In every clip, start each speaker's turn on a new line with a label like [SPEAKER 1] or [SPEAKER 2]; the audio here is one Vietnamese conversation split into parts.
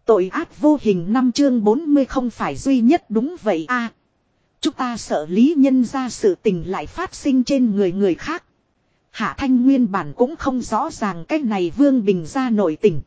[SPEAKER 1] Tội ác vô hình 5 chương 40 không phải duy nhất đúng vậy a. Chúng ta sợ Lý Nhân ra sự tình lại phát sinh trên người khác. Hạ Thanh nguyên bản cũng không rõ ràng cái này Vương Bình ra nội tình.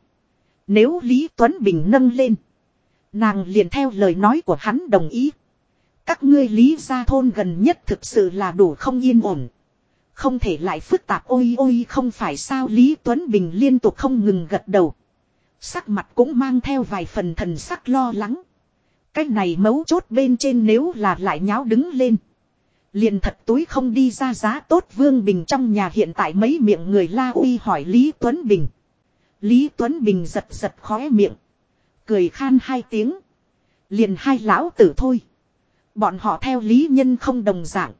[SPEAKER 1] Nếu Lý Tuấn Bình nâng lên, nàng liền theo lời nói của hắn đồng ý. Các ngươi Lý gia thôn gần nhất thực sự là đủ không yên ổn. Không thể lại phức tạp ôi ôi không phải sao Lý Tuấn Bình liên tục không ngừng gật đầu. Sắc mặt cũng mang theo vài phần thần sắc lo lắng. Cái này mấu chốt bên trên nếu là lại nháo đứng lên. Liền thật túi không đi ra giá tốt Vương Bình trong nhà hiện tại mấy miệng người la uy hỏi Lý Tuấn Bình. Lý Tuấn Bình giật giật khóe miệng. Cười khan hai tiếng. Liền hai lão tử thôi. Bọn họ theo Lý Nhân không đồng dạng.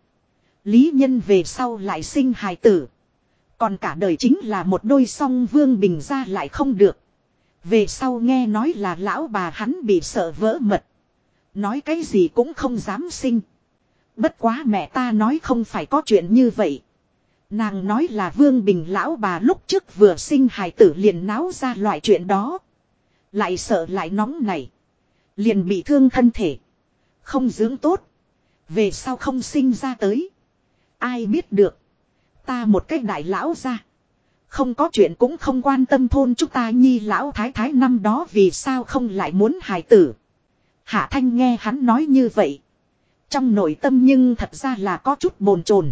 [SPEAKER 1] Lý Nhân về sau lại sinh hài tử. Còn cả đời chính là một đôi song Vương Bình ra lại không được. Về sau nghe nói là lão bà hắn bị sợ vỡ mật. Nói cái gì cũng không dám sinh. Bất quá mẹ ta nói không phải có chuyện như vậy. Nàng nói là Vương Bình lão bà lúc trước vừa sinh hài tử liền náo ra loại chuyện đó. Lại sợ lại nóng này. Liền bị thương thân thể. Không dưỡng tốt. Về sau không sinh ra tới. Ai biết được. Ta một cách đại lão ra. Không có chuyện cũng không quan tâm thôn chúng ta nhi lão thái thái năm đó vì sao không lại muốn hài tử. Hạ Thanh nghe hắn nói như vậy. Trong nội tâm nhưng thật ra là có chút bồn chồn.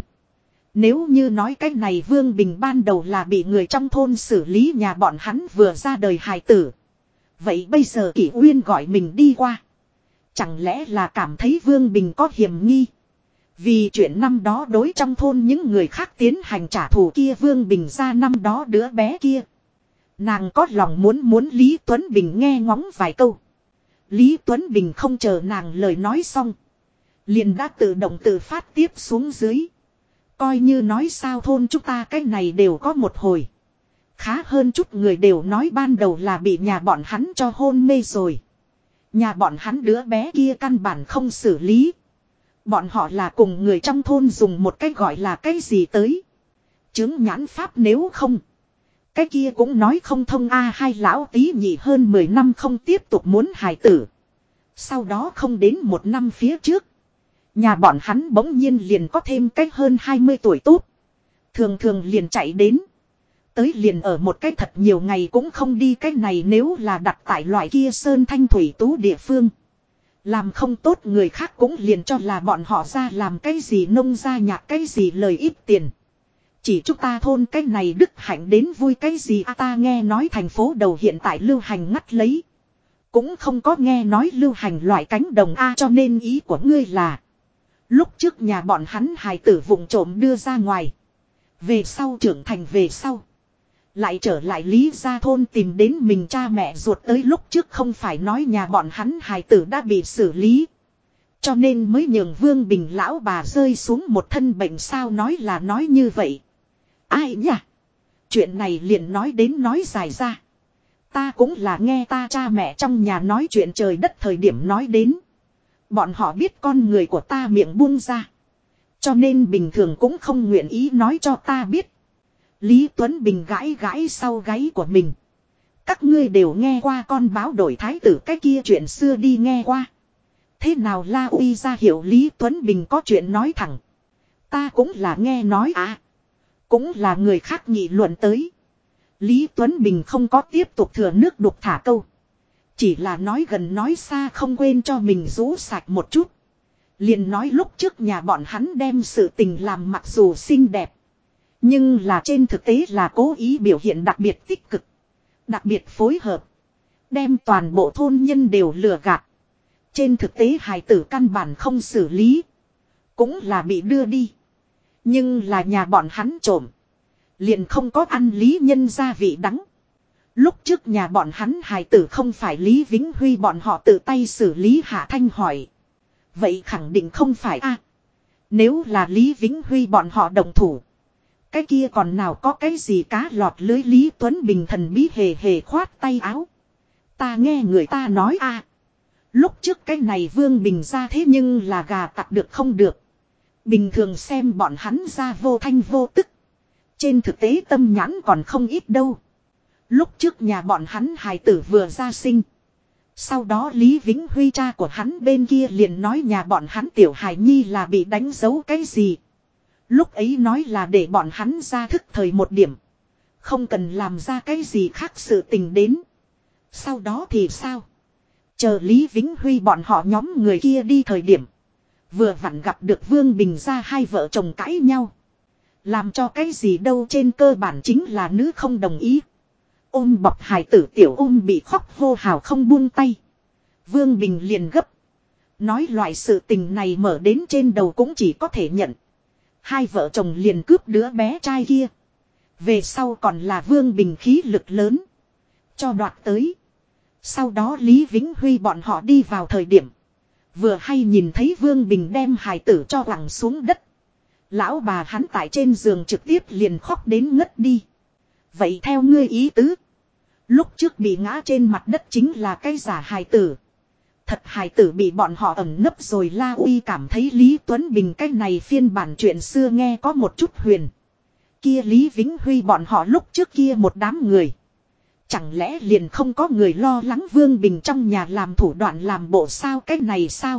[SPEAKER 1] Nếu như nói cái này Vương Bình ban đầu là bị người trong thôn xử lý nhà bọn hắn vừa ra đời hài tử. Vậy bây giờ Kỷ Uyên gọi mình đi qua. Chẳng lẽ là cảm thấy Vương Bình có hiểm nghi. Vì chuyện năm đó đối trong thôn những người khác tiến hành trả thù kia Vương Bình ra năm đó đứa bé kia. Nàng có lòng muốn Lý Tuấn Bình nghe ngóng vài câu. Lý Tuấn Bình không chờ nàng lời nói xong. Liền đã tự động tự phát tiếp xuống dưới. Coi như nói sao thôn chúng ta cái này đều có một hồi. Khá hơn chút người đều nói ban đầu là bị nhà bọn hắn cho hôn mê rồi. Nhà bọn hắn đứa bé kia căn bản không xử lý. Bọn họ là cùng người trong thôn dùng một cái gọi là cái gì tới. Chứng nhãn pháp nếu không. Cái kia cũng nói không thông a hai lão tí nhị hơn 10 năm không tiếp tục muốn hài tử. Sau đó không đến một năm phía trước. Nhà bọn hắn bỗng nhiên liền có thêm cách hơn 20 tuổi tốt. Thường thường liền chạy đến. Tới liền ở một cái thật nhiều ngày cũng không đi cái này nếu là đặt tại loại kia sơn thanh thủy tú địa phương. Làm không tốt người khác cũng liền cho là bọn họ ra làm cái gì nông ra nhạc cái gì lời ít tiền. Chỉ chúng ta thôn cái này đức hạnh đến vui cái gì ta nghe nói thành phố đầu hiện tại lưu hành ngắt lấy. Cũng không có nghe nói lưu hành loại cánh đồng A cho nên ý của ngươi là. Lúc trước nhà bọn hắn hài tử vụng trộm đưa ra ngoài. Về sau trưởng thành về sau. Lại trở lại Lý gia thôn tìm đến mình cha mẹ ruột tới lúc trước không phải nói nhà bọn hắn hài tử đã bị xử lý. Cho nên mới nhường Vương Bình lão bà rơi xuống một thân bệnh sao nói là nói như vậy. Ai nhỉ? Chuyện này liền nói đến nói dài ra. Ta cũng là nghe ta cha mẹ trong nhà nói chuyện trời đất thời điểm nói đến. Bọn họ biết con người của ta miệng buông ra. Cho nên bình thường cũng không nguyện ý nói cho ta biết. Lý Tuấn Bình gãi gãi sau gáy của mình. Các ngươi đều nghe qua con báo đổi thái tử cái kia chuyện xưa đi nghe qua. Thế nào La Uy ra hiểu Lý Tuấn Bình có chuyện nói thẳng. Ta cũng là nghe nói à. Cũng là người khác nghị luận tới. Lý Tuấn Bình không có tiếp tục thừa nước đục thả câu. Chỉ là nói gần nói xa không quên cho mình rũ sạch một chút. Liền nói lúc trước nhà bọn hắn đem sự tình làm mặc dù xinh đẹp. Nhưng là trên thực tế là cố ý biểu hiện đặc biệt tích cực. Đặc biệt phối hợp. Đem toàn bộ thôn nhân đều lừa gạt. Trên thực tế hài tử căn bản không xử lý. Cũng là bị đưa đi. Nhưng là nhà bọn hắn trộm. Liền không có ăn Lý Nhân gia vị đắng. Lúc trước nhà bọn hắn hài tử không phải Lý Vĩnh Huy bọn họ tự tay xử lý Hạ Thanh hỏi. Vậy khẳng định không phải a. Nếu là Lý Vĩnh Huy bọn họ đồng thủ. Cái kia còn nào có cái gì cá lọt lưới Lý Tuấn Bình thần bí hề hề khoát tay áo. Ta nghe người ta nói a. Lúc trước cái này Vương Bình ra thế nhưng là gà tặc được không được. Bình thường xem bọn hắn ra vô thanh vô tức. Trên thực tế tâm nhãn còn không ít đâu. Lúc trước nhà bọn hắn hài tử vừa ra sinh. Sau đó Lý Vĩnh Huy cha của hắn bên kia liền nói nhà bọn hắn tiểu hài nhi là bị đánh dấu cái gì. Lúc ấy nói là để bọn hắn ra thức thời một điểm. Không cần làm ra cái gì khác sự tình đến. Sau đó thì sao? Chờ Lý Vĩnh Huy bọn họ nhóm người kia đi thời điểm. Vừa vặn gặp được Vương Bình ra hai vợ chồng cãi nhau. Làm cho cái gì đâu, trên cơ bản chính là nữ không đồng ý. Ôm bọc hài tử tiểu ôm bị khóc hô hào không buông tay. Vương Bình liền gấp. Nói loại sự tình này mở đến trên đầu cũng chỉ có thể nhận. Hai vợ chồng liền cướp đứa bé trai kia. Về sau còn là Vương Bình khí lực lớn. Cho đoạt tới. Sau đó Lý Vĩnh Huy bọn họ đi vào thời điểm. Vừa hay nhìn thấy Vương Bình đem hài tử cho quẳng xuống đất. Lão bà hắn tại trên giường trực tiếp liền khóc đến ngất đi. Vậy theo ngươi ý tứ. Lúc trước bị ngã trên mặt đất chính là cái giả hài tử. Thật hài tử bị bọn họ ẩn nấp rồi. La Uy cảm thấy Lý Tuấn Bình cái này phiên bản chuyện xưa nghe có một chút huyền. Kia Lý Vĩnh Huy bọn họ lúc trước kia một đám người. Chẳng lẽ liền không có người lo lắng Vương Bình trong nhà làm thủ đoạn làm bộ sao, cái này sao?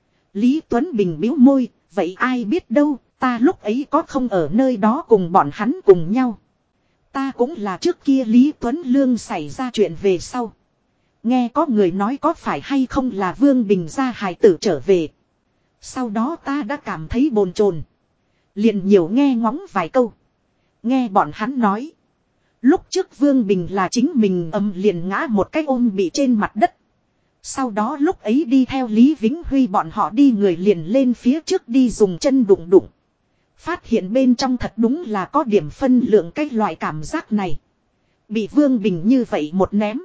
[SPEAKER 1] Lý Tuấn Bình bĩu môi, vậy ai biết đâu, ta lúc ấy có không ở nơi đó cùng bọn hắn cùng nhau. Ta cũng là trước kia Lý Tuấn Lương xảy ra chuyện về sau. Nghe có người nói có phải hay không là Vương Bình ra hài tử trở về. Sau đó ta đã cảm thấy bồn chồn. Liền nhiều nghe ngóng vài câu. Nghe bọn hắn nói. Lúc trước Vương Bình là chính mình liền ngã một cái ôm bị trên mặt đất. Sau đó lúc ấy đi theo Lý Vĩnh Huy bọn họ đi người liền lên phía trước đi dùng chân đụng đụng. Phát hiện bên trong thật đúng là có điểm phân lượng cái loại cảm giác này. Bị Vương Bình như vậy một ném.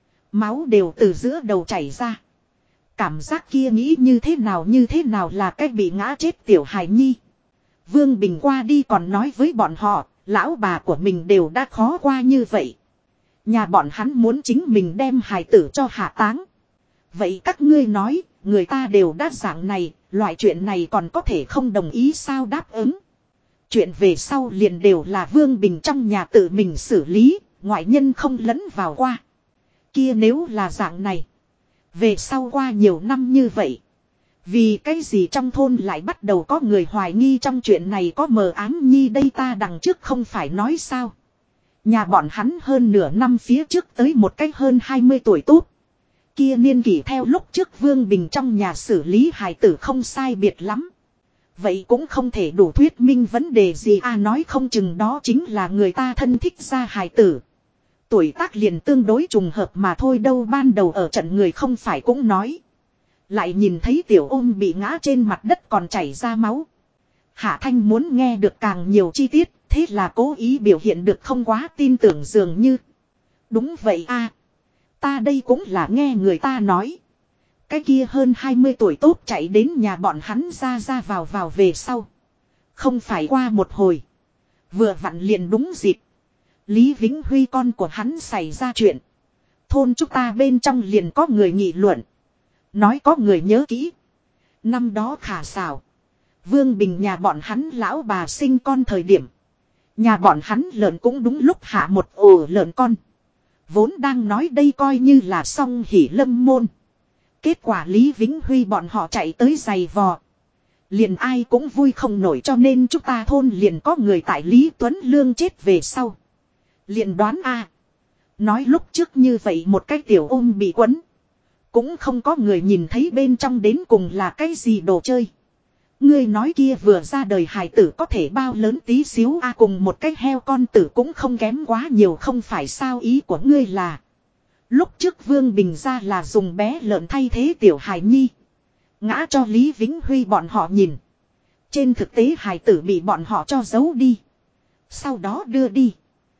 [SPEAKER 1] Máu đều từ giữa đầu chảy ra. Cảm giác kia nghĩ như thế nào là cái bị ngã chết tiểu hài nhi. Vương Bình qua đi còn nói với bọn họ, lão bà của mình đều đã khó qua như vậy. Nhà bọn hắn muốn chính mình đem hài tử cho hạ táng. Vậy các ngươi nói, người ta đều đã dạng này, loại chuyện này còn có thể không đồng ý sao đáp ứng. Chuyện về sau liền đều là Vương Bình trong nhà tự mình xử lý, ngoại nhân không lẫn vào qua. Kia nếu là dạng này, về sau qua nhiều năm như vậy. Vì cái gì trong thôn lại bắt đầu có người hoài nghi trong chuyện này có mờ ám nhi đây ta đằng trước không phải nói sao. Nhà bọn hắn hơn nửa năm phía trước tới một cách hơn 20 tuổi tốt. Kia niên kỷ theo lúc trước Vương Bình trong nhà xử lý hài tử không sai biệt lắm. Vậy cũng không thể đủ thuyết minh vấn đề gì nói không chừng đó chính là người ta thân thích ra hài tử. Tuổi tác liền tương đối trùng hợp mà thôi đâu, ban đầu ở trận người không phải cũng nói. Lại nhìn thấy tiểu ôm bị ngã trên mặt đất còn chảy ra máu. Hạ Thanh muốn nghe được càng nhiều chi tiết, thế là cố ý biểu hiện được không quá tin tưởng dường như. Đúng vậy ta đây cũng là nghe người ta nói. Cái kia hơn 20 tuổi tốt chạy đến nhà bọn hắn ra vào về sau. Không phải qua một hồi. Vừa vặn liền đúng dịp. Lý Vĩnh Huy con của hắn xảy ra chuyện. Thôn chúng ta bên trong liền có người nghị luận. Nói có người nhớ kỹ. Năm đó khả xảo. Vương Bình nhà bọn hắn lão bà sinh con thời điểm. Nhà bọn hắn lợn cũng đúng lúc hạ một ổ lợn con. Vốn đang nói đây coi như là song hỷ lâm môn. Kết quả Lý Vĩnh Huy bọn họ chạy tới giày vò. Liền ai cũng vui không nổi cho nên chúng ta thôn liền có người tại Lý Tuấn Lương chết về sau. Liền đoán nói lúc trước như vậy một cái tiểu ôm bị quấn. Cũng không có người nhìn thấy bên trong đến cùng là cái gì đồ chơi. Ngươi nói kia vừa ra đời hài tử có thể bao lớn tí xíu cùng một cái heo con tử cũng không kém quá nhiều không phải sao, ý của ngươi là. Lúc trước Vương Bình ra là dùng bé lợn thay thế tiểu hài nhi. Ngã cho Lý Vĩnh Huy bọn họ nhìn. Trên thực tế hài tử bị bọn họ cho giấu đi. Sau đó đưa đi.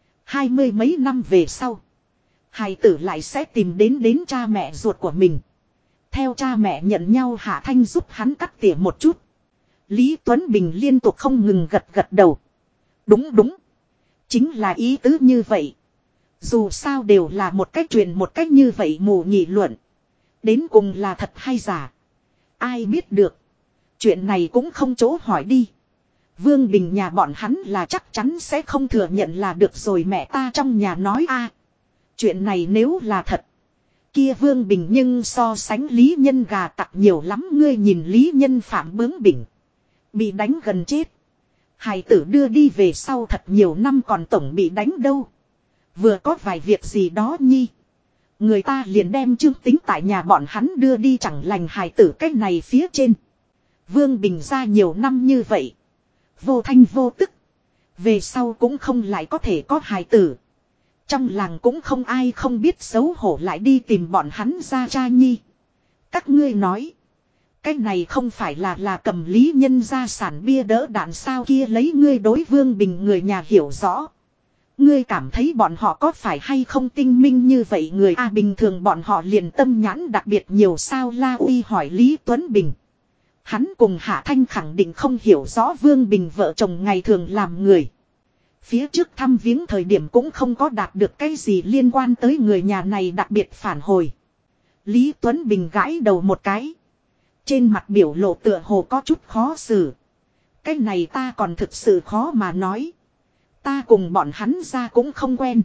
[SPEAKER 1] 20 mấy năm về sau. Hài tử lại sẽ tìm đến cha mẹ ruột của mình. Theo cha mẹ nhận nhau Hạ Thanh giúp hắn cắt tỉa một chút. Lý Tuấn Bình liên tục không ngừng gật đầu. Đúng. Chính là ý tứ như vậy. Dù sao đều là một cách truyền một cách như vậy mù nghị luận. Đến cùng là thật hay giả. Ai biết được. Chuyện này cũng không chỗ hỏi đi. Vương Bình nhà bọn hắn là chắc chắn sẽ không thừa nhận là được rồi, mẹ ta trong nhà nói chuyện này nếu là thật. Kia Vương Bình nhưng so sánh Lý Nhân gà tặc nhiều lắm. Ngươi nhìn Lý Nhân phạm bướng bỉnh. Bị đánh gần chết. Hài tử đưa đi về sau thật nhiều năm còn tổng bị đánh đâu. Vừa có vài việc gì đó nhi. Người ta liền đem Trương Tính tại nhà bọn hắn đưa đi chẳng lành hài tử cách này phía trên. Vương Bình ra nhiều năm như vậy. Vô thanh vô tức. Về sau cũng không lại có thể có hài tử. Trong làng cũng không ai không biết xấu hổ lại đi tìm bọn hắn ra cha nhi. Các ngươi nói. Cái này không phải là cầm Lý Nhân gia sản bia đỡ đạn sao kia lấy ngươi đối Vương Bình người nhà hiểu rõ. Ngươi cảm thấy bọn họ có phải hay không tinh minh như vậy người bình thường bọn họ liền tâm nhãn đặc biệt nhiều sao La Uy hỏi Lý Tuấn Bình. Hắn cùng Hạ Thanh khẳng định không hiểu rõ Vương Bình vợ chồng ngày thường làm người. Phía trước thăm viếng thời điểm cũng không có đạt được cái gì liên quan tới người nhà này đặc biệt phản hồi. Lý Tuấn Bình gãi đầu một cái. Trên mặt biểu lộ tựa hồ có chút khó xử. Cái này ta còn thực sự khó mà nói. Ta cùng bọn hắn ra cũng không quen.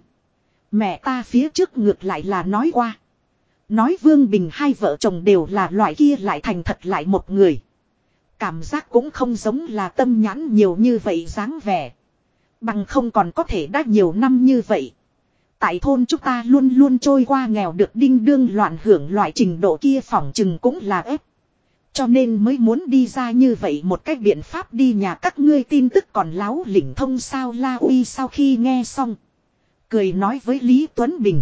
[SPEAKER 1] Mẹ ta phía trước ngược lại là nói qua. Nói Vương Bình hai vợ chồng đều là loại kia lại thành thật lại một người. Cảm giác cũng không giống là tâm nhãn nhiều như vậy dáng vẻ. Bằng không còn có thể đã nhiều năm như vậy. Tại thôn chúng ta luôn luôn trôi qua nghèo được đinh đương loạn hưởng loại trình độ kia phỏng chừng cũng là ép. Cho nên mới muốn đi ra như vậy một cách biện pháp đi nhà các ngươi tin tức còn láo lỉnh thông sao La Uy sau khi nghe xong. Cười nói với Lý Tuấn Bình.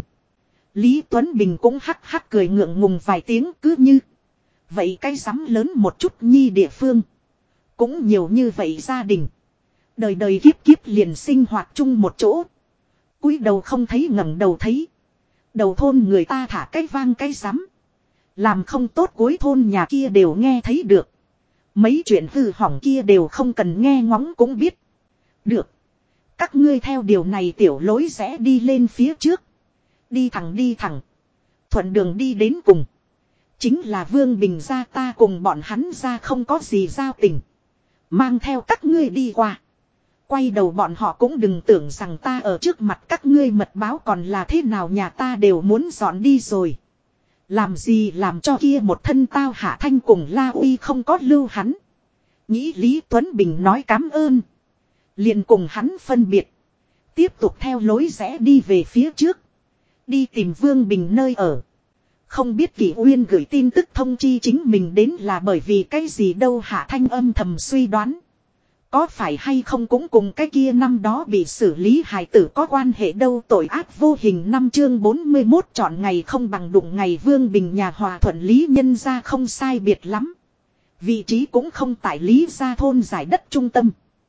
[SPEAKER 1] Lý Tuấn Bình cũng hắc hắc cười ngượng ngùng vài tiếng cứ như. Vậy cái rắm lớn một chút nhi địa phương. Cũng nhiều như vậy gia đình. Đời đời kiếp kiếp liền sinh hoạt chung một chỗ. Cúi đầu không thấy ngẩng đầu thấy. Đầu thôn người ta thả cái vang cái rắm. Làm không tốt cuối thôn nhà kia đều nghe thấy được. Mấy chuyện hư hỏng kia đều không cần nghe ngóng cũng biết. Được. Các ngươi theo điều này tiểu lối rẽ đi lên phía trước. Đi thẳng đi thẳng. Thuận đường đi đến cùng. Chính là Vương Bình gia ta cùng bọn hắn ra không có gì giao tình. Mang theo các ngươi đi qua. Quay đầu bọn họ cũng đừng tưởng rằng ta ở trước mặt các ngươi mật báo còn là thế nào nhà ta đều muốn dọn đi rồi. Làm gì làm cho kia một thân tao Hạ Thanh cùng La Uy không có lưu hắn. Nghĩ Lý Tuấn Bình nói cám ơn. Liền cùng hắn phân biệt. Tiếp tục theo lối rẽ đi về phía trước. Đi tìm Vương Bình nơi ở. Không biết Kỷ Uyên gửi tin tức thông chi chính mình đến là bởi vì cái gì đâu Hạ Thanh âm thầm suy đoán. Có phải hay không cũng cùng cái kia năm đó bị xử lý hài tử có quan hệ đâu tội ác vô hình năm chương 41 chọn ngày không bằng đụng ngày Vương Bình nhà hòa thuận Lý Nhân gia không sai biệt lắm. Vị trí cũng không tại Lý gia thôn giải đất trung tâm.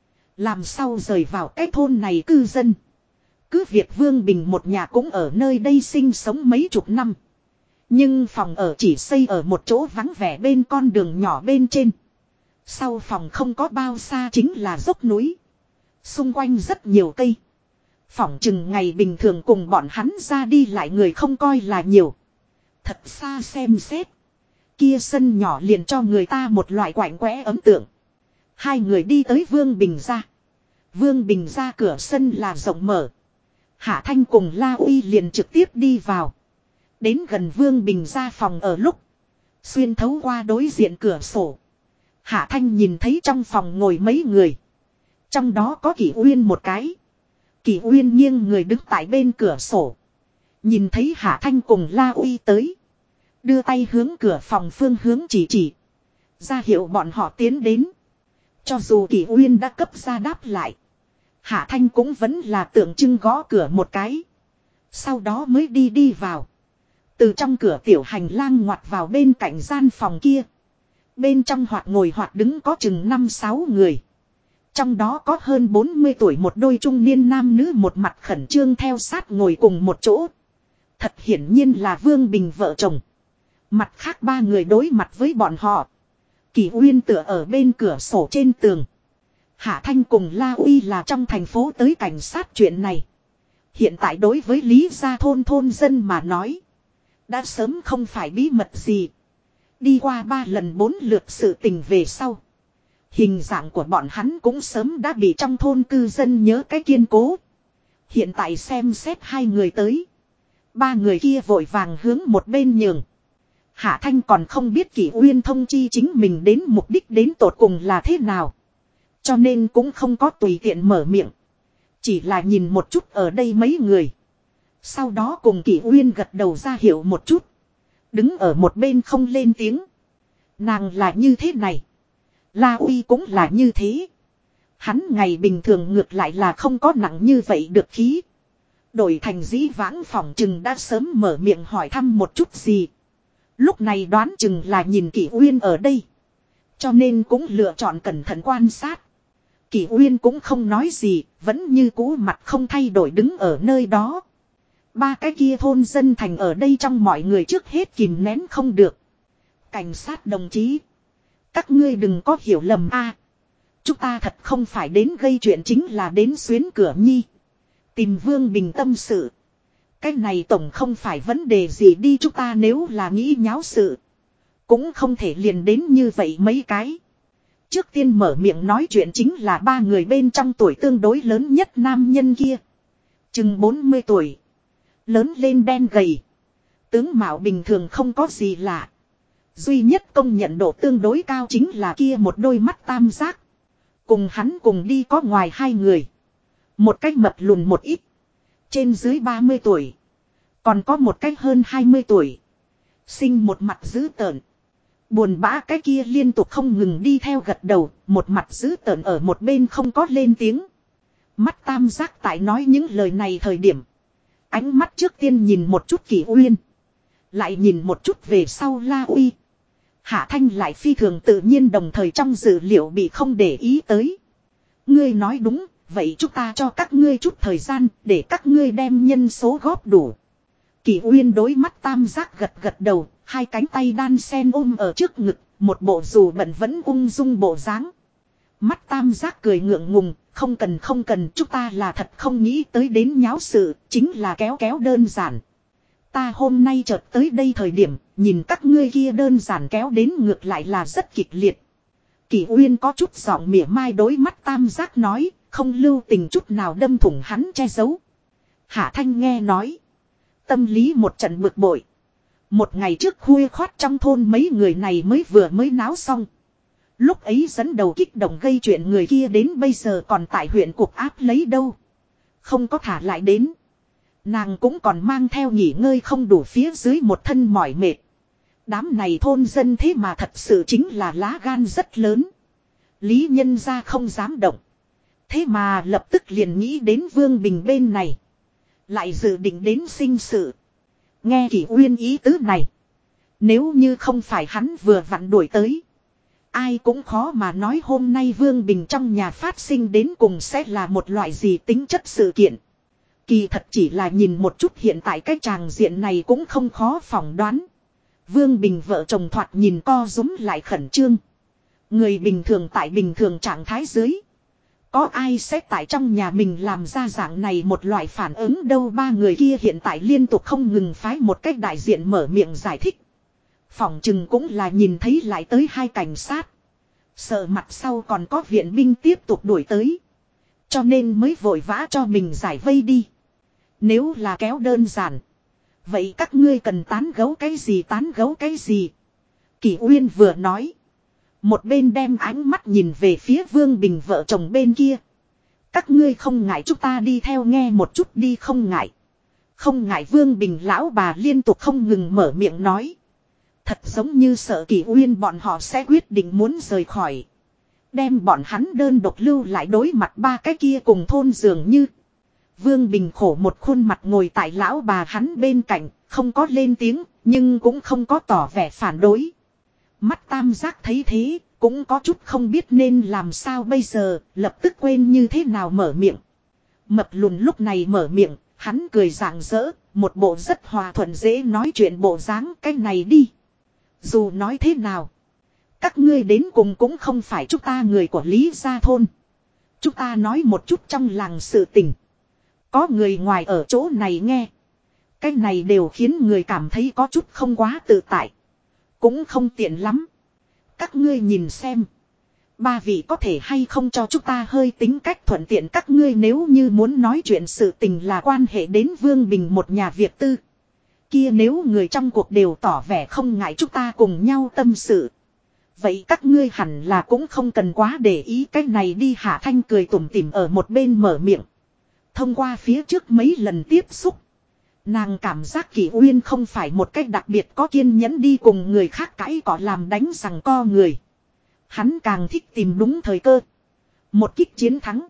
[SPEAKER 1] Làm sao rời vào cái thôn này cư dân. Cứ việc Vương Bình một nhà cũng ở nơi đây sinh sống mấy chục năm. Nhưng phòng ở chỉ xây ở một chỗ vắng vẻ bên con đường nhỏ bên trên. Sau phòng không có bao xa chính là dốc núi. Xung quanh rất nhiều cây. Phỏng chừng ngày bình thường cùng bọn hắn ra đi lại người không coi là nhiều. Thật xa xem xét. Kia sân nhỏ liền cho người ta một loại quạnh quẽ ấn tượng. Hai người đi tới Vương Bình ra. Vương Bình ra cửa sân là rộng mở. Hạ Thanh cùng La Uy liền trực tiếp đi vào. Đến gần Vương Bình ra phòng ở lúc. Xuyên thấu qua đối diện cửa sổ. Hạ Thanh nhìn thấy trong phòng ngồi mấy người. Trong đó có Kỷ Uyên một cái. Kỷ Uyên nghiêng người đứng tại bên cửa sổ. Nhìn thấy Hạ Thanh cùng La Uy tới. Đưa tay hướng cửa phòng phương hướng chỉ. Ra hiệu bọn họ tiến đến. Cho dù Kỷ Uyên đã cấp ra đáp lại. Hạ Thanh cũng vẫn là tượng trưng gõ cửa một cái. Sau đó mới đi vào. Từ trong cửa tiểu hành lang ngoặt vào bên cạnh gian phòng kia. Bên trong hoặc ngồi hoặc đứng có chừng 5-6 người. Trong đó có hơn 40 tuổi một đôi trung niên nam nữ một mặt khẩn trương theo sát ngồi cùng một chỗ. Thật hiển nhiên là Vương Bình vợ chồng. Mặt khác ba người đối mặt với bọn họ. Kỷ Uyên tựa ở bên cửa sổ trên tường. Hạ Thanh cùng La Uy là trong thành phố tới cảnh sát chuyện này. Hiện tại đối với Lý gia thôn dân mà nói. Đã sớm không phải bí mật gì. Đi qua 3 lần 4 lượt sự tình về sau. Hình dạng của bọn hắn cũng sớm đã bị trong thôn cư dân nhớ cái kiên cố. Hiện tại xem xét hai người tới. Ba người kia vội vàng hướng một bên nhường. Hạ Thanh còn không biết Kỷ Uyên thông chi chính mình đến mục đích đến tột cùng là thế nào. Cho nên cũng không có tùy tiện mở miệng. Chỉ là nhìn một chút ở đây mấy người. Sau đó cùng Kỷ Uyên gật đầu ra hiệu một chút. Đứng ở một bên không lên tiếng. Nàng là như thế này. La Uy cũng là như thế. Hắn ngày bình thường ngược lại là không có nặng như vậy được khí. Đổi thành dĩ vãng phòng chừng đã sớm mở miệng hỏi thăm một chút gì. Lúc này đoán chừng là nhìn Kỷ Uyên ở đây. Cho nên cũng lựa chọn cẩn thận quan sát. Kỷ Uyên cũng không nói gì, vẫn như cũ mặt không thay đổi đứng ở nơi đó. Ba cái kia thôn dân thành ở đây trong mọi người trước hết kìm nén không được. Cảnh sát đồng chí. Các ngươi đừng có hiểu lầm a. Chúng ta thật không phải đến gây chuyện, chính là đến xuyến cửa nhi. Tìm Vương Bình tâm sự. Cái này tổng không phải vấn đề gì đi, chúng ta nếu là nghĩ nháo sự. Cũng không thể liền đến như vậy mấy cái. Trước tiên mở miệng nói chuyện chính là ba người bên trong tuổi tương đối lớn nhất nam nhân kia. Chừng 40 tuổi. Lớn lên đen gầy. Tướng mạo bình thường không có gì lạ. Duy nhất công nhận độ tương đối cao chính là kia một đôi mắt tam giác. Cùng hắn cùng đi có ngoài hai người. Một cách mập lùn một ít. Trên dưới 30 tuổi. Còn có một cách hơn 20 tuổi. Sinh một mặt dữ tợn. Buồn bã cái kia liên tục không ngừng đi theo gật đầu. Một mặt dữ tợn ở một bên không có lên tiếng. Mắt tam giác tại nói những lời này thời điểm. Ánh mắt trước tiên nhìn một chút Kỷ Uyên. Lại nhìn một chút về sau La Uy. Hạ Thanh lại phi thường tự nhiên đồng thời trong dữ liệu bị không để ý tới. Ngươi nói đúng, vậy chúng ta cho các ngươi chút thời gian để các ngươi đem nhân số góp đủ. Kỷ Uyên đối mắt tam giác gật gật đầu, hai cánh tay đan sen ôm ở trước ngực, một bộ dù bận vẫn ung dung bộ dáng. Mắt tam giác cười ngượng ngùng, không cần, chúng ta là thật không nghĩ tới đến nháo sự, chính là kéo kéo đơn giản. Ta hôm nay chợt tới đây thời điểm, nhìn các ngươi kia đơn giản kéo đến ngược lại là rất kịch liệt. Kỷ Uyên có chút giọng mỉa mai đối mắt tam giác nói, không lưu tình chút nào đâm thủng hắn che giấu. Hạ Thanh nghe nói. Tâm lý một trận bực bội. Một ngày trước khuya khoát trong thôn mấy người này mới náo xong. Lúc ấy dẫn đầu kích động gây chuyện người kia đến bây giờ còn tại huyện cục áp lấy đâu. Không có thả lại đến. Nàng cũng còn mang theo nghỉ ngơi không đủ phía dưới một thân mỏi mệt. Đám này thôn dân thế mà thật sự chính là lá gan rất lớn. Lý nhân gia không dám động. Thế mà lập tức liền nghĩ đến Vương Bình bên này. Lại dự định đến sinh sự. Nghe Kỷ Uyên ý tứ này. Nếu như không phải hắn vừa vặn đuổi tới. Ai cũng khó mà nói hôm nay Vương Bình trong nhà phát sinh đến cùng sẽ là một loại gì tính chất sự kiện. Kỳ thật chỉ là nhìn một chút hiện tại cái tràng diện này cũng không khó phỏng đoán. Vương Bình vợ chồng thoạt nhìn co rúm lại khẩn trương. Người bình thường tại bình thường trạng thái dưới. Có ai sẽ tại trong nhà mình làm ra dạng này một loại phản ứng đâu. Ba người kia hiện tại liên tục không ngừng phái một cách đại diện mở miệng giải thích. Phỏng chừng cũng là nhìn thấy lại tới hai cảnh sát. Sợ mặt sau còn có viện binh tiếp tục đuổi tới. Cho nên mới vội vã cho mình giải vây đi. Nếu là kéo đơn giản. Vậy các ngươi cần tán gấu cái gì. Kỷ Uyên vừa nói. Một bên đem ánh mắt nhìn về phía Vương Bình vợ chồng bên kia. Các ngươi không ngại chúng ta đi theo nghe một chút đi, không ngại. Không ngại Vương Bình lão bà liên tục không ngừng mở miệng nói. Thật giống như sợ Kỷ Uyên bọn họ sẽ quyết định muốn rời khỏi. Đem bọn hắn đơn độc lưu lại đối mặt ba cái kia cùng thôn dường như. Vương Bình khổ một khuôn mặt ngồi tại lão bà hắn bên cạnh, không có lên tiếng, nhưng cũng không có tỏ vẻ phản đối. Mắt tam giác thấy thế, cũng có chút không biết nên làm sao bây giờ, lập tức quên như thế nào mở miệng. Mập lùn lúc này mở miệng, hắn cười rạng rỡ, một bộ rất hòa thuận dễ nói chuyện bộ dáng cái này đi. Dù nói thế nào, các ngươi đến cùng cũng không phải chúng ta người của Lý Gia Thôn. Chúng ta nói một chút trong làng sự tình. Có người ngoài ở chỗ này nghe. Cái này đều khiến người cảm thấy có chút không quá tự tại. Cũng không tiện lắm. Các ngươi nhìn xem. Ba vị có thể hay không cho chúng ta hơi tính cách thuận tiện các ngươi nếu như muốn nói chuyện sự tình là quan hệ đến Vương Bình một nhà việc tư. Kia nếu người trong cuộc đều tỏ vẻ không ngại chúng ta cùng nhau tâm sự. Vậy các ngươi hẳn là cũng không cần quá để ý cái này đi. Hạ Thanh cười tủm tỉm ở một bên mở miệng. Thông qua phía trước mấy lần tiếp xúc. Nàng cảm giác Kỷ Uyên không phải một cách đặc biệt có kiên nhẫn đi cùng người khác cãi cọ làm đánh rằng co người. Hắn càng thích tìm đúng thời cơ. Một kích chiến thắng.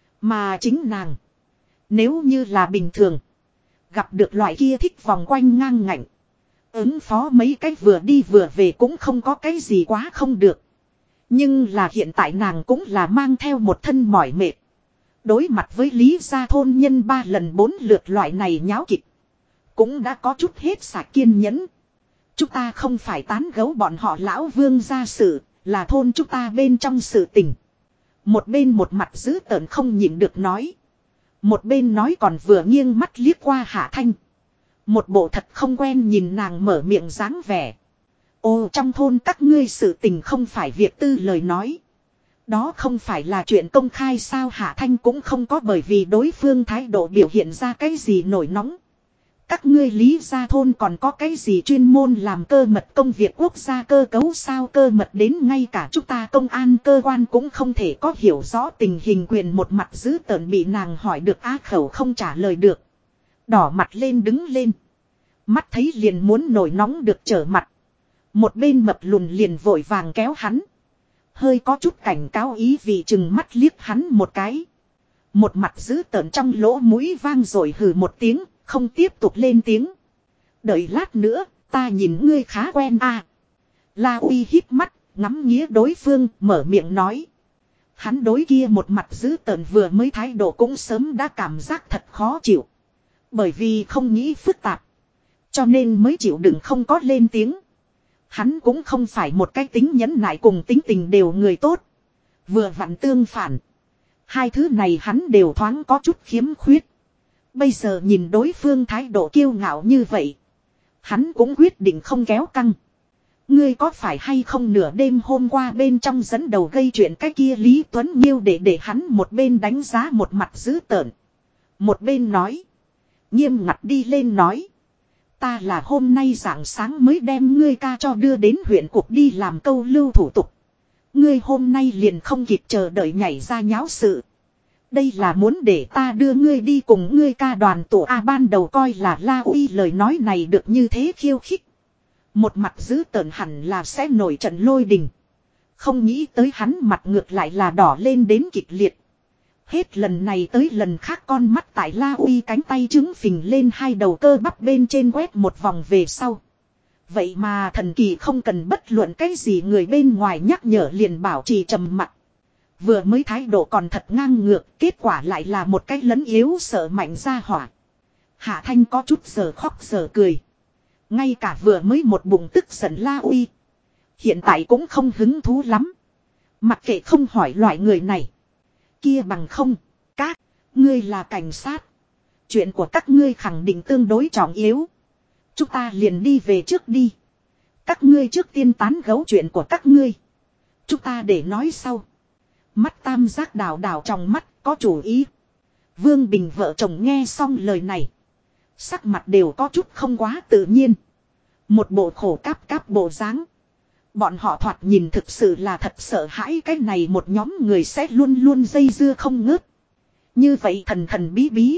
[SPEAKER 1] Mà chính nàng. Nếu như là bình thường. Gặp được loại kia thích vòng quanh ngang ngạnh. Ứng phó mấy cách vừa đi vừa về cũng không có cái gì quá không được. Nhưng là hiện tại nàng cũng là mang theo một thân mỏi mệt. Đối mặt với Lý Gia thôn nhân 3 lần 4 lượt loại này nháo kịch. Cũng đã có chút hết sạch kiên nhẫn. Chúng ta không phải tán gấu bọn họ lão Vương gia sự, là thôn chúng ta bên trong sự tình. Một bên một mặt dữ tợn không nhịn được nói. Một bên nói còn vừa nghiêng mắt liếc qua Hạ Thanh. Một bộ thật không quen nhìn nàng mở miệng dáng vẻ. Ồ, trong thôn các ngươi sự tình không phải việc tư lời nói. Đó không phải là chuyện công khai sao? Hạ Thanh cũng không có bởi vì đối phương thái độ biểu hiện ra cái gì nổi nóng. Các ngươi Lý Gia thôn còn có cái gì chuyên môn làm cơ mật công việc quốc gia cơ cấu sao? Cơ mật đến ngay cả chúng ta công an cơ quan cũng không thể có hiểu rõ tình hình quyền. Một mặt dữ tợn bị nàng hỏi được á khẩu không trả lời được. Đỏ mặt lên đứng lên. Mắt thấy liền muốn nổi nóng được trở mặt. Một bên mập lùn liền vội vàng kéo hắn. Hơi có chút cảnh cáo ý vì chừng mắt liếc hắn một cái. Một mặt dữ tợn trong lỗ mũi vang rồi hừ một tiếng. Không tiếp tục lên tiếng. Đợi lát nữa, ta nhìn ngươi khá quen à. La Uy híp mắt, ngắm nghía đối phương, mở miệng nói. Hắn đối kia một mặt dữ tợn vừa mới thái độ cũng sớm đã cảm giác thật khó chịu. Bởi vì không nghĩ phức tạp. Cho nên mới chịu đựng không có lên tiếng. Hắn cũng không phải một cái tính nhẫn nại cùng tính tình đều người tốt. Vừa vặn tương phản. Hai thứ này hắn đều thoáng có chút khiếm khuyết. Bây giờ nhìn đối phương thái độ kiêu ngạo như vậy. Hắn cũng quyết định không kéo căng. Ngươi có phải hay không nửa đêm hôm qua bên trong dẫn đầu gây chuyện cái kia Lý Tuấn Nhiêu để hắn một bên đánh giá một mặt dữ tợn. Một bên nói. Nghiêm ngặt đi lên nói. Ta là hôm nay rạng sáng mới đem ngươi ca cho đưa đến huyện cục đi làm câu lưu thủ tục. Ngươi hôm nay liền không kịp chờ đợi nhảy ra nháo sự. Đây là muốn để ta đưa ngươi đi cùng ngươi ca đoàn tổ A ban đầu coi là La Uy lời nói này được như thế khiêu khích. Một mặt dữ tợn hẳn là sẽ nổi trận lôi đình. Không nghĩ tới hắn mặt ngược lại là đỏ lên đến kịch liệt. Hết lần này tới lần khác con mắt tại La Uy cánh tay trứng phình lên hai đầu cơ bắp bên trên quét một vòng về sau. Vậy mà thần kỳ không cần bất luận cái gì người bên ngoài nhắc nhở liền bảo trì trầm mặc. Vừa mới thái độ còn thật ngang ngược, kết quả lại là một cái lấn yếu sợ mạnh ra hỏa. Hạ Thanh có chút giờ khóc giờ cười. Ngay cả vừa mới một bụng tức giận La Uy. Hiện tại cũng không hứng thú lắm. Mặc kệ không hỏi loại người này. Kia bằng không, các ngươi là cảnh sát. Chuyện của các ngươi khẳng định tương đối trọng yếu. Chúng ta liền đi về trước đi. Các ngươi trước tiên tán gấu chuyện của các ngươi. Chúng ta để nói sau. Mắt tam giác đảo đảo trong mắt có chủ ý. Vương Bình vợ chồng nghe xong lời này. Sắc mặt đều có chút không quá tự nhiên. Một bộ khổ cáp cáp bộ dáng. Bọn họ thoạt nhìn thực sự là thật sợ hãi cái này một nhóm người sẽ luôn luôn dây dưa không ngớt. Như vậy thần thần bí bí.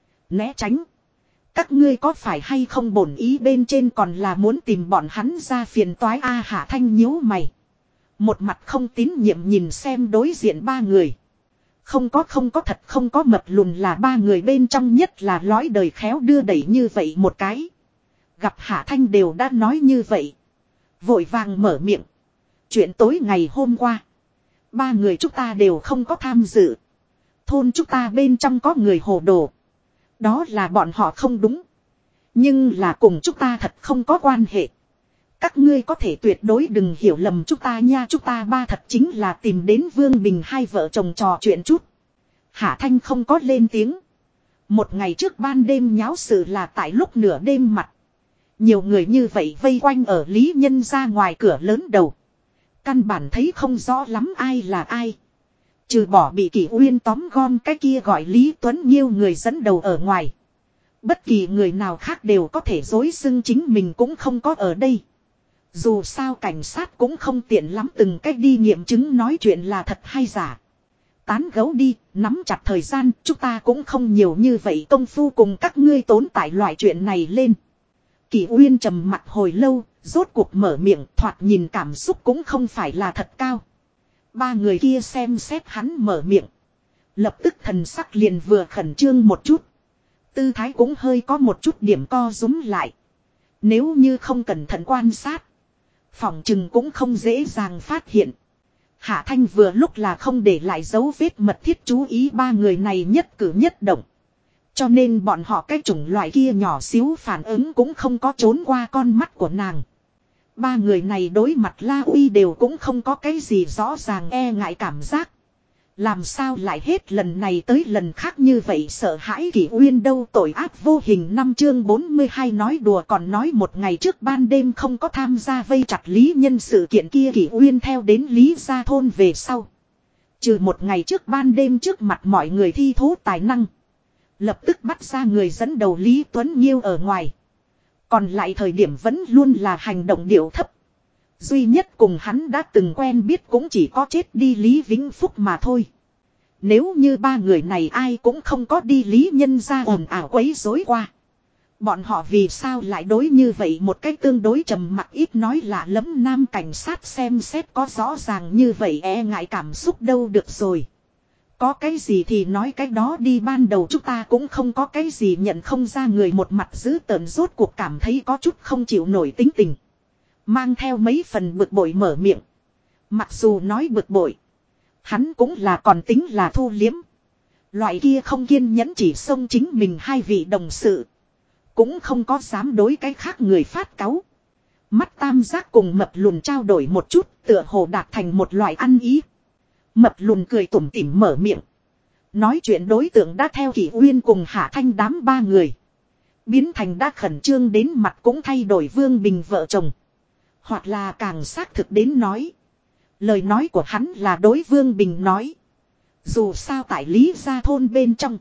[SPEAKER 1] Né tránh. Các ngươi có phải hay không bổn ý bên trên còn là muốn tìm bọn hắn ra phiền toái a Hạ Thanh nhíu mày. Một mặt không tín nhiệm nhìn xem đối diện ba người. Không có thật không có mập lùn là ba người bên trong nhất là lõi đời khéo đưa đẩy như vậy một cái. Gặp Hạ Thanh đều đã nói như vậy. Vội vàng mở miệng. Chuyện tối ngày hôm qua. Ba người chúng ta đều không có tham dự. Thôn chúng ta bên trong có người hồ đồ. Đó là bọn họ không đúng. Nhưng là cùng chúng ta thật không có quan hệ. Các ngươi có thể tuyệt đối đừng hiểu lầm chúng ta nha. Chúng ta ba thật chính là tìm đến Vương Bình hai vợ chồng trò chuyện chút. Hạ Thanh không có lên tiếng. Một ngày trước ban đêm nháo sự là tại lúc nửa đêm mặt. Nhiều người như vậy vây quanh ở Lý Nhân ra ngoài cửa lớn đầu. Căn bản thấy không rõ lắm ai là ai. Trừ bỏ bị Kỷ Uyên tóm gom cái kia gọi Lý Tuấn Nhiêu người dẫn đầu ở ngoài. Bất kỳ người nào khác đều có thể dối xưng chính mình cũng không có ở đây. Dù sao cảnh sát cũng không tiện lắm từng cách đi nghiệm chứng nói chuyện là thật hay giả. Tán gẫu đi, nắm chặt thời gian, chúng ta cũng không nhiều như vậy công phu cùng các ngươi tốn tại loại chuyện này lên. Kỷ Uyên trầm mặt hồi lâu, rốt cuộc mở miệng, thoạt nhìn cảm xúc cũng không phải là thật cao. Ba người kia xem xét hắn mở miệng. Lập tức thần sắc liền vừa khẩn trương một chút. Tư thái cũng hơi có một chút điểm co rúm lại. Nếu như không cẩn thận quan sát, phỏng chừng cũng không dễ dàng phát hiện. Hạ Thanh vừa lúc là không để lại dấu vết mật thiết chú ý ba người này nhất cử nhất động. Cho nên bọn họ cái chủng loại kia nhỏ xíu phản ứng cũng không có trốn qua con mắt của nàng. Ba người này đối mặt La Uy đều cũng không có cái gì rõ ràng e ngại cảm giác. Làm sao lại hết lần này tới lần khác như vậy sợ hãi Kỷ Uyên đâu tội ác vô hình 5 chương 42 nói đùa còn nói một ngày trước ban đêm không có tham gia vây chặt Lý Nhân sự kiện kia Kỷ Uyên theo đến Lý Gia Thôn về sau. Trừ một ngày trước ban đêm trước mặt mọi người thi thố tài năng. Lập tức bắt ra người dẫn đầu Lý Tuấn Nhiêu ở ngoài. Còn lại thời điểm vẫn luôn là hành động điệu thấp. Duy nhất cùng hắn đã từng quen biết cũng chỉ có chết đi Lý Vĩnh Phúc mà thôi. Nếu như ba người này ai cũng không có đi Lý Nhân ra ồn ào quấy rối qua. Bọn họ vì sao lại đối như vậy một cách tương đối trầm mặc ít nói lạ lẫm nam cảnh sát xem xét có rõ ràng như vậy e ngại cảm xúc đâu được rồi. Có cái gì thì nói cái đó đi ban đầu chúng ta cũng không có cái gì nhận không ra người một mặt giữ tợn rốt cuộc cảm thấy có chút không chịu nổi tính tình. Mang theo mấy phần bực bội mở miệng. Mặc dù nói bực bội. Hắn cũng là còn tính là thu liếm. Loại kia không kiên nhẫn chỉ xông chính mình hai vị đồng sự. Cũng không có dám đối cái khác người phát cáu. Mắt tam giác cùng mập lùn trao đổi một chút tựa hồ đạt thành một loại ăn ý. Mập lùn cười tủm tỉm mở miệng. Nói chuyện đối tượng đã theo Kỷ Uyên cùng Hạ Thanh đám ba người. Biến thành đã khẩn trương đến mặt cũng thay đổi Vương Bình vợ chồng. Hoặc là càng xác thực đến nói. Lời nói của hắn là đối Vương Bình nói. Dù sao tại Lý Gia Thôn bên trong.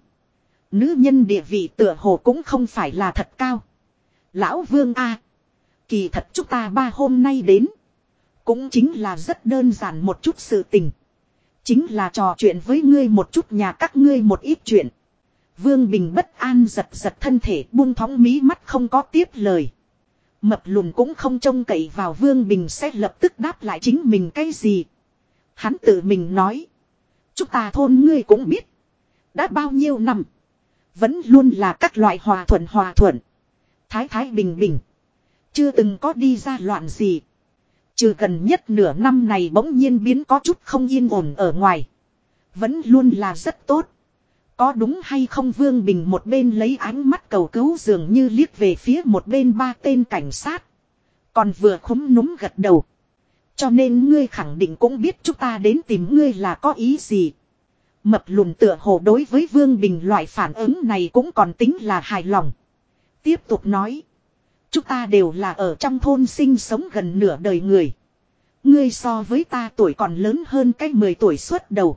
[SPEAKER 1] Nữ nhân địa vị tựa hồ cũng không phải là thật cao. Lão Vương A. Kỳ thật chúng ta ba hôm nay đến. Cũng chính là rất đơn giản một chút sự tình. Chính là trò chuyện với ngươi một chút nhà các ngươi một ít chuyện. Vương Bình bất an giật giật thân thể buông thõng mí mắt không có tiếp lời. Mập lùn cũng không trông cậy vào Vương Bình sẽ lập tức đáp lại chính mình cái gì. Hắn tự mình nói. Chúng ta thôn ngươi cũng biết. Đã bao nhiêu năm. Vẫn luôn là các loại hòa thuận. Thái thái bình bình. Chưa từng có đi ra loạn gì. Trừ gần nhất nửa năm này bỗng nhiên biến có chút không yên ổn ở ngoài. Vẫn luôn là rất tốt. Có đúng hay không Vương Bình một bên lấy ánh mắt cầu cứu dường như liếc về phía một bên ba tên cảnh sát. Còn vừa khúm núm gật đầu. Cho nên ngươi khẳng định cũng biết chúng ta đến tìm ngươi là có ý gì. Mập lùn tựa hồ đối với Vương Bình loại phản ứng này cũng còn tính là hài lòng. Tiếp tục nói. Chúng ta đều là ở trong thôn sinh sống gần nửa đời người. Ngươi so với ta tuổi còn lớn hơn cách 10 tuổi xuất đầu.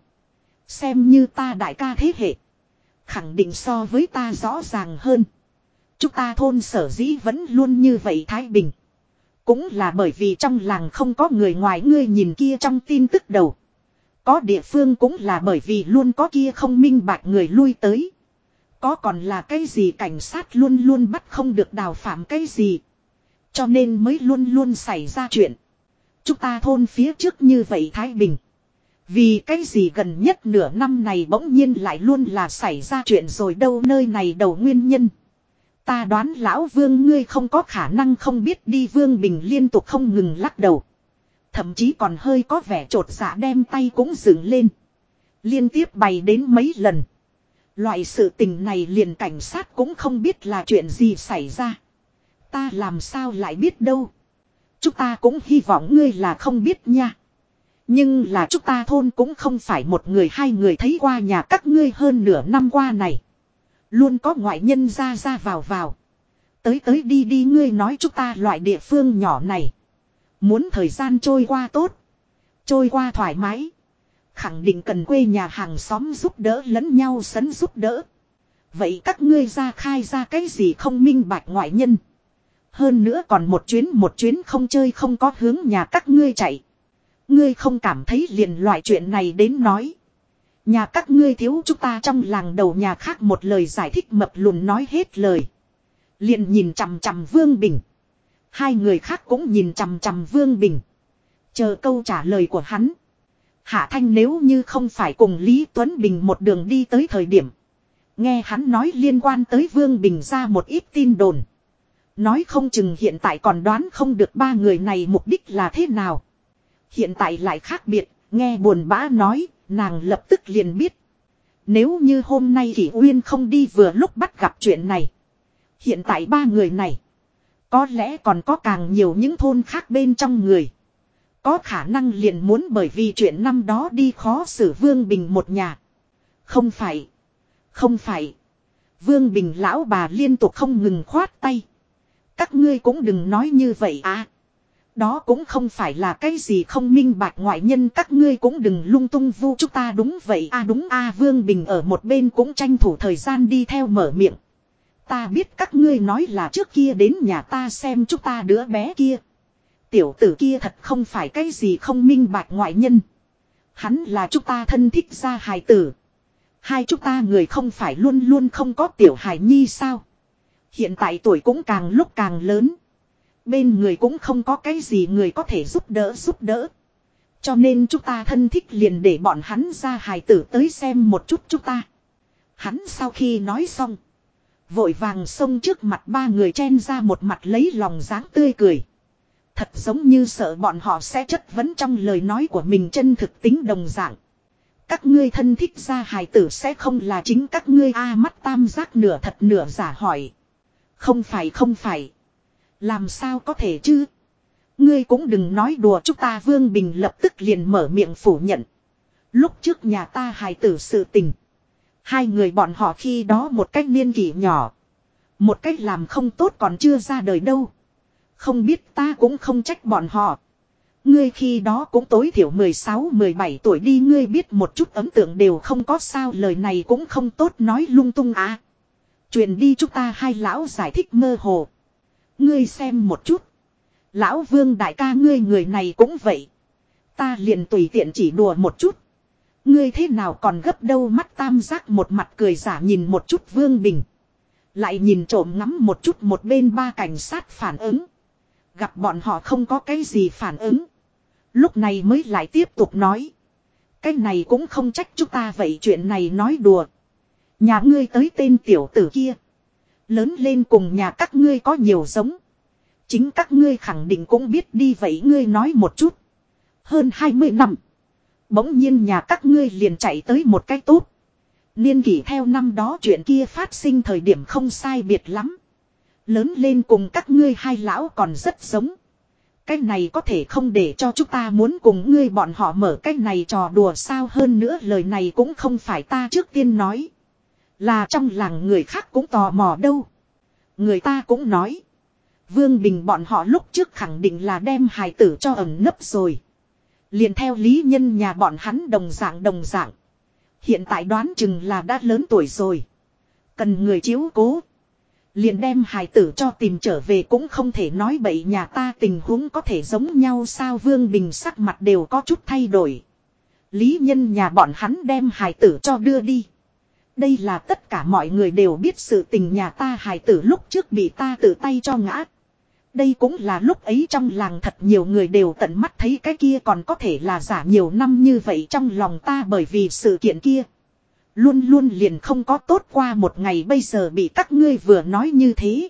[SPEAKER 1] Xem như ta đại ca thế hệ. Khẳng định so với ta rõ ràng hơn. Chúng ta thôn sở dĩ vẫn luôn như vậy thái bình. Cũng là bởi vì trong làng không có người ngoài ngươi nhìn kia trong tin tức đầu. Có địa phương cũng là bởi vì luôn có kia không minh bạch người lui tới. Có còn là cái gì cảnh sát luôn luôn bắt không được đào phạm cái gì. Cho nên mới luôn luôn xảy ra chuyện. Chúng ta thôn phía trước như vậy thái bình. Vì cái gì gần nhất nửa năm này bỗng nhiên lại luôn là xảy ra chuyện rồi đâu nơi này đầu nguyên nhân. Ta đoán lão Vương ngươi không có khả năng không biết đi Vương Bình liên tục không ngừng lắc đầu. Thậm chí còn hơi có vẻ trột dạ đem tay cũng dựng lên. Liên tiếp bày đến mấy lần. Loại sự tình này liền cảnh sát cũng không biết là chuyện gì xảy ra. Ta làm sao lại biết đâu. Chúng ta cũng hy vọng ngươi là không biết nha. Nhưng là chúng ta thôn cũng không phải một người hai người thấy qua nhà các ngươi hơn nửa năm qua này. Luôn có ngoại nhân ra vào. Tới đi ngươi nói chúng ta loại địa phương nhỏ này. Muốn thời gian trôi qua tốt. Trôi qua thoải mái. Khẳng định cần quê nhà hàng xóm giúp đỡ lẫn nhau sấn giúp đỡ. Vậy các ngươi ra khai ra cái gì không minh bạch ngoại nhân. Hơn nữa còn một chuyến không chơi không có hướng nhà các ngươi chạy. Ngươi không cảm thấy liền loại chuyện này đến nói. Nhà các ngươi thiếu chúng ta trong làng đầu nhà khác một lời giải thích mập lùn nói hết lời. Liền nhìn chằm chằm Vương Bình. Hai người khác cũng nhìn chằm chằm Vương Bình. Chờ câu trả lời của hắn. Hạ Thanh nếu như không phải cùng Lý Tuấn Bình một đường đi tới thời điểm. Nghe hắn nói liên quan tới Vương Bình ra một ít tin đồn. Nói không chừng hiện tại còn đoán không được ba người này mục đích là thế nào. Hiện tại lại khác biệt, nghe buồn bã nói, nàng lập tức liền biết. Nếu như hôm nay Kỷ Uyên không đi vừa lúc bắt gặp chuyện này. Hiện tại ba người này, có lẽ còn có càng nhiều những thôn khác bên trong người. Có khả năng liền muốn bởi vì chuyện năm đó đi khó xử Vương Bình một nhà. Không phải. Không phải. Vương Bình lão bà liên tục không ngừng khoát tay. Các ngươi cũng đừng nói như vậy à. Đó cũng không phải là cái gì không minh bạch ngoại nhân, các ngươi cũng đừng lung tung vu chúng ta đúng vậy à đúng à. Vương Bình ở một bên cũng tranh thủ thời gian đi theo mở miệng. Ta biết các ngươi nói là trước kia đến nhà ta xem chúng ta đứa bé kia. Tiểu tử kia thật không phải cái gì không minh bạch ngoại nhân. Hắn là chúng ta thân thích gia hài tử. Hai chúng ta người không phải luôn luôn không có tiểu hài nhi sao. Hiện tại tuổi cũng càng lúc càng lớn. Bên người cũng không có cái gì người có thể giúp đỡ. Cho nên chúng ta thân thích liền để bọn hắn gia hài tử tới xem một chút chúng ta. Hắn sau khi nói xong. Vội vàng xông trước mặt ba người chen ra một mặt lấy lòng dáng tươi cười. Thật giống như sợ bọn họ sẽ chất vấn trong lời nói của mình chân thực tính đồng dạng. Các ngươi thân thích gia hài tử sẽ không là chính các ngươi a. Mắt tam giác nửa thật nửa giả hỏi. Không phải. Làm sao có thể chứ? Ngươi cũng đừng nói đùa chúng ta. Vương Bình lập tức liền mở miệng phủ nhận. Lúc trước nhà ta hài tử sự tình. Hai người bọn họ khi đó một cách niên kỷ nhỏ. Một cách làm không tốt còn chưa ra đời đâu. Không biết ta cũng không trách bọn họ. Ngươi khi đó cũng tối thiểu 16-17 tuổi đi, ngươi biết một chút ấn tượng đều không có sao. Lời này cũng không tốt nói lung tung à. Truyền đi chúng ta hai lão giải thích mơ hồ. Ngươi xem một chút. Lão Vương đại ca ngươi người này cũng vậy. Ta liền tùy tiện chỉ đùa một chút. Ngươi thế nào còn gấp đâu. Mắt tam giác một mặt cười giả nhìn một chút Vương Bình. Lại nhìn trộm ngắm một chút một bên ba cảnh sát phản ứng. Gặp bọn họ không có cái gì phản ứng. Lúc này mới lại tiếp tục nói. Cái này cũng không trách chúng ta vậy, chuyện này nói đùa. Nhà ngươi tới tên tiểu tử kia. Lớn lên cùng nhà các ngươi có nhiều giống. Chính các ngươi khẳng định cũng biết đi, vậy ngươi nói một chút. Hơn 20 năm. Bỗng nhiên nhà các ngươi liền chạy tới một cái tốt. Niên kỷ theo năm đó chuyện kia phát sinh thời điểm không sai biệt lắm. Lớn lên cùng các ngươi hai lão còn rất giống. Cái này có thể không để cho chúng ta muốn cùng ngươi bọn họ mở cái này trò đùa sao. Hơn nữa lời này cũng không phải ta trước tiên nói. Là trong làng người khác cũng tò mò đâu. Người ta cũng nói. Vương Bình bọn họ lúc trước khẳng định là đem hài tử cho ẩn nấp rồi. Liền theo lý nhân nhà bọn hắn đồng dạng. Hiện tại đoán chừng là đã lớn tuổi rồi. Cần người chiếu cố. Liền đem hài tử cho tìm trở về, cũng không thể nói bậy. Nhà ta tình huống có thể giống nhau sao? Vương Bình sắc mặt đều có chút thay đổi. Lý nhân nhà bọn hắn đem hài tử cho đưa đi. Đây là tất cả mọi người đều biết sự tình. Nhà ta hài tử lúc trước bị ta tự tay cho ngã. Đây cũng là lúc ấy trong làng thật nhiều người đều tận mắt thấy, cái kia còn có thể là giả nhiều năm như vậy. Trong lòng ta bởi vì sự kiện kia luôn luôn liền không có tốt qua một ngày. Bây giờ bị các ngươi vừa nói như thế,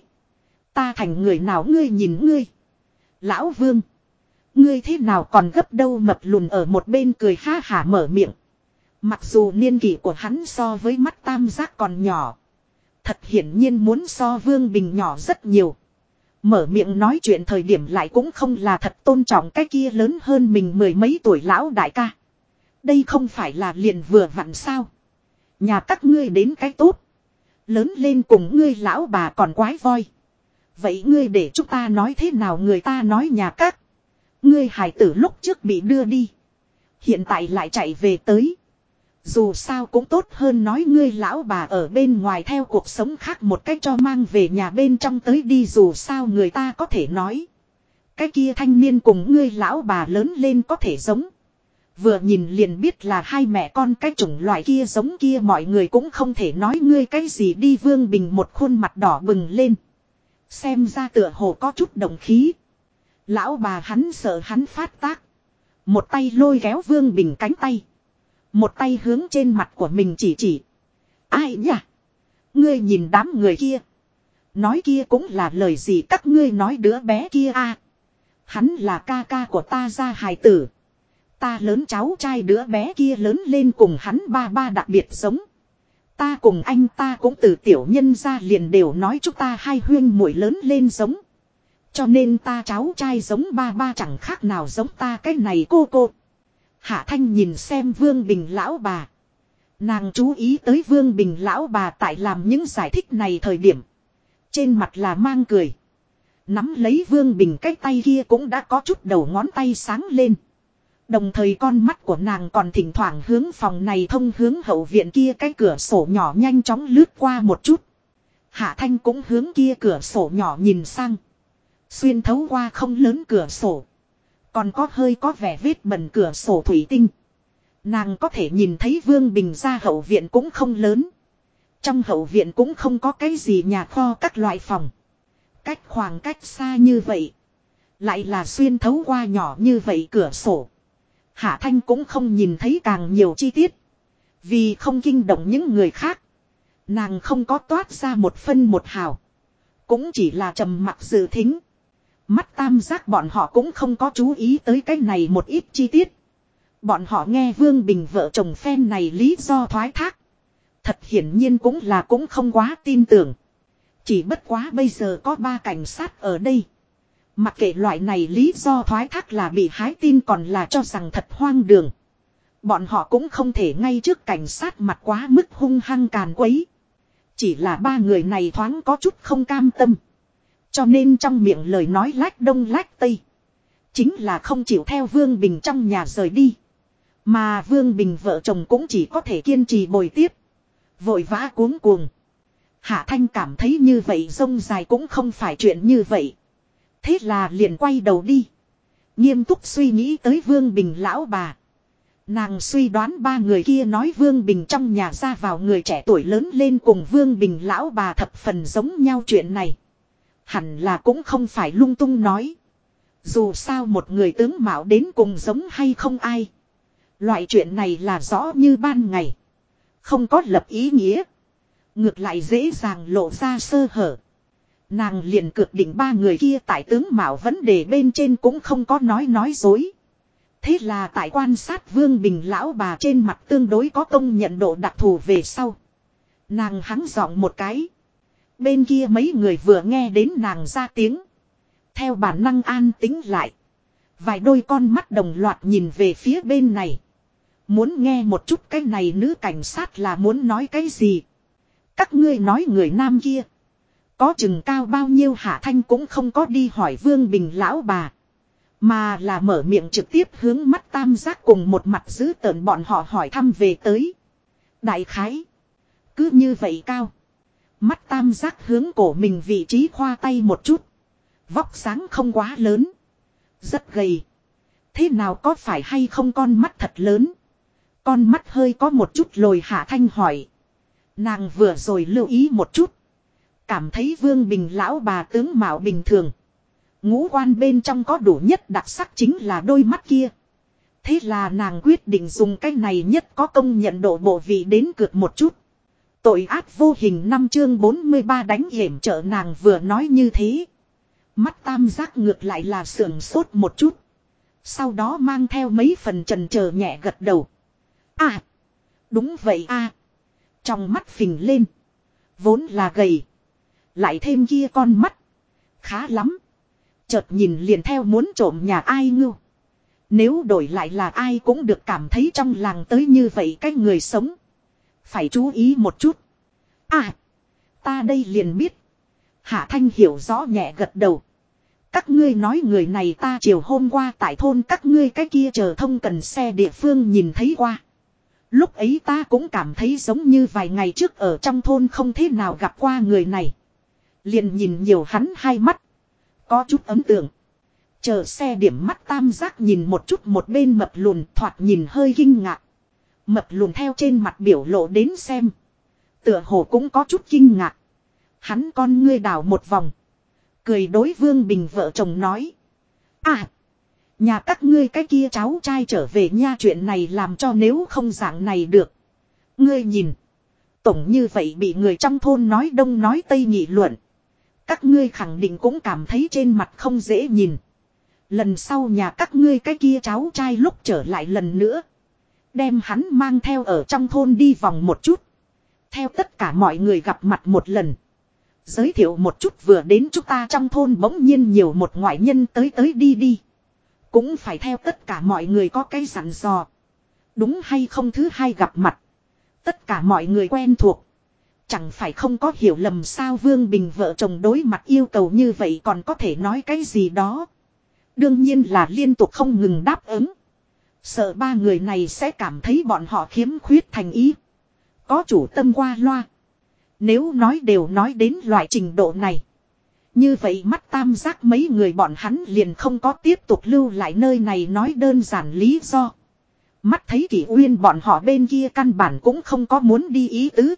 [SPEAKER 1] ta thành người nào ngươi nhìn ngươi. Lão Vương, ngươi thế nào còn gấp đâu. Mập lùn ở một bên cười ha hả mở miệng. Mặc dù niên kỷ của hắn so với mắt tam giác còn nhỏ, thật hiển nhiên muốn so Vương Bình nhỏ rất nhiều. Mở miệng nói chuyện thời điểm lại cũng không là thật tôn trọng cái kia lớn hơn mình mười mấy tuổi lão đại ca. Đây không phải là liền vừa vặn sao? Nhà các ngươi đến cái tốt. Lớn lên cùng ngươi lão bà còn quái voi. Vậy ngươi để chúng ta nói thế nào? Người ta nói nhà các ngươi hài tử lúc trước bị đưa đi, hiện tại lại chạy về tới. Dù sao cũng tốt hơn nói ngươi lão bà ở bên ngoài theo cuộc sống khác một cách cho mang về nhà bên trong tới đi, dù sao người ta có thể nói. Cái kia thanh niên cùng ngươi lão bà lớn lên có thể giống. Vừa nhìn liền biết là hai mẹ con cái chủng loại kia giống kia, mọi người cũng không thể nói ngươi cái gì đi. Vương Bình một khuôn mặt đỏ bừng lên. Xem ra tựa hồ có chút đồng khí. Lão bà hắn sợ hắn phát tác. Một tay lôi kéo Vương Bình cánh tay. Một tay hướng trên mặt của mình chỉ. Ai nhỉ? Ngươi nhìn đám người kia. Nói kia cũng là lời gì các ngươi nói đứa bé kia a? Hắn là ca ca của ta ra hài tử. Ta lớn cháu trai đứa bé kia lớn lên cùng hắn ba ba đặc biệt giống. Ta cùng anh ta cũng từ tiểu nhân ra liền đều nói chúng ta hai huyên muội lớn lên giống. Cho nên ta cháu trai giống ba ba chẳng khác nào giống ta cái này cô. Hạ Thanh nhìn xem Vương Bình lão bà. Nàng chú ý tới Vương Bình lão bà tại làm những giải thích này thời điểm. Trên mặt là mang cười. Nắm lấy Vương Bình cái tay kia cũng đã có chút đầu ngón tay sáng lên. Đồng thời con mắt của nàng còn thỉnh thoảng hướng phòng này thông hướng hậu viện kia cái cửa sổ nhỏ nhanh chóng lướt qua một chút. Hạ Thanh cũng hướng kia cửa sổ nhỏ nhìn sang. Xuyên thấu qua không lớn cửa sổ. Còn có hơi có vẻ vết bẩn cửa sổ thủy tinh. Nàng có thể nhìn thấy Vương Bình ra hậu viện cũng không lớn. Trong hậu viện cũng không có cái gì nhà kho các loại phòng. Cách khoảng cách xa như vậy. Lại là xuyên thấu qua nhỏ như vậy cửa sổ. Hạ Thanh cũng không nhìn thấy càng nhiều chi tiết. Vì không kinh động những người khác. Nàng không có toát ra một phân một hào. Cũng chỉ là trầm mặc dự thính. Mắt tam giác bọn họ cũng không có chú ý tới cái này một ít chi tiết. Bọn họ nghe Vương Bình vợ chồng phen này lý do thoái thác. Thật hiển nhiên cũng không quá tin tưởng. Chỉ bất quá bây giờ có 3 cảnh sát ở đây. Mặc kệ loại này lý do thoái thác là bị hái tin còn là cho rằng thật hoang đường. Bọn họ cũng không thể ngay trước cảnh sát mặt quá mức hung hăng càn quấy. Chỉ là 3 người này thoáng có chút không cam tâm. Cho nên trong miệng lời nói lách đông lách tây. Chính là không chịu theo Vương Bình trong nhà rời đi. Mà Vương Bình vợ chồng cũng chỉ có thể kiên trì bồi tiếp. Vội vã cuống cuồng. Hạ Thanh cảm thấy như vậy rông dài cũng không phải chuyện như vậy. Thế là liền quay đầu đi. Nghiêm túc suy nghĩ tới Vương Bình lão bà. Nàng suy đoán 3 người kia nói Vương Bình trong nhà ra vào người trẻ tuổi lớn lên cùng Vương Bình lão bà thập phần giống nhau chuyện này. Hẳn là cũng không phải lung tung nói. Dù sao một người tướng mạo đến cùng giống hay không ai. Loại chuyện này là rõ như ban ngày. Không có lập ý nghĩa. Ngược lại dễ dàng lộ ra sơ hở. Nàng liền cược định 3 người kia tại tướng mạo vấn đề bên trên cũng không có nói dối. Thế là tại quan sát Vương Bình lão bà trên mặt tương đối có công nhận độ đặc thù về sau. Nàng hắng giọng một cái. Bên kia mấy người vừa nghe đến nàng ra tiếng. Theo bản năng an tính lại. Vài đôi con mắt đồng loạt nhìn về phía bên này. Muốn nghe một chút cái này nữ cảnh sát là muốn nói cái gì. Các ngươi nói người nam kia. Có chừng cao bao nhiêu. Hạ Thanh cũng không có đi hỏi Vương Bình lão bà. Mà là mở miệng trực tiếp hướng mắt tam giác cùng một mặt giữ tợn bọn họ hỏi thăm về tới. Đại khái. Cứ như vậy cao. Mắt tam giác hướng cổ mình vị trí khoa tay một chút. Vóc sáng không quá lớn. Rất gầy. Thế nào có phải hay không con mắt thật lớn. Con mắt hơi có một chút lồi. Hạ Thanh hỏi. Nàng vừa rồi lưu ý một chút. Cảm thấy Vương Bình lão bà tướng mạo bình thường. Ngũ quan bên trong có đủ nhất đặc sắc chính là đôi mắt kia. Thế là nàng quyết định dùng cái này nhất có công nhận độ bộ vị đến cược một chút. Tội ác vô hình 5 chương 43 đánh hiểm trợ. Nàng vừa nói như thế. Mắt tam giác ngược lại là sưởng sốt một chút. Sau đó mang theo mấy phần chần chờ nhẹ gật đầu. À. Đúng vậy a. Trong mắt phình lên. Vốn là gầy. Lại thêm kia con mắt. Khá lắm. Chợt nhìn liền theo muốn trộm nhà ai ngưu. Nếu đổi lại là ai cũng được cảm thấy trong làng tới như vậy cái người sống. Phải chú ý một chút. À. Ta đây liền biết. Hạ Thanh hiểu rõ nhẹ gật đầu. Các ngươi nói người này ta chiều hôm qua tại thôn các ngươi cái kia chờ thông cần xe địa phương nhìn thấy qua. Lúc ấy ta cũng cảm thấy giống như vài ngày trước ở trong thôn không thế nào gặp qua người này. Liền nhìn nhiều hắn hai mắt. Có chút ấn tượng. Chờ xe điểm mắt tam giác nhìn một chút một bên mập lùn thoạt nhìn hơi kinh ngạc. Mập lùn theo trên mặt biểu lộ đến xem. Tựa hồ cũng có chút kinh ngạc. Hắn con ngươi đảo một vòng. Cười đối Vương Bình vợ chồng nói. À. Nhà các ngươi cái kia cháu trai trở về nha, chuyện này làm cho nếu không dạng này được. Ngươi nhìn. Tổng như vậy bị người trong thôn nói đông nói tây nghị luận. Các ngươi khẳng định cũng cảm thấy trên mặt không dễ nhìn. Lần sau nhà các ngươi cái kia cháu trai lúc trở lại lần nữa. Đem hắn mang theo ở trong thôn đi vòng một chút. Theo tất cả mọi người gặp mặt một lần. Giới thiệu một chút vừa đến chúng ta trong thôn bỗng nhiên nhiều một ngoại nhân tới đi đi. Cũng phải theo tất cả mọi người có cái dặn dò. Đúng hay không thứ hai gặp mặt. Tất cả mọi người quen thuộc. Chẳng phải không có hiểu lầm sao. Vương Bình vợ chồng đối mặt yêu cầu như vậy còn có thể nói cái gì đó. Đương nhiên là liên tục không ngừng đáp ứng. Sợ ba người này sẽ cảm thấy bọn họ khiếm khuyết thành ý. Có chủ tâm qua loa. Nếu nói đều nói đến loại trình độ này. Như vậy mắt tam giác mấy người bọn hắn liền không có tiếp tục lưu lại nơi này nói đơn giản lý do. Mắt thấy Kỷ Uyên bọn họ bên kia căn bản cũng không có muốn đi ý tứ.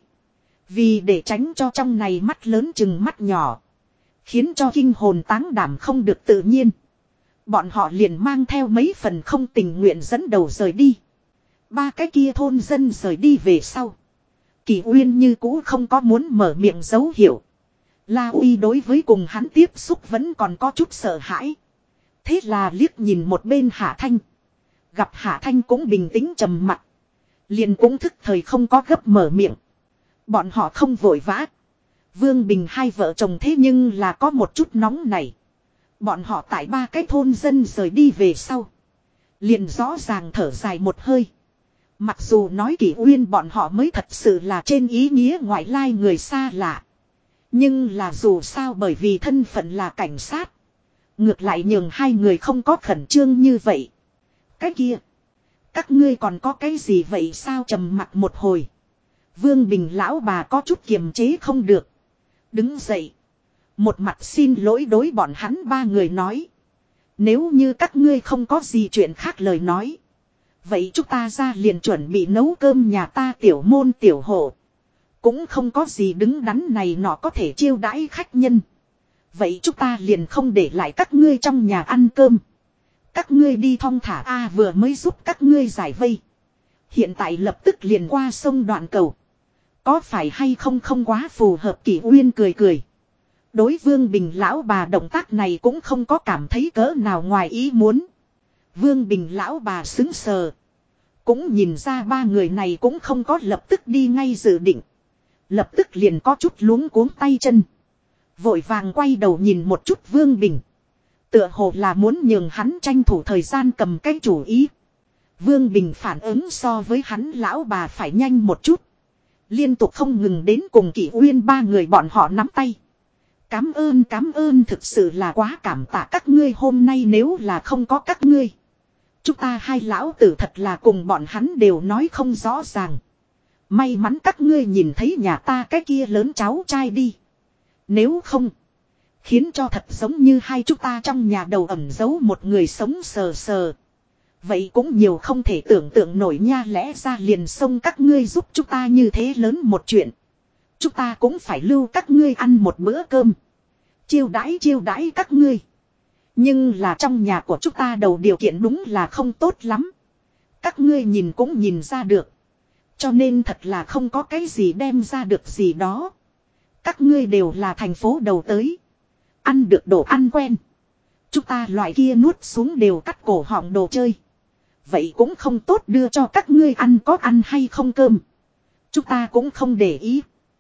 [SPEAKER 1] Vì để tránh cho trong này mắt lớn chừng mắt nhỏ. Khiến cho kinh hồn táng đảm không được tự nhiên. Bọn họ liền mang theo mấy phần không tình nguyện dẫn đầu rời đi. Ba cái kia thôn dân rời đi về sau. Kỷ Uyên như cũ không có muốn mở miệng dấu hiệu. La Uy đối với cùng hắn tiếp xúc vẫn còn có chút sợ hãi. Thế là liếc nhìn một bên Hạ Thanh. Gặp Hạ Thanh cũng bình tĩnh trầm mặc. Liền cũng thức thời không có gấp mở miệng. Bọn họ không vội vã. Vương Bình hai vợ chồng thế nhưng là có một chút nóng này. Bọn họ tại ba cái thôn dân rời đi về sau. Liền rõ ràng thở dài một hơi. Mặc dù nói Kỷ Uyên bọn họ mới thật sự là trên ý nghĩa ngoại lai người xa lạ. Nhưng là dù sao bởi vì thân phận là cảnh sát. Ngược lại nhường hai người không có khẩn trương như vậy. Cái kia. Các ngươi còn có cái gì vậy sao trầm mặt một hồi. Vương Bình lão bà có chút kiềm chế không được. Đứng dậy. Một mặt xin lỗi đối bọn hắn ba người nói. Nếu như các ngươi không có gì chuyện khác lời nói. Vậy chúng ta ra liền chuẩn bị nấu cơm nhà ta tiểu môn tiểu hộ. Cũng không có gì đứng đắn này nọ có thể chiêu đãi khách nhân. Vậy chúng ta liền không để lại các ngươi trong nhà ăn cơm. Các ngươi đi thong thả vừa mới giúp các ngươi giải vây. Hiện tại lập tức liền qua sông Đoạn Cầu. Có phải hay không không quá phù hợp. Kỷ Uyên cười cười. Đối Vương Bình lão bà động tác này cũng không có cảm thấy cỡ nào ngoài ý muốn. Vương Bình lão bà xứng sờ. Cũng nhìn ra ba người này cũng không có lập tức đi ngay dự định. Lập tức liền có chút luống cuống tay chân. Vội vàng quay đầu nhìn một chút Vương Bình. Tựa hồ là muốn nhường hắn tranh thủ thời gian cầm cái chủ ý. Vương Bình phản ứng so với hắn lão bà phải nhanh một chút. Liên tục không ngừng đến cùng Kỷ Uyên ba người bọn họ nắm tay. Cám ơn thực sự là quá cảm tạ các ngươi hôm nay nếu là không có các ngươi. Chúng ta hai lão tử thật là cùng bọn hắn đều nói không rõ ràng. May mắn các ngươi nhìn thấy nhà ta cái kia lớn cháu trai đi. Nếu không. Khiến cho thật giống như hai chúng ta trong nhà đầu ẩn giấu một người sống sờ sờ. Vậy cũng nhiều không thể tưởng tượng nổi nha, lẽ ra liền xông các ngươi giúp chúng ta như thế lớn một chuyện. Chúng ta cũng phải lưu các ngươi ăn một bữa cơm. Chiêu đãi các ngươi. Nhưng là trong nhà của chúng ta đầu điều kiện đúng là không tốt lắm. Các ngươi nhìn cũng nhìn ra được. Cho nên thật là không có cái gì đem ra được gì đó. Các ngươi đều là thành phố đầu tới. Ăn được đồ ăn quen. Chúng ta loại kia nuốt xuống đều cắt cổ họng đồ chơi. Vậy cũng không tốt đưa cho các ngươi ăn, có ăn hay không cơm. Chúng ta cũng không để ý.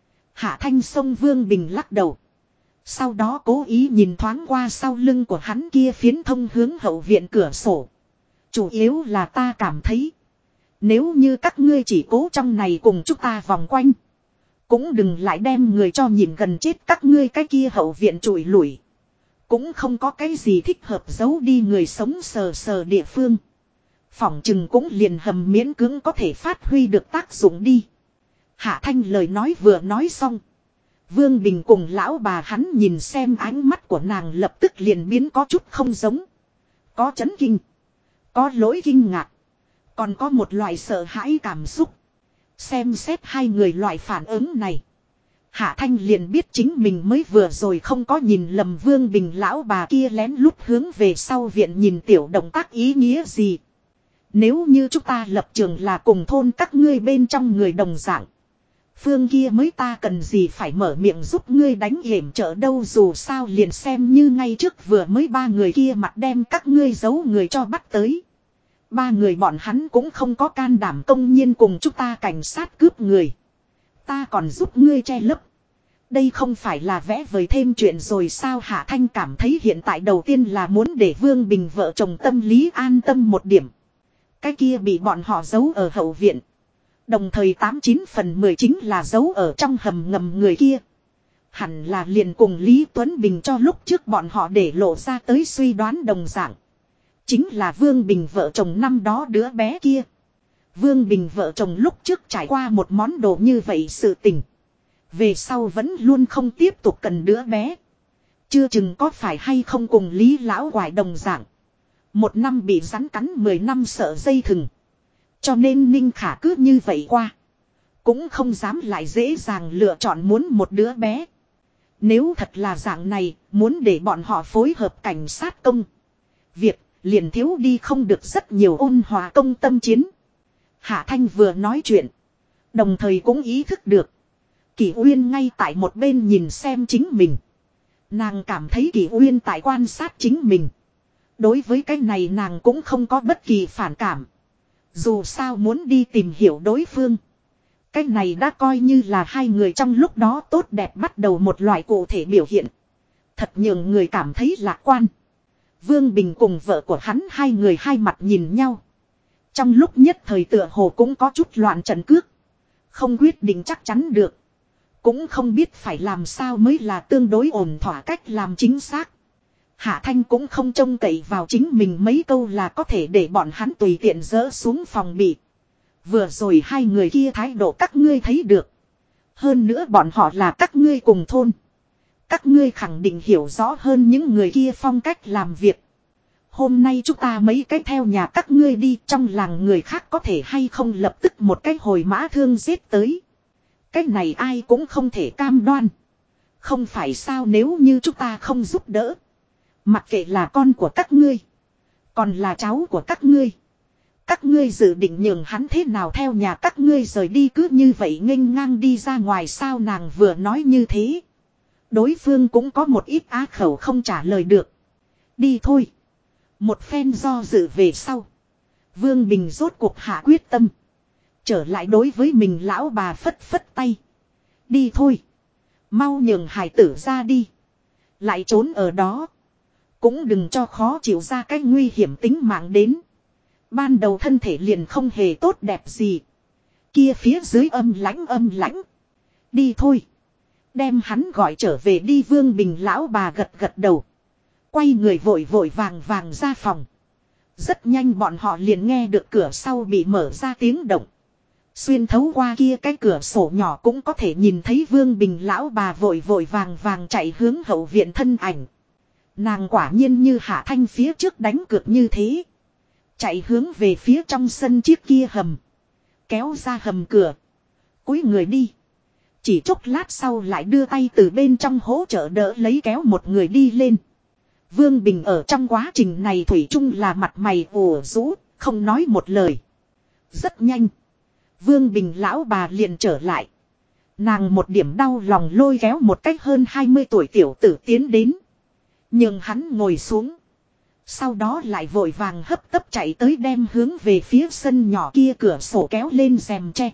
[SPEAKER 1] Hạ Thanh sông Vương Bình lắc đầu. Sau đó cố ý nhìn thoáng qua sau lưng của hắn kia phiến thông hướng hậu viện cửa sổ. Chủ yếu là ta cảm thấy. Nếu như các ngươi chỉ cố trong này cùng chúng ta vòng quanh. Cũng đừng lại đem người cho nhìn gần chết các ngươi cái kia hậu viện trụi lủi. Cũng không có cái gì thích hợp giấu đi người sống sờ sờ địa phương. Phỏng chừng cũng liền hầm miễn cưỡng có thể phát huy được tác dụng đi. Hạ Thanh lời nói vừa nói xong. Vương Bình cùng lão bà hắn nhìn xem ánh mắt của nàng lập tức liền biến có chút không giống. Có chấn kinh. Có lỗi kinh ngạc. Còn có một loại sợ hãi cảm xúc. Xem xét hai người loại phản ứng này. Hạ Thanh liền biết chính mình mới vừa rồi không có nhìn lầm Vương Bình lão bà kia lén lút hướng về sau viện nhìn tiểu động tác ý nghĩa gì. Nếu như chúng ta lập trường là cùng thôn các ngươi bên trong người đồng dạng. Phương kia mới ta cần gì phải mở miệng giúp ngươi đánh hiểm trợ đâu, dù sao liền xem như ngay trước vừa mới ba người kia mặt đem các ngươi giấu người cho bắt tới. Ba người bọn hắn cũng không có can đảm công nhiên cùng chúng ta cảnh sát cướp người. Ta còn giúp ngươi che lấp. Đây không phải là vẽ vời thêm chuyện rồi sao? Hạ Thanh cảm thấy hiện tại đầu tiên là muốn để Vương Bình vợ chồng tâm lý an tâm một điểm. Cái kia bị bọn họ giấu ở hậu viện. Đồng thời 89 phần 10 chính là giấu ở trong hầm ngầm người kia. Hẳn là liền cùng Lý Tuấn Bình cho lúc trước bọn họ để lộ ra tới suy đoán đồng dạng. Chính là Vương Bình vợ chồng năm đó đứa bé kia. Vương Bình vợ chồng lúc trước trải qua một món đồ như vậy sự tình. Về sau vẫn luôn không tiếp tục cần đứa bé. Chưa chừng có phải hay không cùng Lý lão quải đồng dạng. Một năm bị rắn cắn 10 năm sợ dây thừng. Cho nên Ninh Khả cứ như vậy qua. Cũng không dám lại dễ dàng lựa chọn muốn một đứa bé. Nếu thật là dạng này, muốn để bọn họ phối hợp cảnh sát công. Việc liền thiếu đi không được rất nhiều ôn hòa công tâm chiến. Hạ Thanh vừa nói chuyện. Đồng thời cũng ý thức được. Kỷ Uyên ngay tại một bên nhìn xem chính mình. Nàng cảm thấy Kỷ Uyên tại quan sát chính mình. Đối với cái này nàng cũng không có bất kỳ phản cảm. Dù sao muốn đi tìm hiểu đối phương. Cái này đã coi như là hai người trong lúc đó tốt đẹp bắt đầu một loại cụ thể biểu hiện. Thật nhường người cảm thấy lạc quan. Vương Bình cùng vợ của hắn hai người hai mặt nhìn nhau. Trong lúc nhất thời tựa hồ cũng có chút loạn trận cước. Không quyết định chắc chắn được. Cũng không biết phải làm sao mới là tương đối ổn thỏa cách làm chính xác. Hạ Thanh cũng không trông cậy vào chính mình mấy câu là có thể để bọn hắn tùy tiện dỡ xuống phòng bị. Vừa rồi hai người kia thái độ các ngươi thấy được. Hơn nữa bọn họ là các ngươi cùng thôn. Các ngươi khẳng định hiểu rõ hơn những người kia phong cách làm việc. Hôm nay chúng ta mấy cái theo nhà các ngươi đi, trong làng người khác có thể hay không lập tức một cái hồi mã thương giết tới. Cái này ai cũng không thể cam đoan. Không phải sao, nếu như chúng ta không giúp đỡ. Mặc kệ là con của các ngươi. Còn là cháu của các ngươi. Các ngươi dự định nhường hắn thế nào theo nhà các ngươi rời đi, cứ như vậy nghênh ngang đi ra ngoài sao? Nàng vừa nói như thế. Đối phương cũng có một ít á khẩu không trả lời được. Đi thôi. Một phen do dự về sau. Vương Bình rốt cuộc hạ quyết tâm. Trở lại đối với mình lão bà phất phất tay. Đi thôi. Mau nhường hải tử ra đi. Lại trốn ở đó. Cũng đừng cho khó chịu ra cái nguy hiểm tính mạng đến. Ban đầu thân thể liền không hề tốt đẹp gì. Kia phía dưới âm lãnh. Đi thôi. Đem hắn gọi trở về đi. Vương Bình lão bà gật gật đầu. Quay người vội vội vàng ra phòng. Rất nhanh bọn họ liền nghe được cửa sau bị mở ra tiếng động. Xuyên thấu qua kia cái cửa sổ nhỏ cũng có thể nhìn thấy Vương Bình lão bà vội vội vàng chạy hướng hậu viện thân ảnh. Nàng quả nhiên như Hạ Thanh phía trước đánh cược như thế. Chạy hướng về phía trong sân chiếc kia hầm. Kéo ra hầm cửa. Cúi người đi. Chỉ chốc lát sau lại đưa tay từ bên trong hỗ trợ đỡ lấy kéo một người đi lên. Vương Bình ở trong quá trình này thủy chung là mặt mày ủ rũ, không nói một lời. Rất nhanh. Vương Bình lão bà liền trở lại. Nàng một điểm đau lòng lôi kéo một cách hơn 20 tuổi tiểu tử tiến đến. Nhưng hắn ngồi xuống. Sau đó lại vội vàng hấp tấp chạy tới đem hướng về phía sân nhỏ kia cửa sổ kéo lên rèm tre.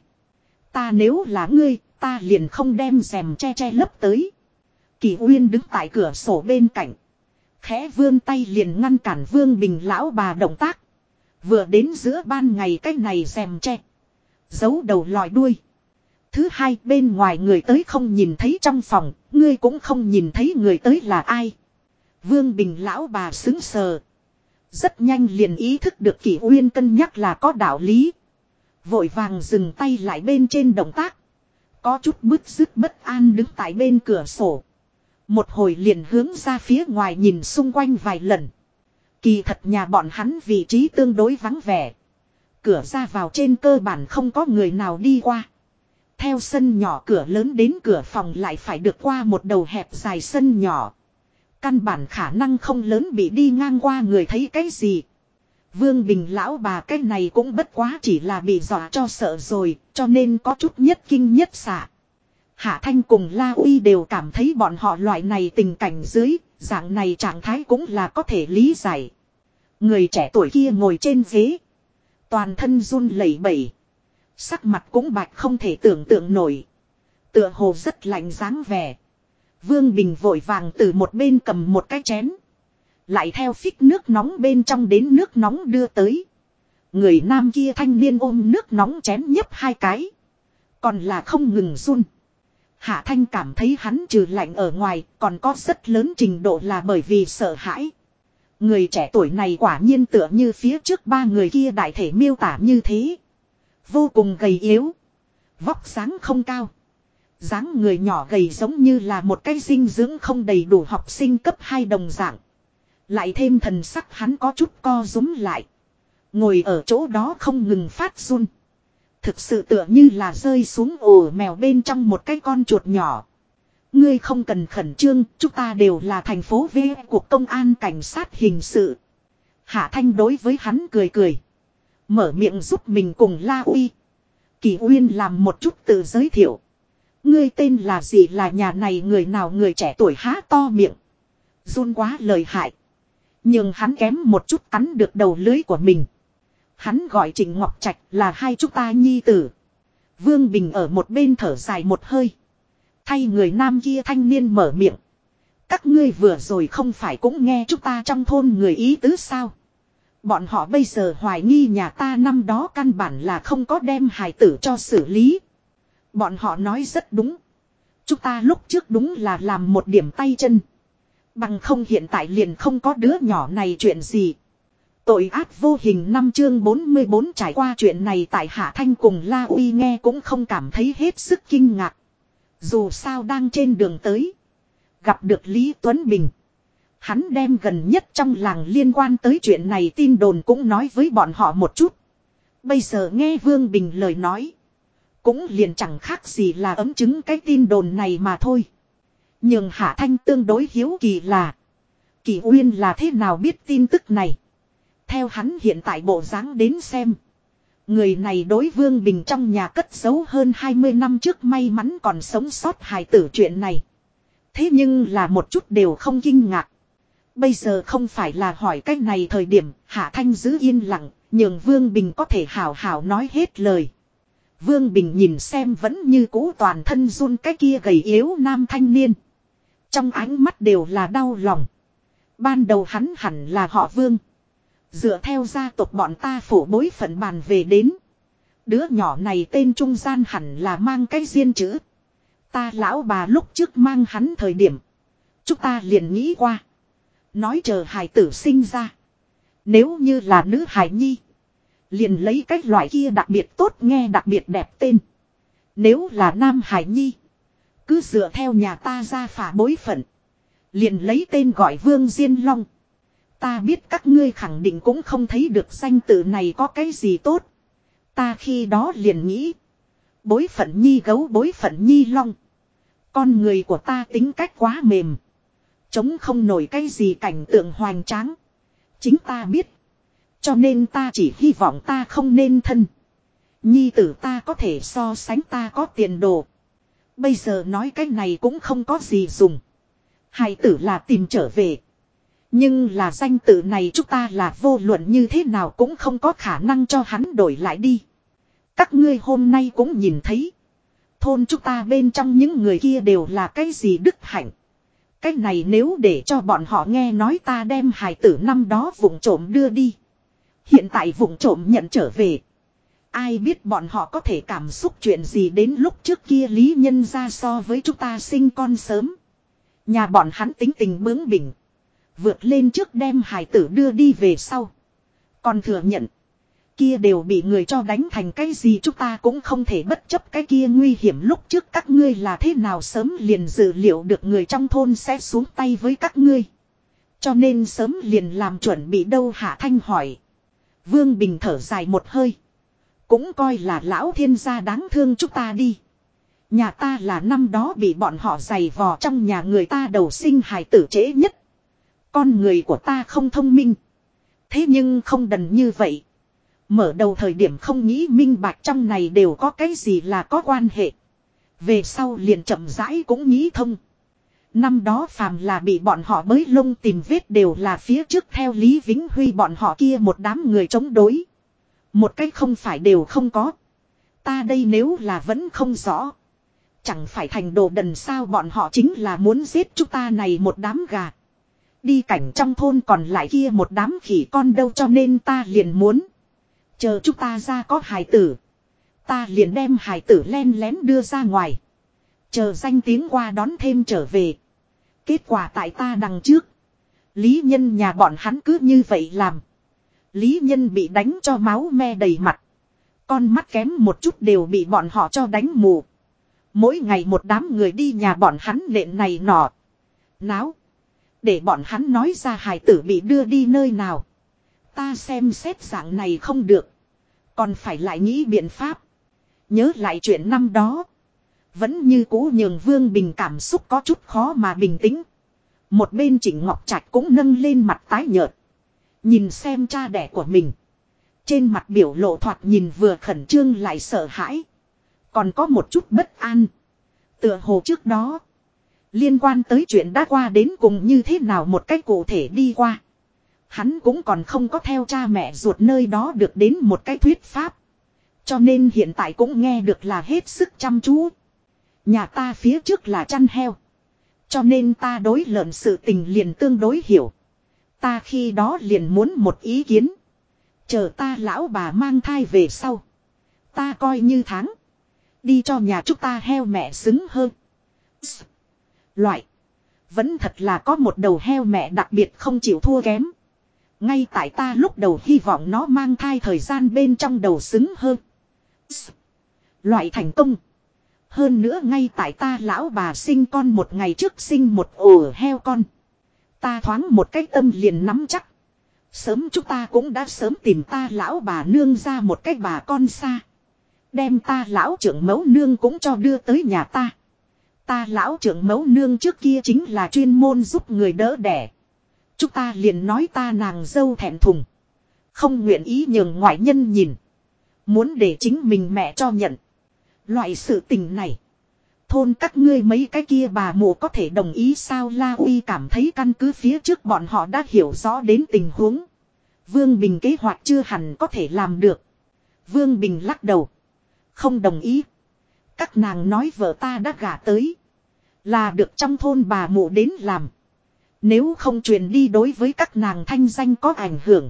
[SPEAKER 1] Ta nếu là ngươi, ta liền không đem rèm che lấp tới. Kỳ Uyên đứng tại cửa sổ bên cạnh. Khẽ vươn tay liền ngăn cản Vương Bình lão bà động tác. Vừa đến giữa ban ngày cái này rèm tre. Giấu đầu lòi đuôi. Thứ hai, bên ngoài người tới không nhìn thấy trong phòng, ngươi cũng không nhìn thấy người tới là ai. Vương Bình lão bà xứng sờ. Rất nhanh liền ý thức được Kỷ Uyên cân nhắc là có đạo lý. Vội vàng dừng tay lại bên trên động tác. Có chút bứt rứt bất an đứng tại bên cửa sổ. Một hồi liền hướng ra phía ngoài nhìn xung quanh vài lần. Kỳ thật nhà bọn hắn vị trí tương đối vắng vẻ. Cửa ra vào trên cơ bản không có người nào đi qua. Theo sân nhỏ cửa lớn đến cửa phòng lại phải được qua một đầu hẹp dài sân nhỏ. Căn bản khả năng không lớn bị đi ngang qua người thấy cái gì. Vương Bình lão bà cái này cũng bất quá chỉ là bị dọa cho sợ rồi, cho nên có chút nhất kinh nhất xạ. Hạ Thanh cùng La Uy đều cảm thấy bọn họ loại này tình cảnh dưới, dạng này trạng thái cũng là có thể lý giải. Người trẻ tuổi kia ngồi trên ghế. Toàn thân run lẩy bẩy. Sắc mặt cũng bạch không thể tưởng tượng nổi. Tựa hồ rất lạnh dáng vẻ. Vương Bình vội vàng từ một bên cầm một cái chén. Lại theo phích nước nóng bên trong đến nước nóng đưa tới. Người nam kia thanh niên ôm nước nóng chén nhấp 2 cái. Còn là không ngừng run. Hạ Thanh cảm thấy hắn trừ lạnh ở ngoài còn có rất lớn trình độ là bởi vì sợ hãi. Người trẻ tuổi này quả nhiên tựa như phía trước 3 người kia đại thể miêu tả như thế. Vô cùng gầy yếu. Vóc dáng không cao. Dáng người nhỏ gầy giống như là một cái dinh dưỡng không đầy đủ học sinh cấp 2 đồng dạng. Lại thêm thần sắc hắn có chút co rúm lại. Ngồi ở chỗ đó không ngừng phát run. Thực sự tựa như là rơi xuống ổ mèo bên trong một cái con chuột nhỏ. Ngươi không cần khẩn trương, chúng ta đều là thành phố V của công an cảnh sát hình sự. Hạ Thanh đối với hắn cười cười. Mở miệng giúp mình cùng La Uy. Kỷ Uyên làm một chút tự giới thiệu. Ngươi tên là gì, là nhà này người nào? Người trẻ tuổi há to miệng. Run quá lời hại. Nhưng hắn kém một chút cắn được đầu lưới của mình. Hắn gọi Trịnh Ngọc Trạch, là hai chúng ta nhi tử. Vương Bình ở một bên thở dài một hơi. Thay người nam kia thanh niên mở miệng. Các ngươi vừa rồi không phải cũng nghe chúng ta trong thôn người ý tứ sao? Bọn họ bây giờ hoài nghi nhà ta năm đó căn bản là không có đem hài tử cho xử lý. Bọn họ nói rất đúng. Chúng ta lúc trước đúng là làm một điểm tay chân. Bằng không hiện tại liền không có đứa nhỏ này chuyện gì. Tội ác vô hình 5 chương 44 trải qua chuyện này tại Hạ Thanh cùng La Uy nghe cũng không cảm thấy hết sức kinh ngạc. Dù sao đang trên đường tới. Gặp được Lý Tuấn Bình. Hắn đem gần nhất trong làng liên quan tới chuyện này tin đồn cũng nói với bọn họ một chút. Bây giờ nghe Vương Bình lời nói. Cũng liền chẳng khác gì là ấm chứng cái tin đồn này mà thôi. Nhưng Hạ Thanh tương đối hiếu kỳ là. Kỷ Uyên là thế nào biết tin tức này. Theo hắn hiện tại bộ dáng đến xem. Người này đối Vương Bình trong nhà cất giấu hơn 20 năm trước may mắn còn sống sót hài tử chuyện này. Thế nhưng là một chút đều không kinh ngạc. Bây giờ không phải là hỏi cách này thời điểm Hạ Thanh giữ yên lặng, nhường Vương Bình có thể hào hào nói hết lời. Vương Bình nhìn xem vẫn như cũ toàn thân run cái kia gầy yếu nam thanh niên. Trong ánh mắt đều là đau lòng. Ban đầu hắn hẳn là họ Vương. Dựa theo gia tộc bọn ta phổ bối phận bàn về đến. Đứa nhỏ này tên trung gian hẳn là mang cái diên chữ. Ta lão bà lúc trước mang hắn thời điểm. Chúng ta liền nghĩ qua. Nói chờ hài tử sinh ra. Nếu như là nữ hài nhi. Liền lấy cái loại kia đặc biệt tốt nghe đặc biệt đẹp tên. Nếu là nam hài nhi. Cứ dựa theo nhà ta ra phả bối phận. Liền lấy tên gọi Vương Diên Long. Ta biết các ngươi khẳng định cũng không thấy được danh tự này có cái gì tốt. Ta khi đó liền nghĩ. Bối phận nhi gấu bối phận nhi long. Con người của ta tính cách quá mềm. Chống không nổi cái gì cảnh tượng hoành tráng. Chính ta biết. Cho nên ta chỉ hy vọng ta không nên thân. Nhi tử ta có thể so sánh ta có tiền đồ. Bây giờ nói cái này cũng không có gì dùng. Hài tử là tìm trở về. Nhưng là danh tự này chúng ta là vô luận như thế nào cũng không có khả năng cho hắn đổi lại đi. Các ngươi hôm nay cũng nhìn thấy. Thôn chúng ta bên trong những người kia đều là cái gì đức hạnh. Cái này nếu để cho bọn họ nghe nói ta đem hài tử năm đó vụng trộm đưa đi. Hiện tại vụng trộm nhận trở về. Ai biết bọn họ có thể cảm xúc chuyện gì đến lúc trước kia lý nhân ra so với chúng ta sinh con sớm. Nhà bọn hắn tính tình bướng bỉnh. Vượt lên trước đem hài tử đưa đi về sau. Còn thừa nhận. Kia đều bị người cho đánh thành cái gì chúng ta cũng không thể bất chấp cái kia nguy hiểm lúc trước các ngươi là thế nào sớm liền dự liệu được người trong thôn sẽ xuống tay với các ngươi. Cho nên sớm liền làm chuẩn bị đâu Hạ Thanh hỏi. Vương Bình thở dài một hơi. Cũng coi là lão thiên gia đáng thương chúng ta đi. Nhà ta là năm đó bị bọn họ giày vò trong nhà người ta đầu sinh hài tử trễ nhất. Con người của ta không thông minh. Thế nhưng không đần như vậy. Mở đầu thời điểm không nghĩ minh bạch trong này đều có cái gì là có quan hệ. Về sau liền chậm rãi cũng nghĩ thông. Năm đó phàm là bị bọn họ bới lông tìm vết đều là phía trước theo Lý Vĩnh Huy bọn họ kia một đám người chống đối. Một cách không phải đều không có. Ta đây nếu là vẫn không rõ. Chẳng phải thành đồ đần sao bọn họ chính là muốn giết chúng ta này một đám gà. Đi cảnh trong thôn còn lại kia một đám khỉ con đâu cho nên ta liền muốn. Chờ chúng ta ra có hài tử. Ta liền đem hài tử len lén đưa ra ngoài. Chờ danh tiếng qua đón thêm trở về. Kết quả tại ta đằng trước. Lý Nhân nhà bọn hắn cứ như vậy làm. Lý Nhân bị đánh cho máu me đầy mặt. Con mắt kém một chút đều bị bọn họ cho đánh mù. Mỗi ngày một đám người đi nhà bọn hắn nện này nọ. Náo. Để bọn hắn nói ra hài tử bị đưa đi nơi nào. Ta xem xét dạng này không được. Còn phải lại nghĩ biện pháp. Nhớ lại chuyện năm đó. Vẫn như cũ nhường Vương Bình cảm xúc có chút khó mà bình tĩnh. Một bên Trịnh Ngọc Trạch cũng nâng lên mặt tái nhợt. Nhìn xem cha đẻ của mình. Trên mặt biểu lộ thoạt nhìn vừa khẩn trương lại sợ hãi. Còn có một chút bất an. Tựa hồ trước đó. Liên quan tới chuyện đã qua đến cùng như thế nào một cách cụ thể đi qua. Hắn cũng còn không có theo cha mẹ ruột nơi đó được đến một cái thuyết pháp. Cho nên hiện tại cũng nghe được là hết sức chăm chú. Nhà ta phía trước là chăn heo. Cho nên ta đối lợn sự tình liền tương đối hiểu. Ta khi đó liền muốn một ý kiến. Chờ ta lão bà mang thai về sau. Ta coi như tháng. Đi cho nhà chúng ta heo mẹ xứng hơn. Loại. Vẫn thật là có một đầu heo mẹ đặc biệt không chịu thua kém. Ngay tại ta lúc đầu hy vọng nó mang thai thời gian bên trong đầu xứng hơn. Loại thành công. Hơn nữa ngay tại ta lão bà sinh con một ngày trước sinh một ổ heo con. Ta thoáng một cái tâm liền nắm chắc. Sớm chúng ta cũng đã sớm tìm ta lão bà nương ra một cái bà con xa. Đem ta lão trưởng mẫu nương cũng cho đưa tới nhà ta. Ta lão trưởng mẫu nương trước kia chính là chuyên môn giúp người đỡ đẻ. Chúng ta liền nói ta nàng dâu thẹn thùng. Không nguyện ý nhường ngoại nhân nhìn. Muốn để chính mình mẹ cho nhận. Loại sự tình này. Thôn các ngươi mấy cái kia bà mụ có thể đồng ý sao La Uy cảm thấy căn cứ phía trước bọn họ đã hiểu rõ đến tình huống. Vương Bình kế hoạch chưa hẳn có thể làm được. Vương Bình lắc đầu. Không đồng ý. Các nàng nói vợ ta đã gả tới. Là được trong thôn bà mụ đến làm. Nếu không truyền đi đối với các nàng thanh danh có ảnh hưởng.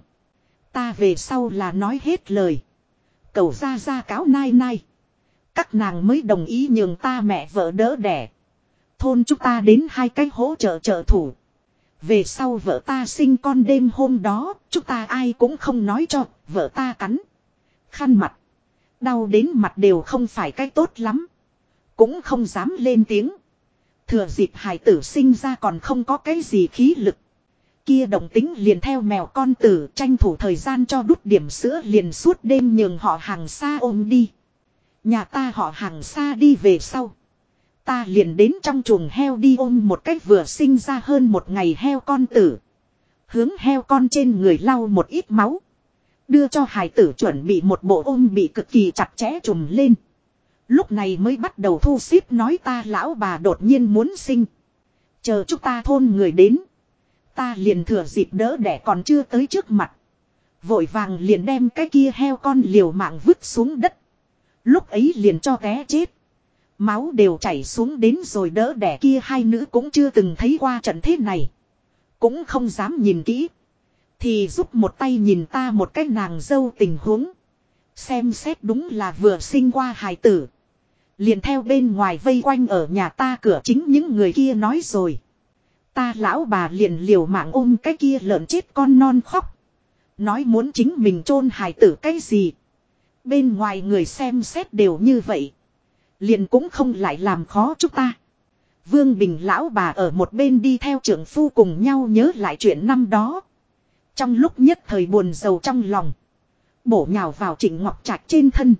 [SPEAKER 1] Ta về sau là nói hết lời. Cầu ra cáo nai nai. Các nàng mới đồng ý nhường ta mẹ vợ đỡ đẻ. Thôn chúng ta đến hai cái hỗ trợ trợ thủ. Về sau vợ ta sinh con đêm hôm đó. Chúng ta ai cũng không nói cho. Vợ ta cắn. Khăn mặt. Đau đến mặt đều không phải cái tốt lắm. Cũng không dám lên tiếng. Thừa dịp hài tử sinh ra còn không có cái gì khí lực. Kia động tính liền theo mèo con tử tranh thủ thời gian cho đút điểm sữa liền suốt đêm nhường họ hàng xa ôm đi. Nhà ta họ hàng xa đi về sau. Ta liền đến trong chuồng heo đi ôm một cách vừa sinh ra hơn một ngày heo con tử. Hướng heo con trên người lau một ít máu. Đưa cho hài tử chuẩn bị một bộ ôm bị cực kỳ chặt chẽ trùm lên. Lúc này mới bắt đầu thu xếp nói ta lão bà đột nhiên muốn sinh. Chờ chúng ta thôn người đến. Ta liền thừa dịp đỡ đẻ còn chưa tới trước mặt. Vội vàng liền đem cái kia heo con liều mạng vứt xuống đất. Lúc ấy liền cho té chết. Máu đều chảy xuống đến rồi đỡ đẻ kia hai nữ cũng chưa từng thấy qua trận thế này. Cũng không dám nhìn kỹ. Thì giúp một tay nhìn ta một cái nàng dâu tình huống. Xem xét đúng là vừa sinh qua hài tử. Liền theo bên ngoài vây quanh ở nhà ta cửa chính những người kia nói rồi. Ta lão bà liền liều mạng ôm cái kia lợn chết con non khóc. Nói muốn chính mình chôn hài tử cái gì. Bên ngoài người xem xét đều như vậy. Liền cũng không lại làm khó chúng ta. Vương Bình lão bà ở một bên đi theo trưởng phu cùng nhau nhớ lại chuyện năm đó. Trong lúc nhất thời buồn rầu trong lòng. Bổ nhào vào Trịnh Ngọc Trạch trên thân.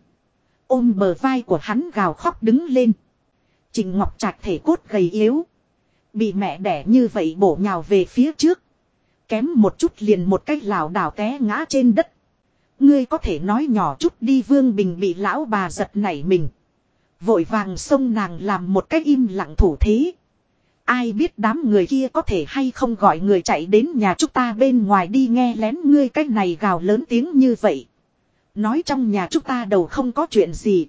[SPEAKER 1] Ôm bờ vai của hắn gào khóc đứng lên. Trịnh Ngọc Trạch thể cốt gầy yếu. Bị mẹ đẻ như vậy bổ nhào về phía trước. Kém một chút liền một cái lảo đảo té ngã trên đất. Ngươi có thể nói nhỏ chút đi. Vương Bình bị lão bà giật nảy mình. Vội vàng xông nàng làm một cái im lặng thủ thế. Ai biết đám người kia có thể hay không gọi người chạy đến nhà chúng ta bên ngoài đi nghe lén ngươi cái này gào lớn tiếng như vậy. Nói trong nhà chúng ta đầu không có chuyện gì.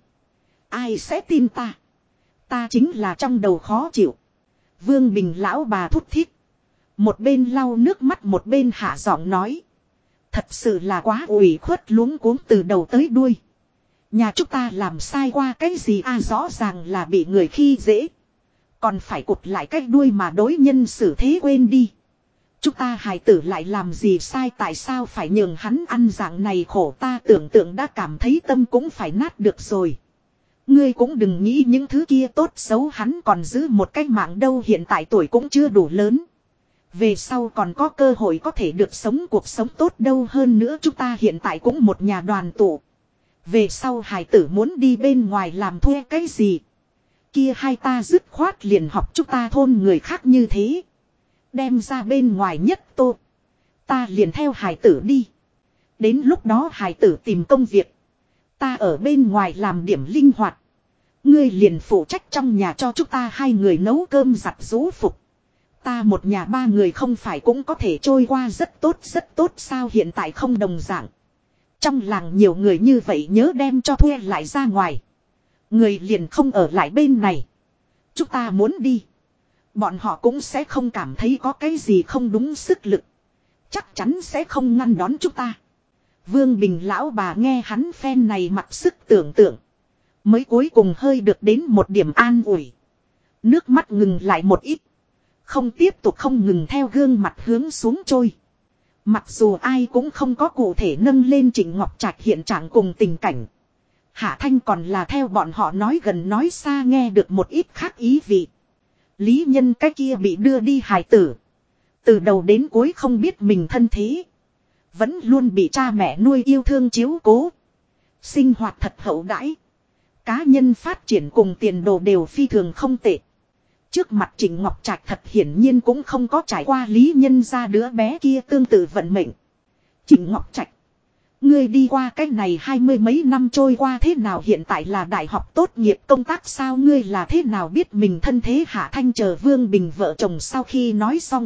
[SPEAKER 1] Ai sẽ tin ta. Ta chính là trong đầu khó chịu. Vương Bình lão bà thút thít. Một bên lau nước mắt một bên hạ giọng nói. Thật sự là quá ủy khuất luống cuống từ đầu tới đuôi. Nhà chúng ta làm sai qua cái gì rõ ràng là bị người khi dễ. Còn phải cụt lại cái đuôi mà đối nhân xử thế quên đi. Chúng ta hài tử lại làm gì sai tại sao phải nhường hắn ăn dạng này khổ ta tưởng tượng đã cảm thấy tâm cũng phải nát được rồi. Ngươi cũng đừng nghĩ những thứ kia tốt xấu hắn còn giữ một cái mạng đâu hiện tại tuổi cũng chưa đủ lớn. Về sau còn có cơ hội có thể được sống cuộc sống tốt đâu hơn nữa chúng ta hiện tại cũng một nhà đoàn tụ. Về sau hài tử muốn đi bên ngoài làm thuê cái gì. Kia hai ta dứt khoát liền học chúng ta thôn người khác như thế. Đem ra bên ngoài nhất tô. Ta liền theo hài tử đi. Đến lúc đó hài tử tìm công việc. Ta ở bên ngoài làm điểm linh hoạt. Ngươi liền phụ trách trong nhà cho chúng ta hai người nấu cơm giặt giũ phục. Ta một nhà ba người không phải cũng có thể trôi qua rất tốt sao hiện tại không đồng dạng. Trong làng nhiều người như vậy nhớ đem cho thuê lại ra ngoài. Người liền không ở lại bên này. Chúng ta muốn đi. Bọn họ cũng sẽ không cảm thấy có cái gì không đúng sức lực. Chắc chắn sẽ không ngăn đón chúng ta. Vương Bình lão bà nghe hắn phen này mặc sức tưởng tượng. Mới cuối cùng hơi được đến một điểm an ủi. Nước mắt ngừng lại một ít. Không tiếp tục không ngừng theo gương mặt hướng xuống trôi. Mặc dù ai cũng không có cụ thể nâng lên Trịnh Ngọc Trạch hiện trạng cùng tình cảnh. Hạ Thanh còn là theo bọn họ nói gần nói xa nghe được một ít khác ý vị. Lý Nhân cái kia bị đưa đi hài tử. Từ đầu đến cuối không biết mình thân thế. Vẫn luôn bị cha mẹ nuôi yêu thương chiếu cố. Sinh hoạt thật hậu đãi. Cá nhân phát triển cùng tiền đồ đều phi thường không tệ. Trước mặt Trịnh Ngọc Trạch thật hiển nhiên cũng không có trải qua Lý Nhân ra đứa bé kia tương tự vận mệnh. Trịnh Ngọc Trạch. Ngươi đi qua cái này 20 mấy năm trôi qua thế nào hiện tại là đại học tốt nghiệp công tác sao ngươi là thế nào biết mình thân thế Hạ Thanh chờ Vương Bình vợ chồng sau khi nói xong.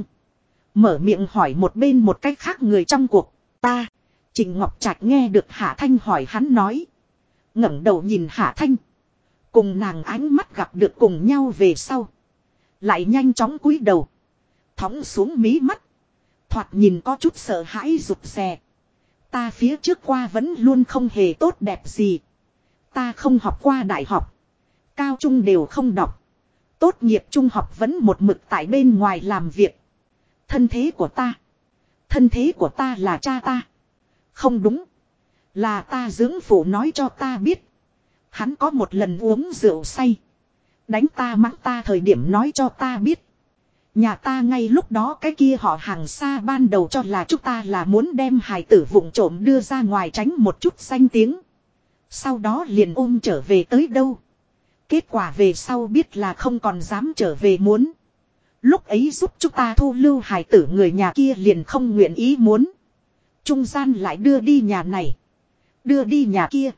[SPEAKER 1] Mở miệng hỏi một bên một cách khác người trong cuộc. Ta. Trịnh Ngọc Trạch nghe được Hạ Thanh hỏi hắn nói. Ngẩng đầu nhìn Hạ Thanh. Cùng nàng ánh mắt gặp được cùng nhau về sau. Lại nhanh chóng cúi đầu. Thõng xuống mí mắt. Thoạt nhìn có chút sợ hãi rụt rè. Ta phía trước qua vẫn luôn không hề tốt đẹp gì. Ta không học qua đại học. Cao trung đều không đọc. Tốt nghiệp trung học vẫn một mực tại bên ngoài làm việc. Thân thế của ta. Thân thế của ta là cha ta. Không đúng. Là ta dưỡng phụ nói cho ta biết. Hắn có một lần uống rượu say. Đánh ta mắng ta thời điểm nói cho ta biết. Nhà ta ngay lúc đó cái kia họ hàng xa ban đầu cho là chúng ta là muốn đem hài tử vụng trộm đưa ra ngoài tránh một chút danh tiếng. Sau đó liền ôm trở về tới đâu. Kết quả về sau biết là không còn dám trở về muốn. Lúc ấy giúp chúng ta thu lưu hài tử người nhà kia liền không nguyện ý muốn. Trung gian lại đưa đi nhà này. Đưa đi nhà kia.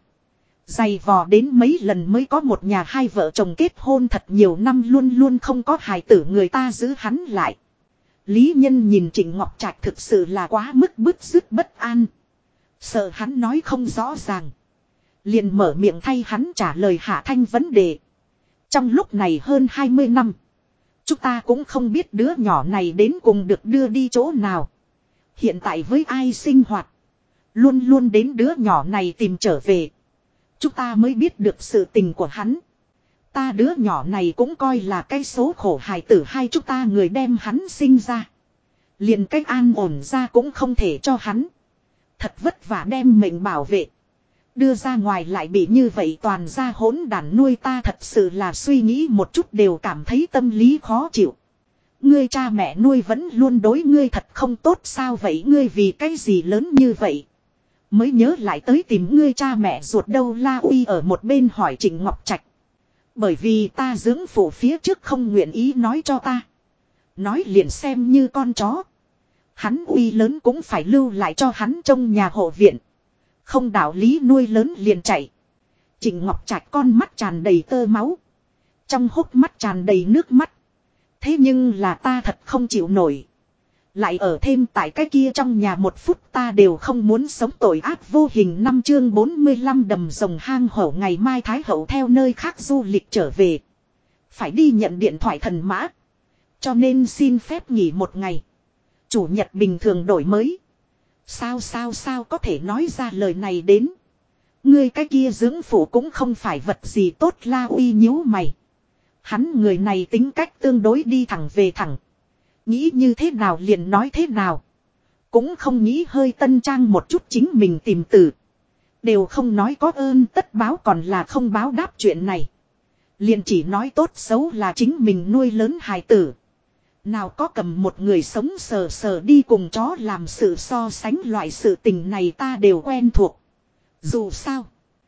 [SPEAKER 1] Dày vò đến mấy lần mới có một nhà hai vợ chồng kết hôn thật nhiều năm luôn luôn không có hài tử người ta giữ hắn lại. Lý Nhân nhìn Trịnh Ngọc Trạch thực sự là quá mức bứt rứt bất an. Sợ hắn nói không rõ ràng. Liền mở miệng thay hắn trả lời Hạ Thanh vấn đề. Trong lúc này hơn 20 năm. Chúng ta cũng không biết đứa nhỏ này đến cùng được đưa đi chỗ nào. Hiện tại với ai sinh hoạt. Luôn luôn đến đứa nhỏ này tìm trở về. Chúng ta mới biết được sự tình của hắn. Ta đứa nhỏ này cũng coi là cái số khổ hài tử, hai chúng ta người đem hắn sinh ra. Liền cách an ổn ra cũng không thể cho hắn. Thật vất vả đem mệnh bảo vệ. Đưa ra ngoài lại bị như vậy toàn ra hỗn đản nuôi, ta thật sự là suy nghĩ một chút đều cảm thấy tâm lý khó chịu. Ngươi cha mẹ nuôi vẫn luôn đối ngươi thật không tốt sao vậy, ngươi vì cái gì lớn như vậy mới nhớ lại tới tìm ngươi cha mẹ ruột đâu? La Uy ở một bên hỏi Trịnh Ngọc Trạch. Bởi vì ta dưỡng phụ phía trước không nguyện ý nói cho ta. Nói liền xem như con chó. Hắn Uy lớn cũng phải lưu lại cho hắn trong nhà hộ viện. Không đạo lý nuôi lớn liền chạy. Trịnh Ngọc Trạch con mắt tràn đầy tơ máu. Trong hốc mắt tràn đầy nước mắt. Thế nhưng là ta thật không chịu nổi. Lại ở thêm tại cái kia trong nhà một phút ta đều không muốn sống, tội ác vô hình. 5 chương 45 đầm rồng hang hổ. Ngày mai Thái Hậu theo nơi khác du lịch trở về. Phải đi nhận điện thoại thần mã. Cho nên xin phép nghỉ một ngày. Chủ nhật bình thường đổi mới. Sao có thể nói ra lời này đến. Ngươi cái kia dưỡng phụ cũng không phải vật gì tốt. La Uy nhíu mày. Hắn người này tính cách tương đối đi thẳng về thẳng. Nghĩ như thế nào liền nói thế nào. Cũng không nghĩ hơi tân trang một chút chính mình tìm từ. Đều không nói có ơn tất báo còn là không báo đáp chuyện này. Liền chỉ nói tốt xấu là chính mình nuôi lớn hài tử. Nào có cầm một người sống sờ sờ đi cùng chó làm sự so sánh, loại sự tình này ta đều quen thuộc. Dù sao.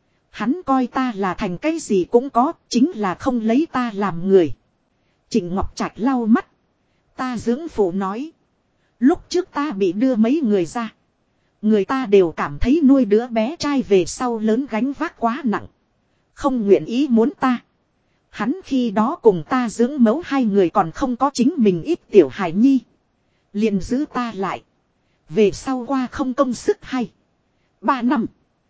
[SPEAKER 1] Hắn coi ta là thành cái gì cũng có, chính là không lấy ta làm người. Trịnh Ngọc Trạch lau mắt. Ta dưỡng phụ nói. Lúc trước ta bị đưa mấy người ra. Người ta đều cảm thấy nuôi đứa bé trai về sau lớn gánh vác quá nặng. Không nguyện ý muốn ta. Hắn khi đó cùng ta dưỡng mẫu hai người còn không có chính mình ít tiểu hài nhi. Liền giữ ta lại. Về sau qua không công sức hay. 3 năm.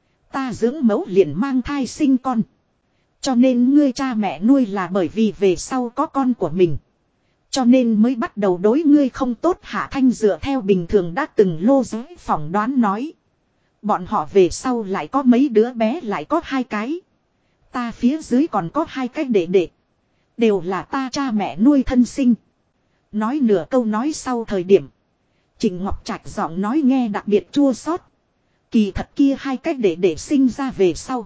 [SPEAKER 1] Ta dưỡng mẫu liền mang thai sinh con. Cho nên ngươi cha mẹ nuôi là bởi vì về sau có con của mình. Cho nên mới bắt đầu đối ngươi không tốt. Hạ Thanh dựa theo bình thường đã từng lô giới phỏng đoán nói. Bọn họ về sau lại có mấy đứa bé, lại có 2 cái. Ta phía dưới còn có 2 cái đệ đệ. Đều là ta cha mẹ nuôi thân sinh. Nói nửa câu nói sau thời điểm. Trịnh Ngọc Trạch giọng nói nghe đặc biệt chua xót. Kỳ thật kia 2 cái đệ sinh ra về sau.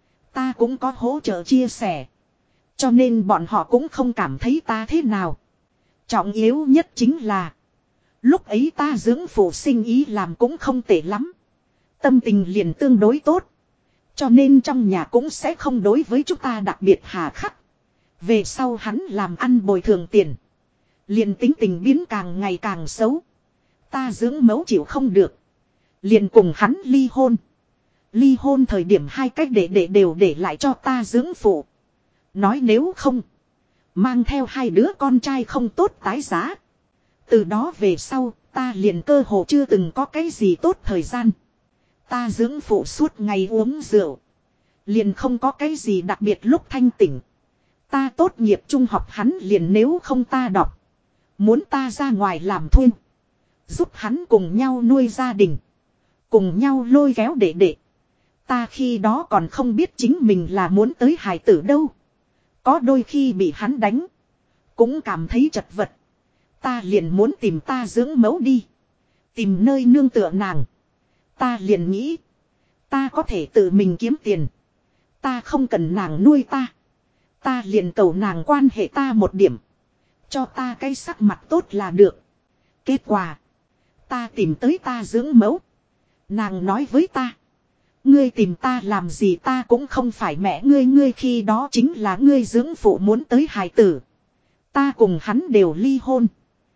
[SPEAKER 1] Ta cũng có hỗ trợ chia sẻ. Cho nên bọn họ cũng không cảm thấy ta thế nào. Trọng yếu nhất chính là. Lúc ấy ta dưỡng phụ sinh ý làm cũng không tệ lắm. Tâm tình liền tương đối tốt. Cho nên trong nhà cũng sẽ không đối với chúng ta đặc biệt hà khắc. Về sau hắn làm ăn bồi thường tiền. Liền tính tình biến càng ngày càng xấu. Ta dưỡng mẫu chịu không được. Liền cùng hắn ly hôn. Ly hôn thời điểm 2 cái đệ đều để lại cho ta dưỡng phụ. Nói nếu không. Mang theo 2 đứa con trai không tốt tái giá. Từ đó về sau ta liền cơ hồ chưa từng có cái gì tốt thời gian. Ta dưỡng phụ suốt ngày uống rượu. Liền không có cái gì đặc biệt lúc thanh tỉnh. Ta tốt nghiệp trung học hắn liền nếu không ta đọc. Muốn ta ra ngoài làm thuê. Giúp hắn cùng nhau nuôi gia đình. Cùng nhau lôi kéo đệ. Ta khi đó còn không biết chính mình là muốn tới hài tử đâu. Có đôi khi bị hắn đánh. Cũng cảm thấy chật vật. Ta liền muốn tìm ta dưỡng mẫu đi. Tìm nơi nương tựa nàng. Ta liền nghĩ. Ta có thể tự mình kiếm tiền. Ta không cần nàng nuôi ta. Ta liền cầu nàng quan hệ ta một điểm. Cho ta cái sắc mặt tốt là được. Kết quả. Ta tìm tới ta dưỡng mẫu. Nàng nói với ta. Ngươi tìm ta làm gì, ta cũng không phải mẹ ngươi. Ngươi khi đó chính là ngươi dưỡng phụ muốn tới hài tử. Ta cùng hắn đều ly hôn.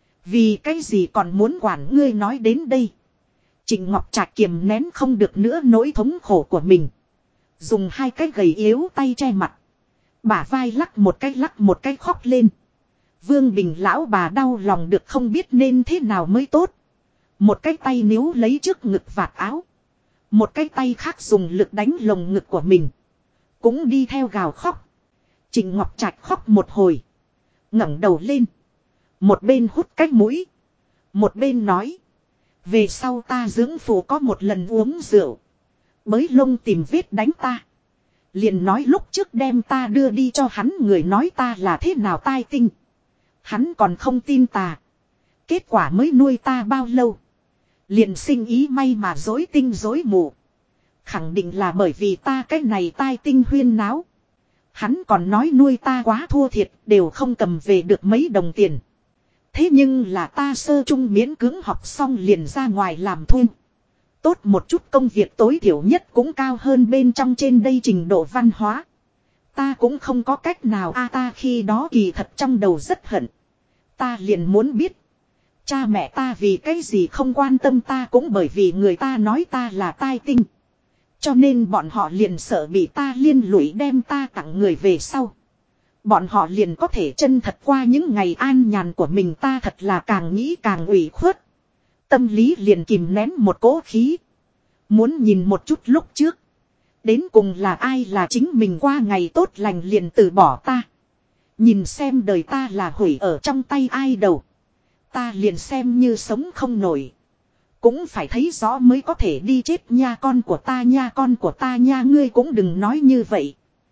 [SPEAKER 1] Vì cái gì còn muốn quản ngươi? Nói đến đây. Trịnh Ngọc Trạch kiềm nén không được nữa nỗi thống khổ của mình. Dùng 2 cái gầy yếu tay che mặt. Bả vai lắc một cái khóc lên. Vương Bình lão bà đau lòng được không biết nên thế nào mới tốt. Một cái tay níu lấy trước ngực vạt áo. Một cái tay khác dùng lực đánh lồng ngực của mình. Cũng đi theo gào khóc. Trịnh Ngọc Trạch khóc một hồi. ngẩng đầu lên. Một bên hút cái mũi. Một bên nói. Về sau ta dưỡng phụ có một lần uống rượu. Bới lông tìm vết đánh ta. Liền nói lúc trước đem ta đưa đi cho hắn người nói ta là thế nào tai tinh. Hắn còn không tin ta. Kết quả mới nuôi ta bao lâu. Liền sinh ý may mà dối tinh dối mù. Khẳng định là bởi vì ta cái này tai tinh huyên náo. Hắn còn nói nuôi ta quá thua thiệt, đều không cầm về được mấy đồng tiền. Thế nhưng là ta sơ trung miễn cưỡng học xong liền ra ngoài làm thuê. Tốt một chút công việc tối thiểu nhất cũng cao hơn bên trong trên đây trình độ văn hóa. Ta cũng không có cách nào ta khi đó kỳ thật trong đầu rất hận. Ta liền muốn biết. Cha mẹ ta vì cái gì không quan tâm ta cũng bởi vì người ta nói ta là tai tinh. Cho nên bọn họ liền sợ bị ta liên lụy đem ta tặng người về sau. Bọn họ liền có thể chân thật qua những ngày an nhàn của mình ta thật là càng nghĩ càng ủy khuất. Tâm lý liền kìm nén một cỗ khí. Muốn nhìn một chút lúc trước. Đến cùng là ai là chính mình qua ngày tốt lành liền từ bỏ ta. Nhìn xem đời ta là hủy ở trong tay ai đầu. Ta liền xem như sống không nổi. Cũng phải thấy rõ mới có thể đi chết nha con của ta nha con của ta nha ngươi cũng đừng nói như vậy.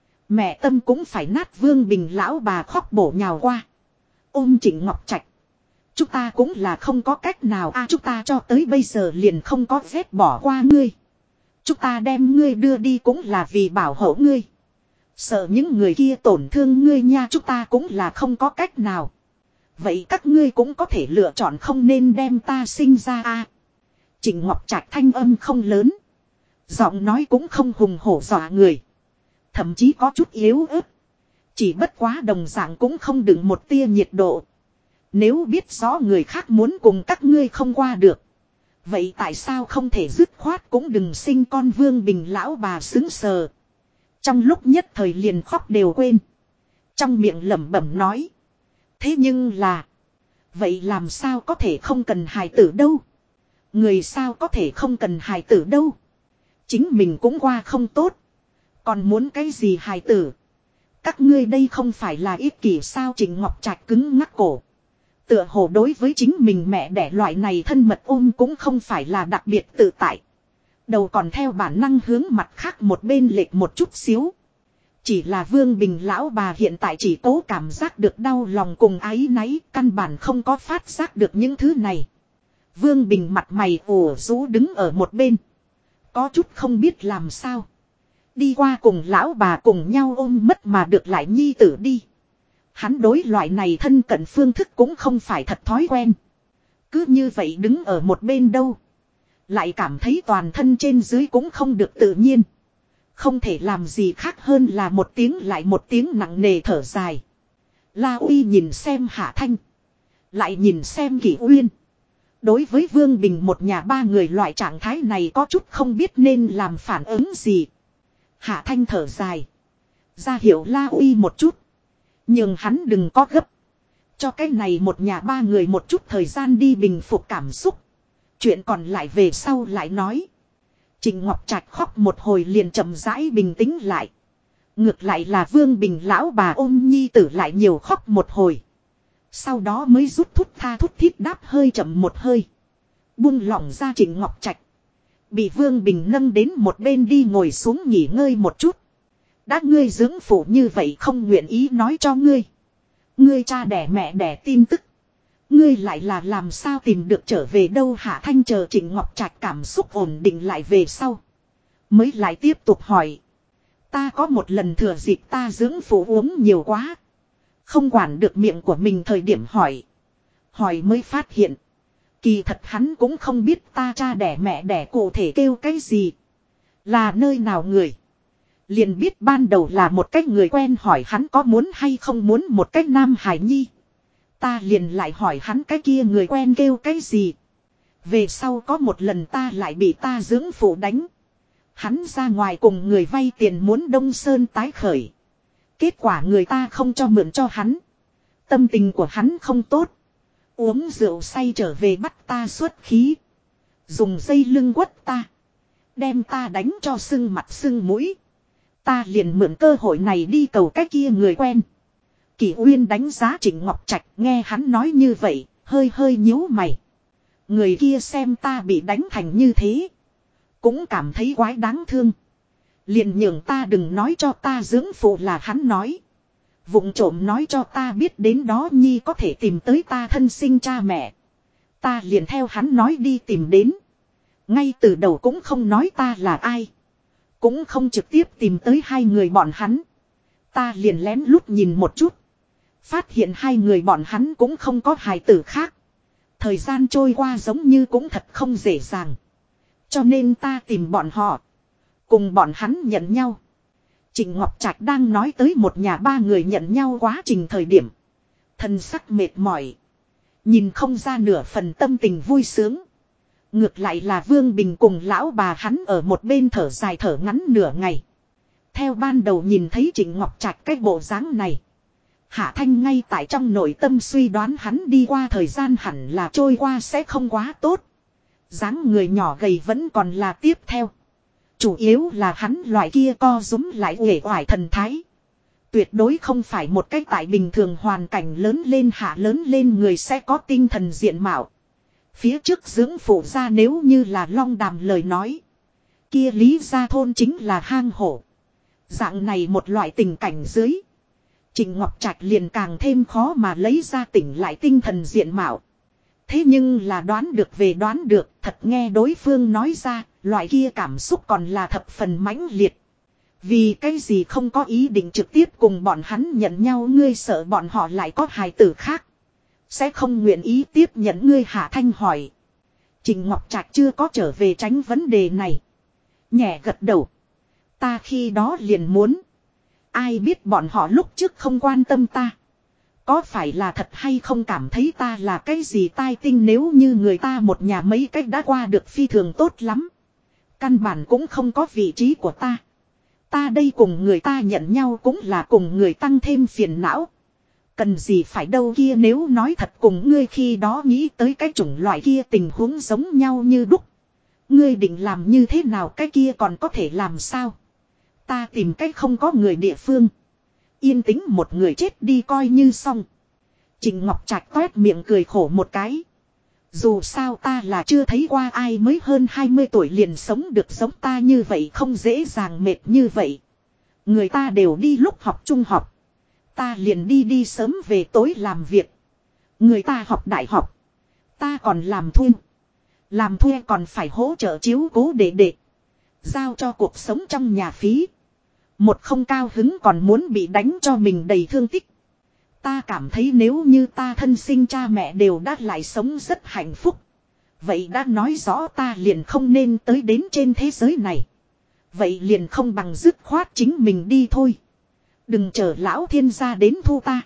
[SPEAKER 1] Mẹ tâm cũng phải nát Vương Bình lão bà khóc bổ nhào qua. Ôm Trịnh Ngọc Trạch. Chúng ta cũng là không có cách nào chúng ta cho tới bây giờ liền không có ghét bỏ qua ngươi. Chúng ta đem ngươi đưa đi cũng là vì bảo hộ ngươi. Sợ những người kia tổn thương ngươi nha chúng ta cũng là không có cách nào. Vậy các ngươi cũng có thể lựa chọn không nên đem ta sinh ra Trịnh Ngọc Trạch thanh âm không lớn. Giọng nói cũng không hùng hổ dọa người. Thậm chí có chút yếu ớt. Chỉ bất quá đồng dạng cũng không đựng một tia nhiệt độ. Nếu biết rõ người khác muốn cùng các ngươi không qua được. Vậy tại sao không thể dứt khoát cũng đừng sinh con Vương Bình lão bà xứng sờ. Trong lúc nhất thời liền khóc đều quên. Trong miệng lẩm bẩm nói. Thế nhưng là. Vậy làm sao có thể không cần hài tử đâu. Người sao có thể không cần hài tử đâu. Chính mình cũng qua không tốt. Còn muốn cái gì hài tử. Các ngươi đây không phải là ích kỷ sao Trịnh Ngọc Trạch cứng ngắc cổ. Tựa hồ đối với chính mình mẹ đẻ loại này thân mật ôm cũng không phải là đặc biệt tự tại. Đầu còn theo bản năng hướng mặt khác một bên lệch một chút xíu. Chỉ là Vương Bình lão bà hiện tại chỉ cố cảm giác được đau lòng cùng áy náy, căn bản không có phát giác được những thứ này. Vương Bình mặt mày ủ rũ đứng ở một bên. Có chút không biết làm sao. Đi qua cùng lão bà cùng nhau ôm mất mà được lại nhi tử đi. Hắn đối loại này thân cận phương thức cũng không phải thật thói quen. Cứ như vậy đứng ở một bên đâu. Lại cảm thấy toàn thân trên dưới cũng không được tự nhiên. Không thể làm gì khác hơn là một tiếng lại một tiếng nặng nề thở dài. La Uy nhìn xem Hạ Thanh. Lại nhìn xem Kỷ Uyên. Đối với Vương Bình một nhà ba người loại trạng thái này có chút không biết nên làm phản ứng gì. Hạ Thanh thở dài. Ra hiệu La Uy một chút. Nhưng hắn đừng có gấp. Cho cái này một nhà ba người một chút thời gian đi bình phục cảm xúc. Chuyện còn lại về sau lại nói. Trịnh Ngọc Trạch khóc một hồi liền chậm rãi bình tĩnh lại. Ngược lại là Vương Bình lão bà ôm nhi tử lại nhiều khóc một hồi. Sau đó mới rút thút tha thút thít đáp hơi chậm một hơi. Buông lỏng ra Trịnh Ngọc Trạch. Bị Vương Bình nâng đến một bên đi ngồi xuống nghỉ ngơi một chút. Đã ngươi dưỡng phụ như vậy không nguyện ý nói cho ngươi. Ngươi cha đẻ mẹ đẻ tin tức. Ngươi lại là làm sao tìm được trở về đâu Hạ Thanh chờ Trịnh Ngọc Trạch cảm xúc ổn định lại về sau. Mới lại tiếp tục hỏi. Ta có một lần thừa dịp ta dưỡng phụ uống nhiều quá. Không quản được miệng của mình thời điểm hỏi. Hỏi mới phát hiện. Kỳ thật hắn cũng không biết ta cha đẻ mẹ đẻ cụ thể kêu cái gì. Là nơi nào người. Liền biết ban đầu là một cái người quen hỏi hắn có muốn hay không muốn một cái nam hải nhi. Ta liền lại hỏi hắn cái kia người quen kêu cái gì. Về sau có một lần ta lại bị ta dưỡng phụ đánh. Hắn ra ngoài cùng người vay tiền muốn Đông Sơn tái khởi. Kết quả người ta không cho mượn cho hắn. Tâm tình của hắn không tốt. Uống rượu say trở về bắt ta xuất khí. Dùng dây lưng quất ta. Đem ta đánh cho sưng mặt sưng mũi. Ta liền mượn cơ hội này đi cầu cái kia người quen. Kỷ Uyên đánh giá Trịnh Ngọc Trạch nghe hắn nói như vậy, hơi hơi nhíu mày. Người kia xem ta bị đánh thành như thế. Cũng cảm thấy quái đáng thương. Liền nhường ta đừng nói cho ta dưỡng phụ là hắn nói. Vụng trộm nói cho ta biết đến đó Nhi có thể tìm tới ta thân sinh cha mẹ. Ta liền theo hắn nói đi tìm đến. Ngay từ đầu cũng không nói ta là ai. Cũng không trực tiếp tìm tới hai người bọn hắn. Ta liền lén lút nhìn một chút. Phát hiện hai người bọn hắn cũng không có hài tử khác. Thời gian trôi qua giống như cũng thật không dễ dàng. Cho nên ta tìm bọn họ. Cùng bọn hắn nhận nhau. Trịnh Ngọc Trạch đang nói tới một nhà ba người nhận nhau quá trình thời điểm. Thân sắc mệt mỏi. Nhìn không ra nửa phần tâm tình vui sướng. Ngược lại là Vương Bình cùng lão bà hắn ở một bên thở dài thở ngắn nửa ngày. Theo ban đầu nhìn thấy Trịnh Ngọc Trạch cái bộ dáng này. Hạ Thanh ngay tại trong nội tâm suy đoán hắn đi qua thời gian hẳn là trôi qua sẽ không quá tốt. Dáng người nhỏ gầy vẫn còn là tiếp theo. Chủ yếu là hắn loại kia co rúm lại uể oải thần thái. Tuyệt đối không phải một cách tại bình thường hoàn cảnh lớn lên hạ lớn lên người sẽ có tinh thần diện mạo. Phía trước dưỡng phụ ra nếu như là long đàm lời nói. Kia Lý Gia Thôn chính là hang hổ. Dạng này một loại tình cảnh dưới. Trịnh Ngọc Trạch liền càng thêm khó mà lấy ra tỉnh lại tinh thần diện mạo. Thế nhưng là đoán được về đoán được, thật nghe đối phương nói ra, loại kia cảm xúc còn là thập phần mãnh liệt. Vì cái gì không có ý định trực tiếp cùng bọn hắn nhận nhau, ngươi sợ bọn họ lại có hài tử khác. Sẽ không nguyện ý tiếp nhận ngươi. Hạ Thanh hỏi. Trịnh Ngọc Trạch chưa có trở về tránh vấn đề này. Nhẹ gật đầu. Ta khi đó liền muốn. Ai biết bọn họ lúc trước không quan tâm ta. Có phải là thật hay không cảm thấy ta là cái gì tai tinh, nếu như người ta một nhà mấy cách đã qua được phi thường tốt lắm. Căn bản cũng không có vị trí của ta. Ta đây cùng người ta nhận nhau cũng là cùng người tăng thêm phiền não. Cần gì phải đâu kia, nếu nói thật cùng ngươi khi đó nghĩ tới cái chủng loại kia tình huống giống nhau như đúc. Ngươi định làm như thế nào, cái kia còn có thể làm sao? Ta tìm cách không có người địa phương. Yên tĩnh một người chết đi coi như xong. Trịnh Ngọc Trạch toét miệng cười khổ một cái. Dù sao ta là chưa thấy qua ai mới hơn 20 tuổi liền sống được giống ta như vậy, không dễ dàng mệt như vậy. Người ta đều đi lúc học trung học. Ta liền đi sớm về tối làm việc. Người ta học đại học. Ta còn làm thuê. Làm thuê còn phải hỗ trợ chiếu cố đệ. Giao cho cuộc sống trong nhà phí. Một không cao hứng còn muốn bị đánh cho mình đầy thương tích. Ta cảm thấy nếu như ta thân sinh cha mẹ đều đã lại sống rất hạnh phúc. Vậy đã nói rõ ta liền không nên tới đến trên thế giới này. Vậy liền không bằng dứt khoát chính mình đi thôi. Đừng chờ lão thiên gia đến thu ta.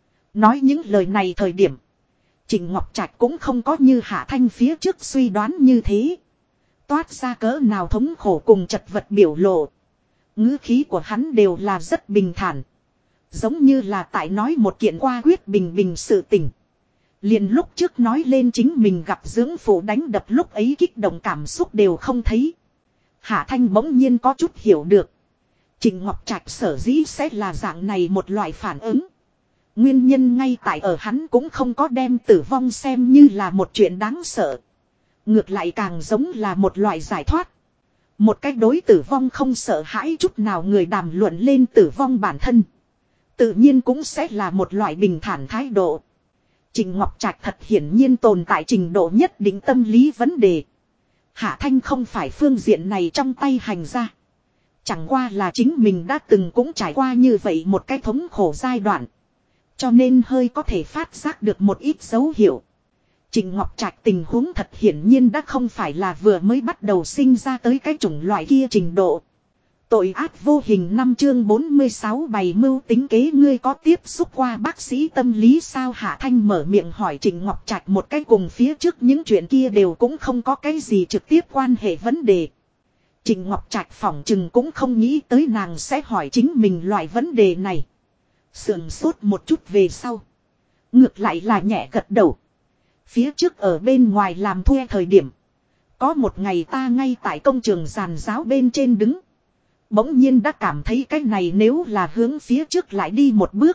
[SPEAKER 1] Nói những lời này thời điểm. Trịnh Ngọc Trạch cũng không có như Hạ Thanh phía trước suy đoán như thế. Toát ra cỡ nào thống khổ cùng chật vật biểu lộ. Ngữ khí của hắn đều là rất bình thản. Giống như là tại nói một kiện qua quyết bình sự tình. Liền lúc trước nói lên chính mình gặp dưỡng phụ đánh đập lúc ấy kích động cảm xúc đều không thấy. Hạ Thanh bỗng nhiên có chút hiểu được. Trịnh Ngọc Trạch sở dĩ sẽ là dạng này một loại phản ứng. Nguyên nhân ngay tại ở hắn cũng không có đem tử vong xem như là một chuyện đáng sợ. Ngược lại càng giống là một loại giải thoát. Một cách đối tử vong không sợ hãi chút nào người đàm luận lên tử vong bản thân. Tự nhiên cũng sẽ là một loại bình thản thái độ. Trịnh Ngọc Trạch thật hiển nhiên tồn tại trình độ nhất định tâm lý vấn đề. Hạ Thanh không phải phương diện này trong tay hành ra. Chẳng qua là chính mình đã từng cũng trải qua như vậy một cái thống khổ giai đoạn. Cho nên hơi có thể phát giác được một ít dấu hiệu. Trịnh Ngọc Trạch tình huống thật hiển nhiên đã không phải là vừa mới bắt đầu sinh ra tới cái chủng loại kia trình độ. Tội ác vô hình 5 chương 46 bày mưu tính kế, ngươi có tiếp xúc qua bác sĩ tâm lý sao? Hạ Thanh mở miệng hỏi Trịnh Ngọc Trạch một cái cùng phía trước những chuyện kia đều cũng không có cái gì trực tiếp quan hệ vấn đề. Trịnh Ngọc Trạch phỏng chừng cũng không nghĩ tới nàng sẽ hỏi chính mình loại vấn đề này. Sườn sốt một chút về sau. Ngược lại là nhẹ gật đầu. Phía trước ở bên ngoài làm thuê thời điểm. Có một ngày ta ngay tại công trường giàn giáo bên trên đứng. Bỗng nhiên đã cảm thấy cái này nếu là hướng phía trước lại đi một bước.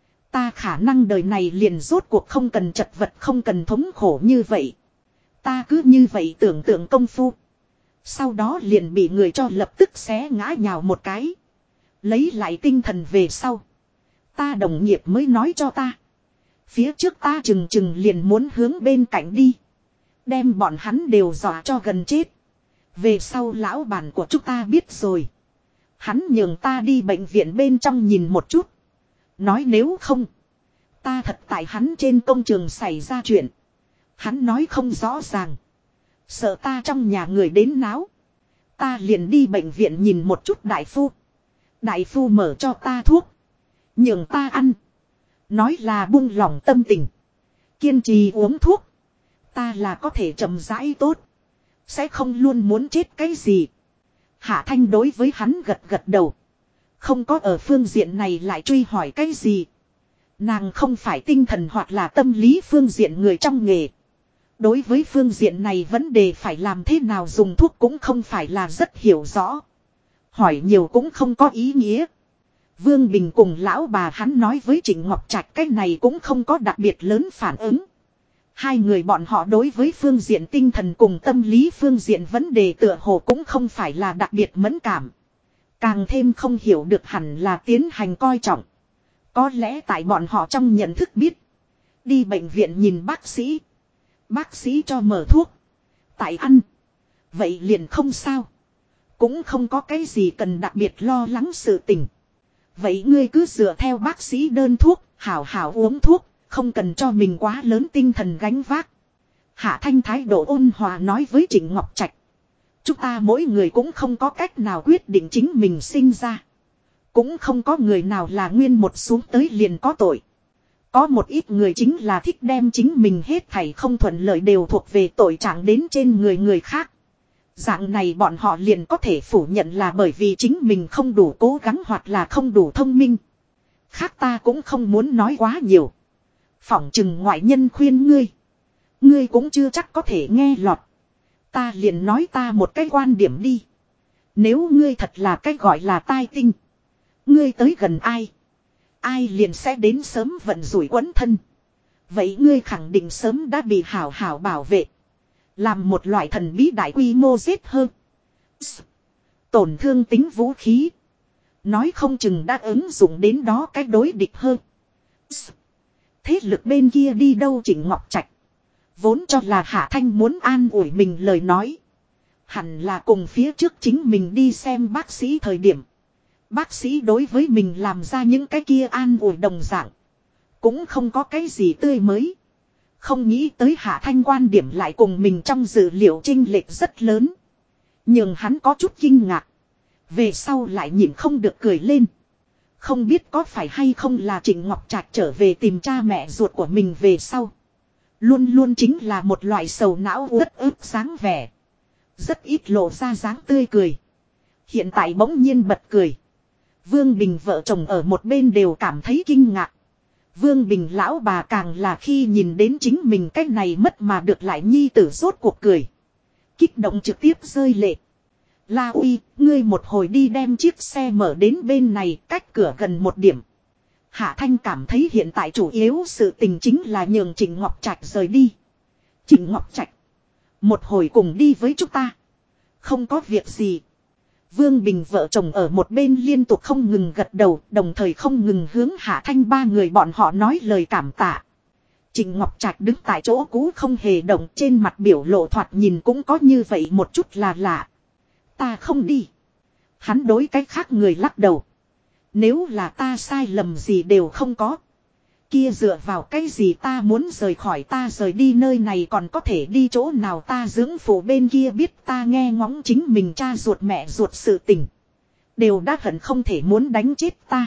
[SPEAKER 1] Ta khả năng đời này liền rốt cuộc không cần chật vật, không cần thống khổ như vậy. Ta cứ như vậy tưởng tượng công phu. Sau đó liền bị người cho lập tức xé ngã nhào một cái. Lấy lại tinh thần về sau. Ta đồng nghiệp mới nói cho ta. Phía trước ta chừng chừng liền muốn hướng bên cạnh đi. Đem bọn hắn đều dọa cho gần chết. Về sau lão bản của chúng ta biết rồi. Hắn nhường ta đi bệnh viện bên trong nhìn một chút. Nói nếu không. Ta thật tại hắn trên công trường xảy ra chuyện. Hắn nói không rõ ràng. Sợ ta trong nhà người đến náo. Ta liền đi bệnh viện nhìn một chút đại phu. Đại phu mở cho ta thuốc. Nhường ta ăn. Nói là buông lỏng tâm tình. Kiên trì uống thuốc. Ta là có thể chậm rãi tốt. Sẽ không luôn muốn chết cái gì. Hạ Thanh đối với hắn gật gật đầu. Không có ở phương diện này lại truy hỏi cái gì. Nàng không phải tinh thần hoặc là tâm lý phương diện người trong nghề. Đối với phương diện này vấn đề phải làm thế nào dùng thuốc cũng không phải là rất hiểu rõ. Hỏi nhiều cũng không có ý nghĩa. Vương Bình cùng lão bà hắn nói với Trịnh Ngọc Trạch cái này cũng không có đặc biệt lớn phản ứng. Hai người bọn họ đối với phương diện tinh thần cùng tâm lý phương diện vấn đề tựa hồ cũng không phải là đặc biệt mẫn cảm. Càng thêm không hiểu được hẳn là tiến hành coi trọng. Có lẽ tại bọn họ trong nhận thức biết. Đi bệnh viện nhìn bác sĩ. Bác sĩ cho mở thuốc. Tại ăn. Vậy liền không sao. Cũng không có cái gì cần đặc biệt lo lắng sự tình. Vậy ngươi cứ dựa theo bác sĩ đơn thuốc, hảo hảo uống thuốc, không cần cho mình quá lớn tinh thần gánh vác. Hạ Thanh thái độ ôn hòa nói với Trịnh Ngọc Trạch. Chúng ta mỗi người cũng không có cách nào quyết định chính mình sinh ra. Cũng không có người nào là nguyên một xuống tới liền có tội. Có một ít người chính là thích đem chính mình hết thảy không thuận lợi đều thuộc về tội trạng đến trên người khác. Dạng này bọn họ liền có thể phủ nhận là bởi vì chính mình không đủ cố gắng hoặc là không đủ thông minh. Khác ta cũng không muốn nói quá nhiều. Phỏng chừng ngoại nhân khuyên ngươi. Ngươi cũng chưa chắc có thể nghe lọt. Ta liền nói ta một cái quan điểm đi. Nếu ngươi thật là cái gọi là tai tinh. Ngươi tới gần ai. Ai liền sẽ đến sớm vận rủi quấn thân. Vậy ngươi khẳng định sớm đã bị hảo hảo bảo vệ. Làm một loại thần bí đại quy mô giết hơn. Tổn thương tính vũ khí. Nói không chừng đã ứng dụng đến đó cái đối địch hơn. Thế lực bên kia đi đâu Trịnh Ngọc Trạch. Vốn cho là Hạ Thanh muốn an ủi mình lời nói. Hẳn là cùng phía trước chính mình đi xem bác sĩ thời điểm. Bác sĩ đối với mình làm ra những cái kia an ủi đồng dạng. Cũng không có cái gì tươi mới. Không nghĩ tới Hạ Thanh quan điểm lại cùng mình trong dữ liệu chênh lệch rất lớn. Nhưng hắn có chút kinh ngạc. Về sau lại nhìn không được cười lên. Không biết có phải hay không là Trịnh Ngọc Trạch trở về tìm cha mẹ ruột của mình về sau. Luôn luôn chính là một loại sầu não uất ức sáng vẻ. Rất ít lộ ra dáng tươi cười. Hiện tại bỗng nhiên bật cười. Vương Bình vợ chồng ở một bên đều cảm thấy kinh ngạc. Vương Bình lão bà càng là khi nhìn đến chính mình cách này mất mà được lại nhi tử rốt cuộc cười. Kích động trực tiếp rơi lệ. La Uy, ngươi một hồi đi đem chiếc xe mở đến bên này cách cửa gần một điểm. Hạ Thanh cảm thấy hiện tại chủ yếu sự tình chính là nhường Trịnh Ngọc Trạch rời đi. Trịnh Ngọc Trạch. Một hồi cùng đi với chúng ta. Không có việc gì. Vương Bình vợ chồng ở một bên liên tục không ngừng gật đầu, đồng thời không ngừng hướng Hạ Thanh ba người bọn họ nói lời cảm tạ. Trịnh Ngọc Trạch đứng tại chỗ cũ không hề động, trên mặt biểu lộ thoạt nhìn cũng có như vậy một chút là lạ. Ta không đi. Hắn đối cách khác người lắc đầu. Nếu là ta sai lầm gì đều không có. Kia dựa vào cái gì ta muốn rời khỏi ta rời đi nơi này còn có thể đi chỗ nào ta dưỡng phụ bên kia biết ta nghe ngóng chính mình cha ruột mẹ ruột sự tình. Đều đã hận không thể muốn đánh chết ta.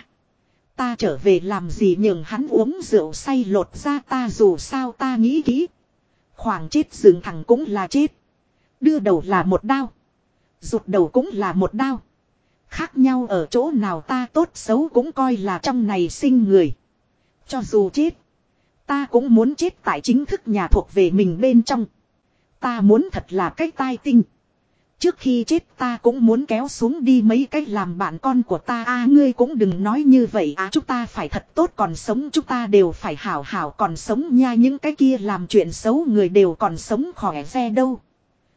[SPEAKER 1] Ta trở về làm gì nhường hắn uống rượu say lột ra ta dù sao ta nghĩ kỹ. Khoảng chết dừng thẳng cũng là chết. Đưa đầu là một đao. Rụt đầu cũng là một đao. Khác nhau ở chỗ nào ta tốt xấu cũng coi là trong này sinh người. Cho dù chết. Ta cũng muốn chết tại chính thức nhà thuộc về mình bên trong. Ta muốn thật là cái tai tinh. Trước khi chết ta cũng muốn kéo xuống đi mấy cái làm bạn con của ta. Ngươi cũng đừng nói như vậy chúng ta phải thật tốt còn sống. Chúng ta đều phải hảo hảo còn sống nha. Những cái kia làm chuyện xấu người đều còn sống khỏe re đâu.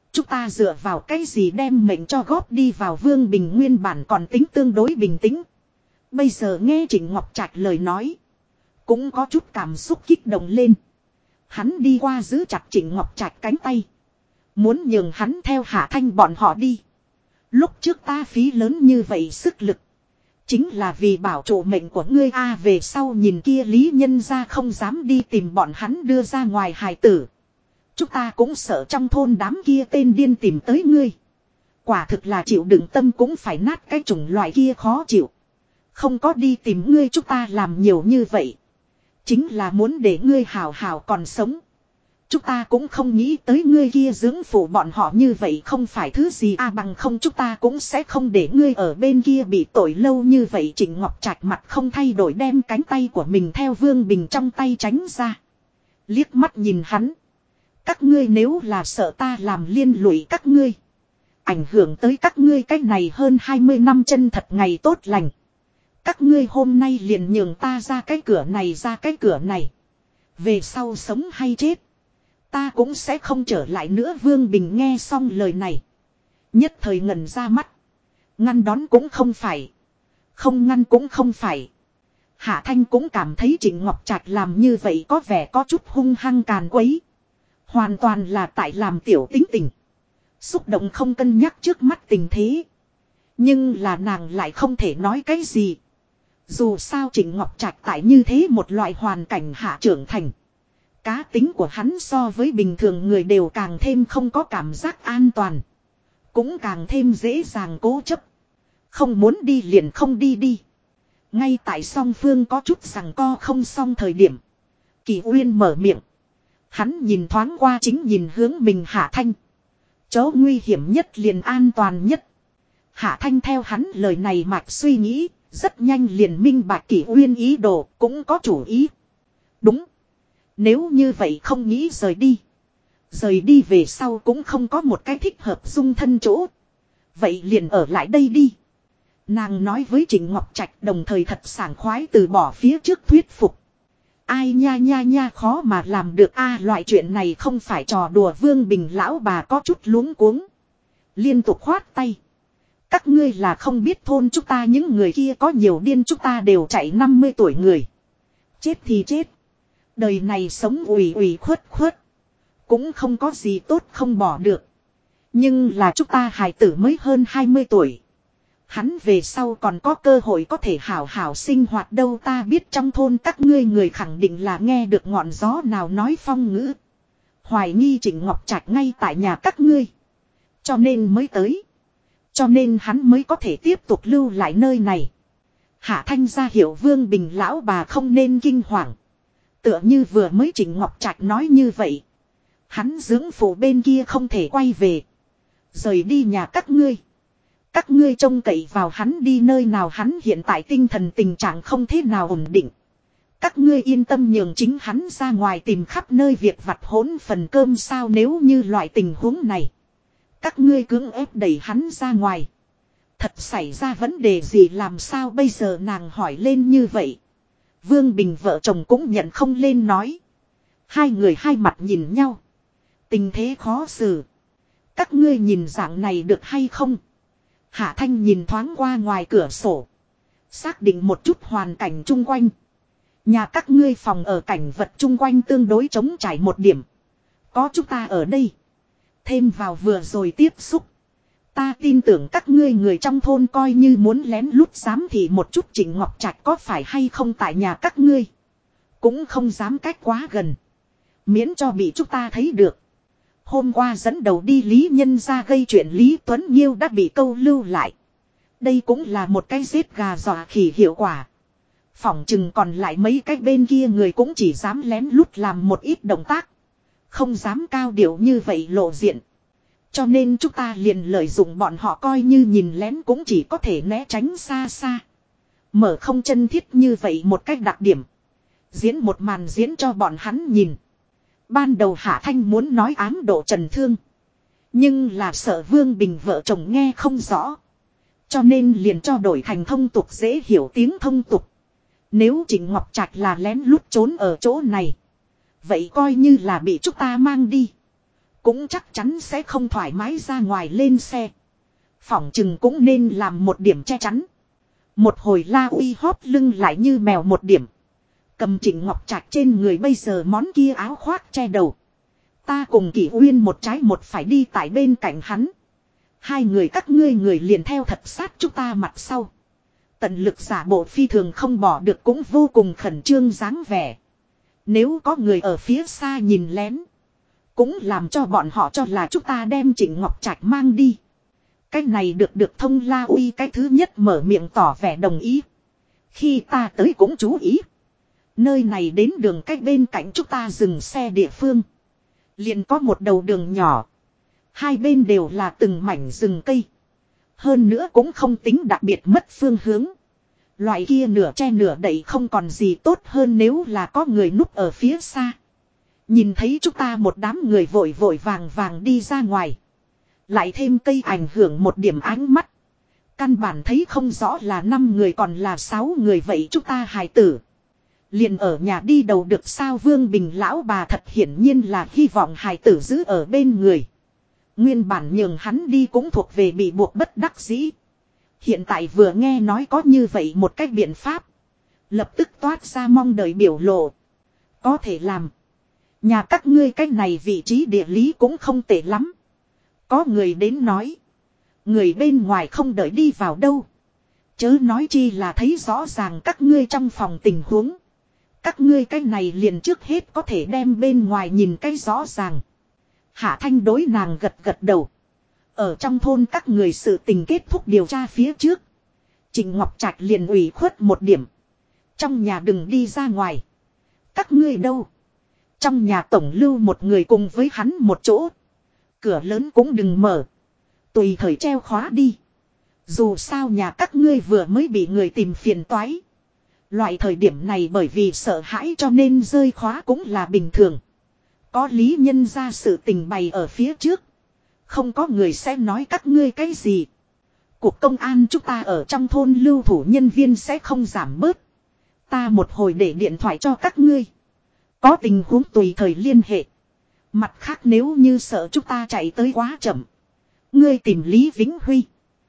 [SPEAKER 1] Chúng ta dựa vào cái gì đem mệnh cho góp đi vào. Vương Bình nguyên bản còn tính tương đối bình tĩnh. Bây giờ nghe Trịnh Ngọc Trạch lời nói. Cũng có chút cảm xúc kích động lên. Hắn đi qua giữ chặt Trịnh Ngọc Trạch cánh tay. Muốn nhường hắn theo Hạ Thanh bọn họ đi. Lúc trước ta phí lớn như vậy sức lực. Chính là vì bảo trụ mệnh của ngươi a. Về sau nhìn kia Lý Nhân Gia không dám đi tìm bọn hắn đưa ra ngoài hài tử. Chúng ta cũng sợ trong thôn đám kia tên điên tìm tới ngươi. Quả thực là chịu đựng tâm cũng phải nát cái chủng loại kia khó chịu. Không có đi tìm ngươi chúng ta làm nhiều như vậy. Chính là muốn để ngươi hào hào còn sống. Chúng ta cũng không nghĩ tới ngươi kia dưỡng phụ bọn họ như vậy không phải thứ gì bằng không chúng ta cũng sẽ không để ngươi ở bên kia bị tội lâu như vậy. Trịnh Ngọc Trạch mặt không thay đổi đem cánh tay của mình theo Vương Bình trong tay tránh ra. Liếc mắt nhìn hắn. Các ngươi nếu là sợ ta làm liên lụy các ngươi. Ảnh hưởng tới các ngươi cách này hơn 20 năm chân thật ngày tốt lành. Các ngươi hôm nay liền nhường ta ra cái cửa này ra cái cửa này. Về sau sống hay chết. Ta cũng sẽ không trở lại nữa. Vương Bình nghe xong lời này. Nhất thời ngẩn ra mắt. Ngăn đón cũng không phải. Không ngăn cũng không phải. Hạ Thanh cũng cảm thấy Trịnh Ngọc Trạch làm như vậy có vẻ có chút hung hăng càn quấy. Hoàn toàn là tại làm tiểu tính tình. Xúc động không cân nhắc trước mắt tình thế. Nhưng là nàng lại không thể nói cái gì. Dù sao Trịnh Ngọc Trạch tại như thế một loại hoàn cảnh hạ trưởng thành. Cá tính của hắn so với bình thường người đều càng thêm không có cảm giác an toàn. Cũng càng thêm dễ dàng cố chấp. Không muốn đi liền không đi đi. Ngay tại song phương có chút giằng co không xong thời điểm. Kỳ Uyên mở miệng. Hắn nhìn thoáng qua chính nhìn hướng mình Hạ Thanh. Chỗ nguy hiểm nhất liền an toàn nhất. Hạ Thanh theo hắn lời này mạch suy nghĩ. Rất nhanh liền minh bạch Kỳ Uyên ý đồ cũng có chủ ý. Đúng. Nếu như vậy không nghĩ rời đi. Rời đi về sau cũng không có một cái thích hợp dung thân chỗ. Vậy liền ở lại đây đi. Nàng nói với Trịnh Ngọc Trạch đồng thời thật sảng khoái từ bỏ phía trước thuyết phục. Ai nha nha nha khó mà làm được loại chuyện này không phải trò đùa. Vương Bình lão bà có chút luống cuống. Liên tục khoát tay. Các ngươi là không biết thôn chúng ta những người kia có nhiều điên chúng ta đều chạy 50 tuổi người. Chết thì chết. Đời này sống ủy ủy khuất khuất. Cũng không có gì tốt không bỏ được. Nhưng là chúng ta hài tử mới hơn 20 tuổi. Hắn về sau còn có cơ hội có thể hảo hảo sinh hoạt đâu. Ta biết trong thôn các ngươi người khẳng định là nghe được ngọn gió nào nói phong ngữ. Hoài nghi Trịnh Ngọc Trạch ngay tại nhà các ngươi. Cho nên mới tới. Cho nên hắn mới có thể tiếp tục lưu lại nơi này. Hạ Thanh ra hiệu Vương Bình lão bà không nên kinh hoàng. Tựa như vừa mới Trịnh Ngọc Trạch nói như vậy. Hắn dưỡng phụ bên kia không thể quay về. Rời đi nhà các ngươi. Các ngươi trông cậy vào hắn đi nơi nào. Hắn hiện tại tinh thần tình trạng không thế nào ổn định. Các ngươi yên tâm nhường chính hắn ra ngoài tìm khắp nơi việc vặt hỗn phần cơm sao. Nếu như loại tình huống này. Các ngươi cưỡng ép đẩy hắn ra ngoài. Thật xảy ra vấn đề gì làm sao bây giờ nàng hỏi lên như vậy. Vương Bình vợ chồng cũng nhận không lên nói. Hai người hai mặt nhìn nhau. Tình thế khó xử. Các ngươi nhìn dạng này được hay không? Hạ Thanh nhìn thoáng qua ngoài cửa sổ. Xác định một chút hoàn cảnh chung quanh. Nhà các ngươi phòng ở cảnh vật chung quanh tương đối trống trải một điểm. Có chúng ta ở đây. Thêm vào vừa rồi tiếp xúc. Ta tin tưởng các ngươi người trong thôn coi như muốn lén lút dám thì một chút Trịnh Ngọc Trạch có phải hay không tại nhà các ngươi. Cũng không dám cách quá gần. Miễn cho bị chúng ta thấy được. Hôm qua dẫn đầu đi Lý Nhân ra gây chuyện Lý Tuấn Nhiêu đã bị câu lưu lại. Đây cũng là một cái giết gà dọa khỉ hiệu quả. Phỏng chừng còn lại mấy cái bên kia người cũng chỉ dám lén lút làm một ít động tác. Không dám cao điệu như vậy lộ diện. Cho nên chúng ta liền lợi dụng bọn họ coi như nhìn lén cũng chỉ có thể né tránh xa xa. Mở không chân thiết như vậy một cách đặc điểm. Diễn một màn diễn cho bọn hắn nhìn. Ban đầu Hạ Thanh muốn nói ám độ Trần Thương. Nhưng là sợ Vương Bình vợ chồng nghe không rõ. Cho nên liền cho đổi thành thông tục dễ hiểu tiếng thông tục. Nếu Trịnh Ngọc Trạch là lén lút trốn ở chỗ này. Vậy coi như là bị chúng ta mang đi. cũng chắc chắn sẽ không thoải mái ra ngoài lên xe. Phỏng chừng cũng nên làm một điểm che chắn. Một hồi La Uy hóp lưng lại như mèo một điểm. Cầm Trịnh Ngọc Trạch trên người bây giờ món kia áo khoác che đầu. Ta cùng Kỷ Uyên một trái một phải đi tại bên cạnh hắn. Hai người các ngươi người liền theo thật sát chúng ta mặt sau. Tận lực giả bộ phi thường không bỏ được cũng vô cùng khẩn trương dáng vẻ. Nếu có người ở phía xa nhìn lén. Cũng làm cho bọn họ cho là chúng ta đem Trịnh Ngọc Trạch mang đi. Cái này được thông La Uy cái thứ nhất mở miệng tỏ vẻ đồng ý. Khi ta tới cũng chú ý. Nơi này đến đường cách bên cạnh chúng ta dừng xe địa phương. Liền có một đầu đường nhỏ. Hai bên đều là từng mảnh rừng cây. Hơn nữa cũng không tính đặc biệt mất phương hướng. Loại kia nửa che nửa đậy không còn gì tốt hơn nếu là có người núp ở phía xa. Nhìn thấy chúng ta một đám người vội vội vàng vàng đi ra ngoài. Lại thêm cây ảnh hưởng một điểm ánh mắt. Căn bản thấy không rõ là 5 người còn là 6 người vậy chúng ta hài tử. Liền ở nhà đi đầu được sao Vương Bình lão bà thật hiển nhiên là hy vọng hài tử giữ ở bên người. Nguyên bản nhường hắn đi cũng thuộc về bị buộc bất đắc dĩ. Hiện tại vừa nghe nói có như vậy một cách biện pháp. Lập tức toát ra mong đợi biểu lộ. Có thể làm. Nhà các ngươi cách này vị trí địa lý cũng không tệ lắm. Có người đến nói. Người bên ngoài không đợi đi vào đâu. Chớ nói chi là thấy rõ ràng các ngươi trong phòng tình huống. Các ngươi cái này liền trước hết có thể đem bên ngoài nhìn cái rõ ràng. Hạ Thanh đối nàng gật gật đầu. Ở trong thôn các người sự tình kết thúc điều tra phía trước. Trịnh Ngọc Trạch liền ủy khuất một điểm. Trong nhà đừng đi ra ngoài. Các ngươi đâu? Trong nhà tổng lưu một người cùng với hắn một chỗ. Cửa lớn cũng đừng mở. Tùy thời treo khóa đi. Dù sao nhà các ngươi vừa mới bị người tìm phiền toái. Loại thời điểm này bởi vì sợ hãi cho nên rơi khóa cũng là bình thường. Có lý nhân ra sự tình bày ở phía trước. Không có người sẽ nói các ngươi cái gì. Cuộc công an chúng ta ở trong thôn lưu thủ nhân viên sẽ không giảm bớt. Ta một hồi để điện thoại cho các ngươi. Có tình huống tùy thời liên hệ. Mặt khác nếu như sợ chúng ta chạy tới quá chậm. Ngươi tìm Lý Vĩnh Huy.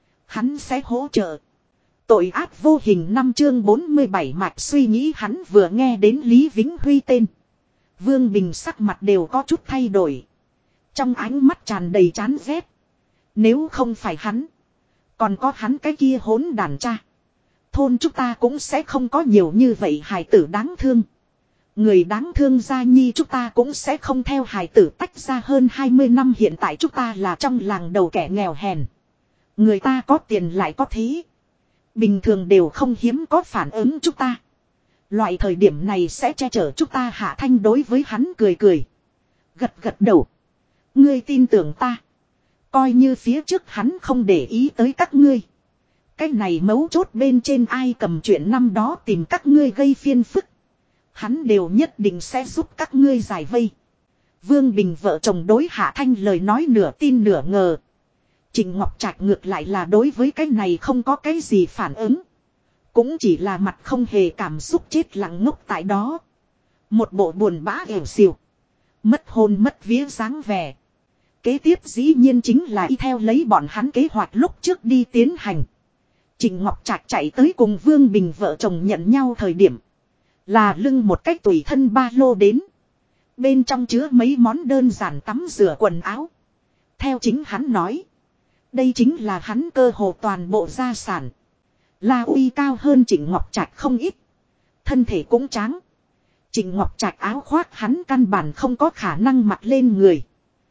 [SPEAKER 1] Hắn sẽ hỗ trợ. Tội ác vô hình 5 chương 47 mạch suy nghĩ hắn vừa nghe đến Lý Vĩnh Huy tên. Vương Bình sắc mặt đều có chút thay đổi. Trong ánh mắt tràn đầy chán ghét. Nếu không phải hắn. Còn có hắn cái kia hỗn đàn cha. Thôn chúng ta cũng sẽ không có nhiều như vậy hài tử đáng thương. Người đáng thương gia nhi chúng ta cũng sẽ không theo hài tử tách ra hơn 20 năm hiện tại chúng ta là trong làng đầu kẻ nghèo hèn. Người ta có tiền lại có thế. Bình thường đều không hiếm có phản ứng chúng ta. Loại thời điểm này sẽ che chở chúng ta. Hạ Thanh đối với hắn cười cười. Gật gật đầu. Ngươi tin tưởng ta. Coi như phía trước hắn không để ý tới các ngươi. Cái này mấu chốt bên trên ai cầm chuyện năm đó tìm các ngươi gây phiền phức. Hắn đều nhất định sẽ giúp các ngươi giải vây. Vương Bình vợ chồng đối Hạ Thanh lời nói nửa tin nửa ngờ. Trịnh Ngọc Trạch ngược lại là đối với cái này không có cái gì phản ứng. Cũng chỉ là mặt không hề cảm xúc chết lặng ngốc tại đó. Một bộ buồn bã ẻo xìu. Mất hồn mất vía dáng vẻ. Kế tiếp dĩ nhiên chính là y theo lấy bọn hắn kế hoạch lúc trước đi tiến hành. Trịnh Ngọc Trạch chạy tới cùng Vương Bình vợ chồng nhận nhau thời điểm. Là lưng một cách tùy thân ba lô đến. Bên trong chứa mấy món đơn giản tắm rửa quần áo. Theo chính hắn nói. Đây chính là hắn cơ hồ toàn bộ gia sản. La Uy cao hơn Trịnh Ngọc Trạch không ít. Thân thể cũng tráng. Trịnh Ngọc Trạch áo khoác hắn căn bản không có khả năng mặc lên người.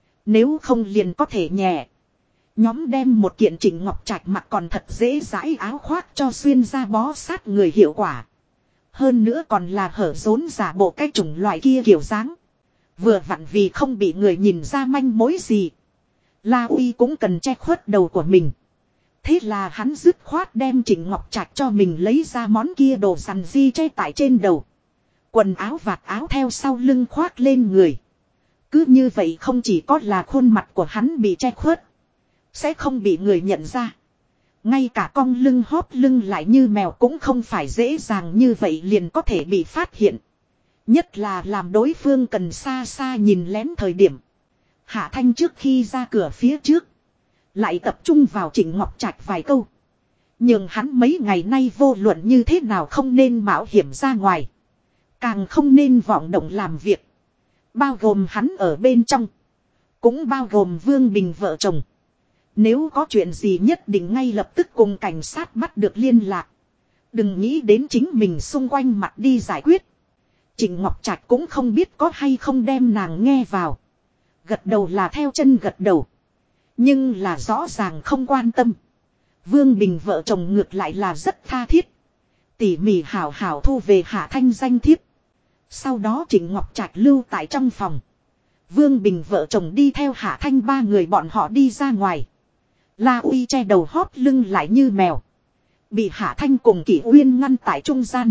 [SPEAKER 1] Nếu không liền có thể nhẹ. Nhóm đem một kiện Trịnh Ngọc Trạch mặc còn thật dễ dãi áo khoác cho xuyên ra bó sát người hiệu quả. Hơn nữa còn là hở rốn giả bộ cái chủng loại kia kiểu dáng. Vừa vặn vì không bị người nhìn ra manh mối gì. La Uy cũng cần che khuất đầu của mình. Thế là hắn dứt khoát đem Trịnh Ngọc Trạch cho mình lấy ra món kia đồ sằn di che tại trên đầu. Quần áo vạt áo theo sau lưng khoác lên người. Cứ như vậy không chỉ có là khuôn mặt của hắn bị che khuất. Sẽ không bị người nhận ra. Ngay cả cong lưng hóp lưng lại như mèo cũng không phải dễ dàng như vậy liền có thể bị phát hiện. Nhất là làm đối phương cần xa xa nhìn lén thời điểm. Hạ Thanh trước khi ra cửa phía trước. Lại tập trung vào Trịnh Ngọc Trạch vài câu. Nhưng hắn mấy ngày nay vô luận như thế nào không nên mạo hiểm ra ngoài. Càng không nên vọng động làm việc. Bao gồm hắn ở bên trong. Cũng bao gồm Vương Bình vợ chồng. Nếu có chuyện gì nhất định ngay lập tức cùng cảnh sát bắt được liên lạc. Đừng nghĩ đến chính mình xung quanh mặt đi giải quyết. Trịnh Ngọc Trạch cũng không biết có hay không đem nàng nghe vào. Gật đầu là theo chân gật đầu. Nhưng là rõ ràng không quan tâm. Vương Bình vợ chồng ngược lại là rất tha thiết. Tỉ mỉ hảo hảo thu về Hạ Thanh danh thiếp. Sau đó Trịnh Ngọc Trạch lưu tại trong phòng. Vương Bình vợ chồng đi theo Hạ Thanh ba người bọn họ đi ra ngoài. La Uy che đầu hóp lưng lại như mèo. Bị Hạ Thanh cùng Kỷ Uyên ngăn tại trung gian.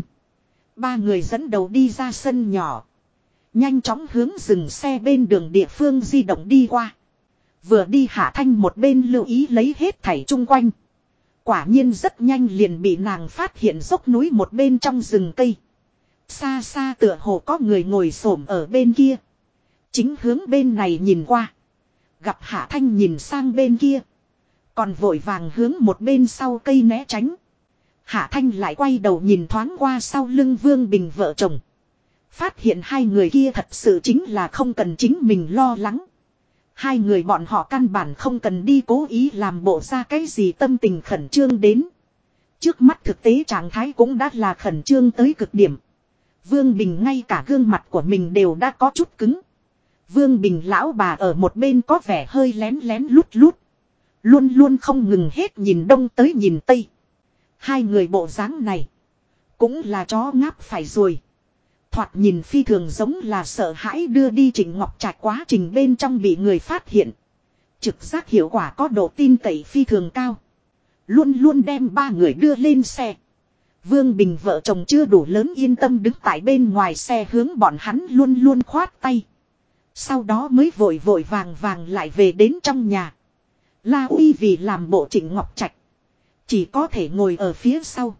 [SPEAKER 1] Ba người dẫn đầu đi ra sân nhỏ. Nhanh chóng hướng dừng xe bên đường địa phương di động đi qua. Vừa đi Hạ Thanh một bên lưu ý lấy hết thảy chung quanh. Quả nhiên rất nhanh liền bị nàng phát hiện dốc núi một bên trong rừng cây. Xa xa tựa hồ có người ngồi xổm ở bên kia. Chính hướng bên này nhìn qua. Gặp Hạ Thanh nhìn sang bên kia. Còn vội vàng hướng một bên sau cây né tránh. Hạ Thanh lại quay đầu nhìn thoáng qua sau lưng Vương Bình vợ chồng. Phát hiện hai người kia thật sự chính là không cần chính mình lo lắng. Hai người bọn họ căn bản không cần đi cố ý làm bộ ra cái gì tâm tình khẩn trương đến. Trước mắt thực tế trạng thái cũng đã là khẩn trương tới cực điểm. Vương Bình ngay cả gương mặt của mình đều đã có chút cứng. Vương Bình lão bà ở một bên có vẻ hơi lén lén lút lút. Luôn luôn không ngừng hết nhìn đông tới nhìn tây. Hai người bộ dáng này. Cũng là chó ngáp phải rồi. Thoạt nhìn phi thường giống là sợ hãi đưa đi Trịnh Ngọc Trạch quá trình bên trong bị người phát hiện. Trực giác hiệu quả có độ tin cậy phi thường cao. Luôn luôn đem ba người đưa lên xe. Vương Bình vợ chồng chưa đủ lớn yên tâm đứng tại bên ngoài xe hướng bọn hắn luôn luôn khoát tay. Sau đó mới vội vội vàng vàng lại về đến trong nhà. La Uy vì làm bộ Trịnh Ngọc Trạch. Chỉ có thể ngồi ở phía sau.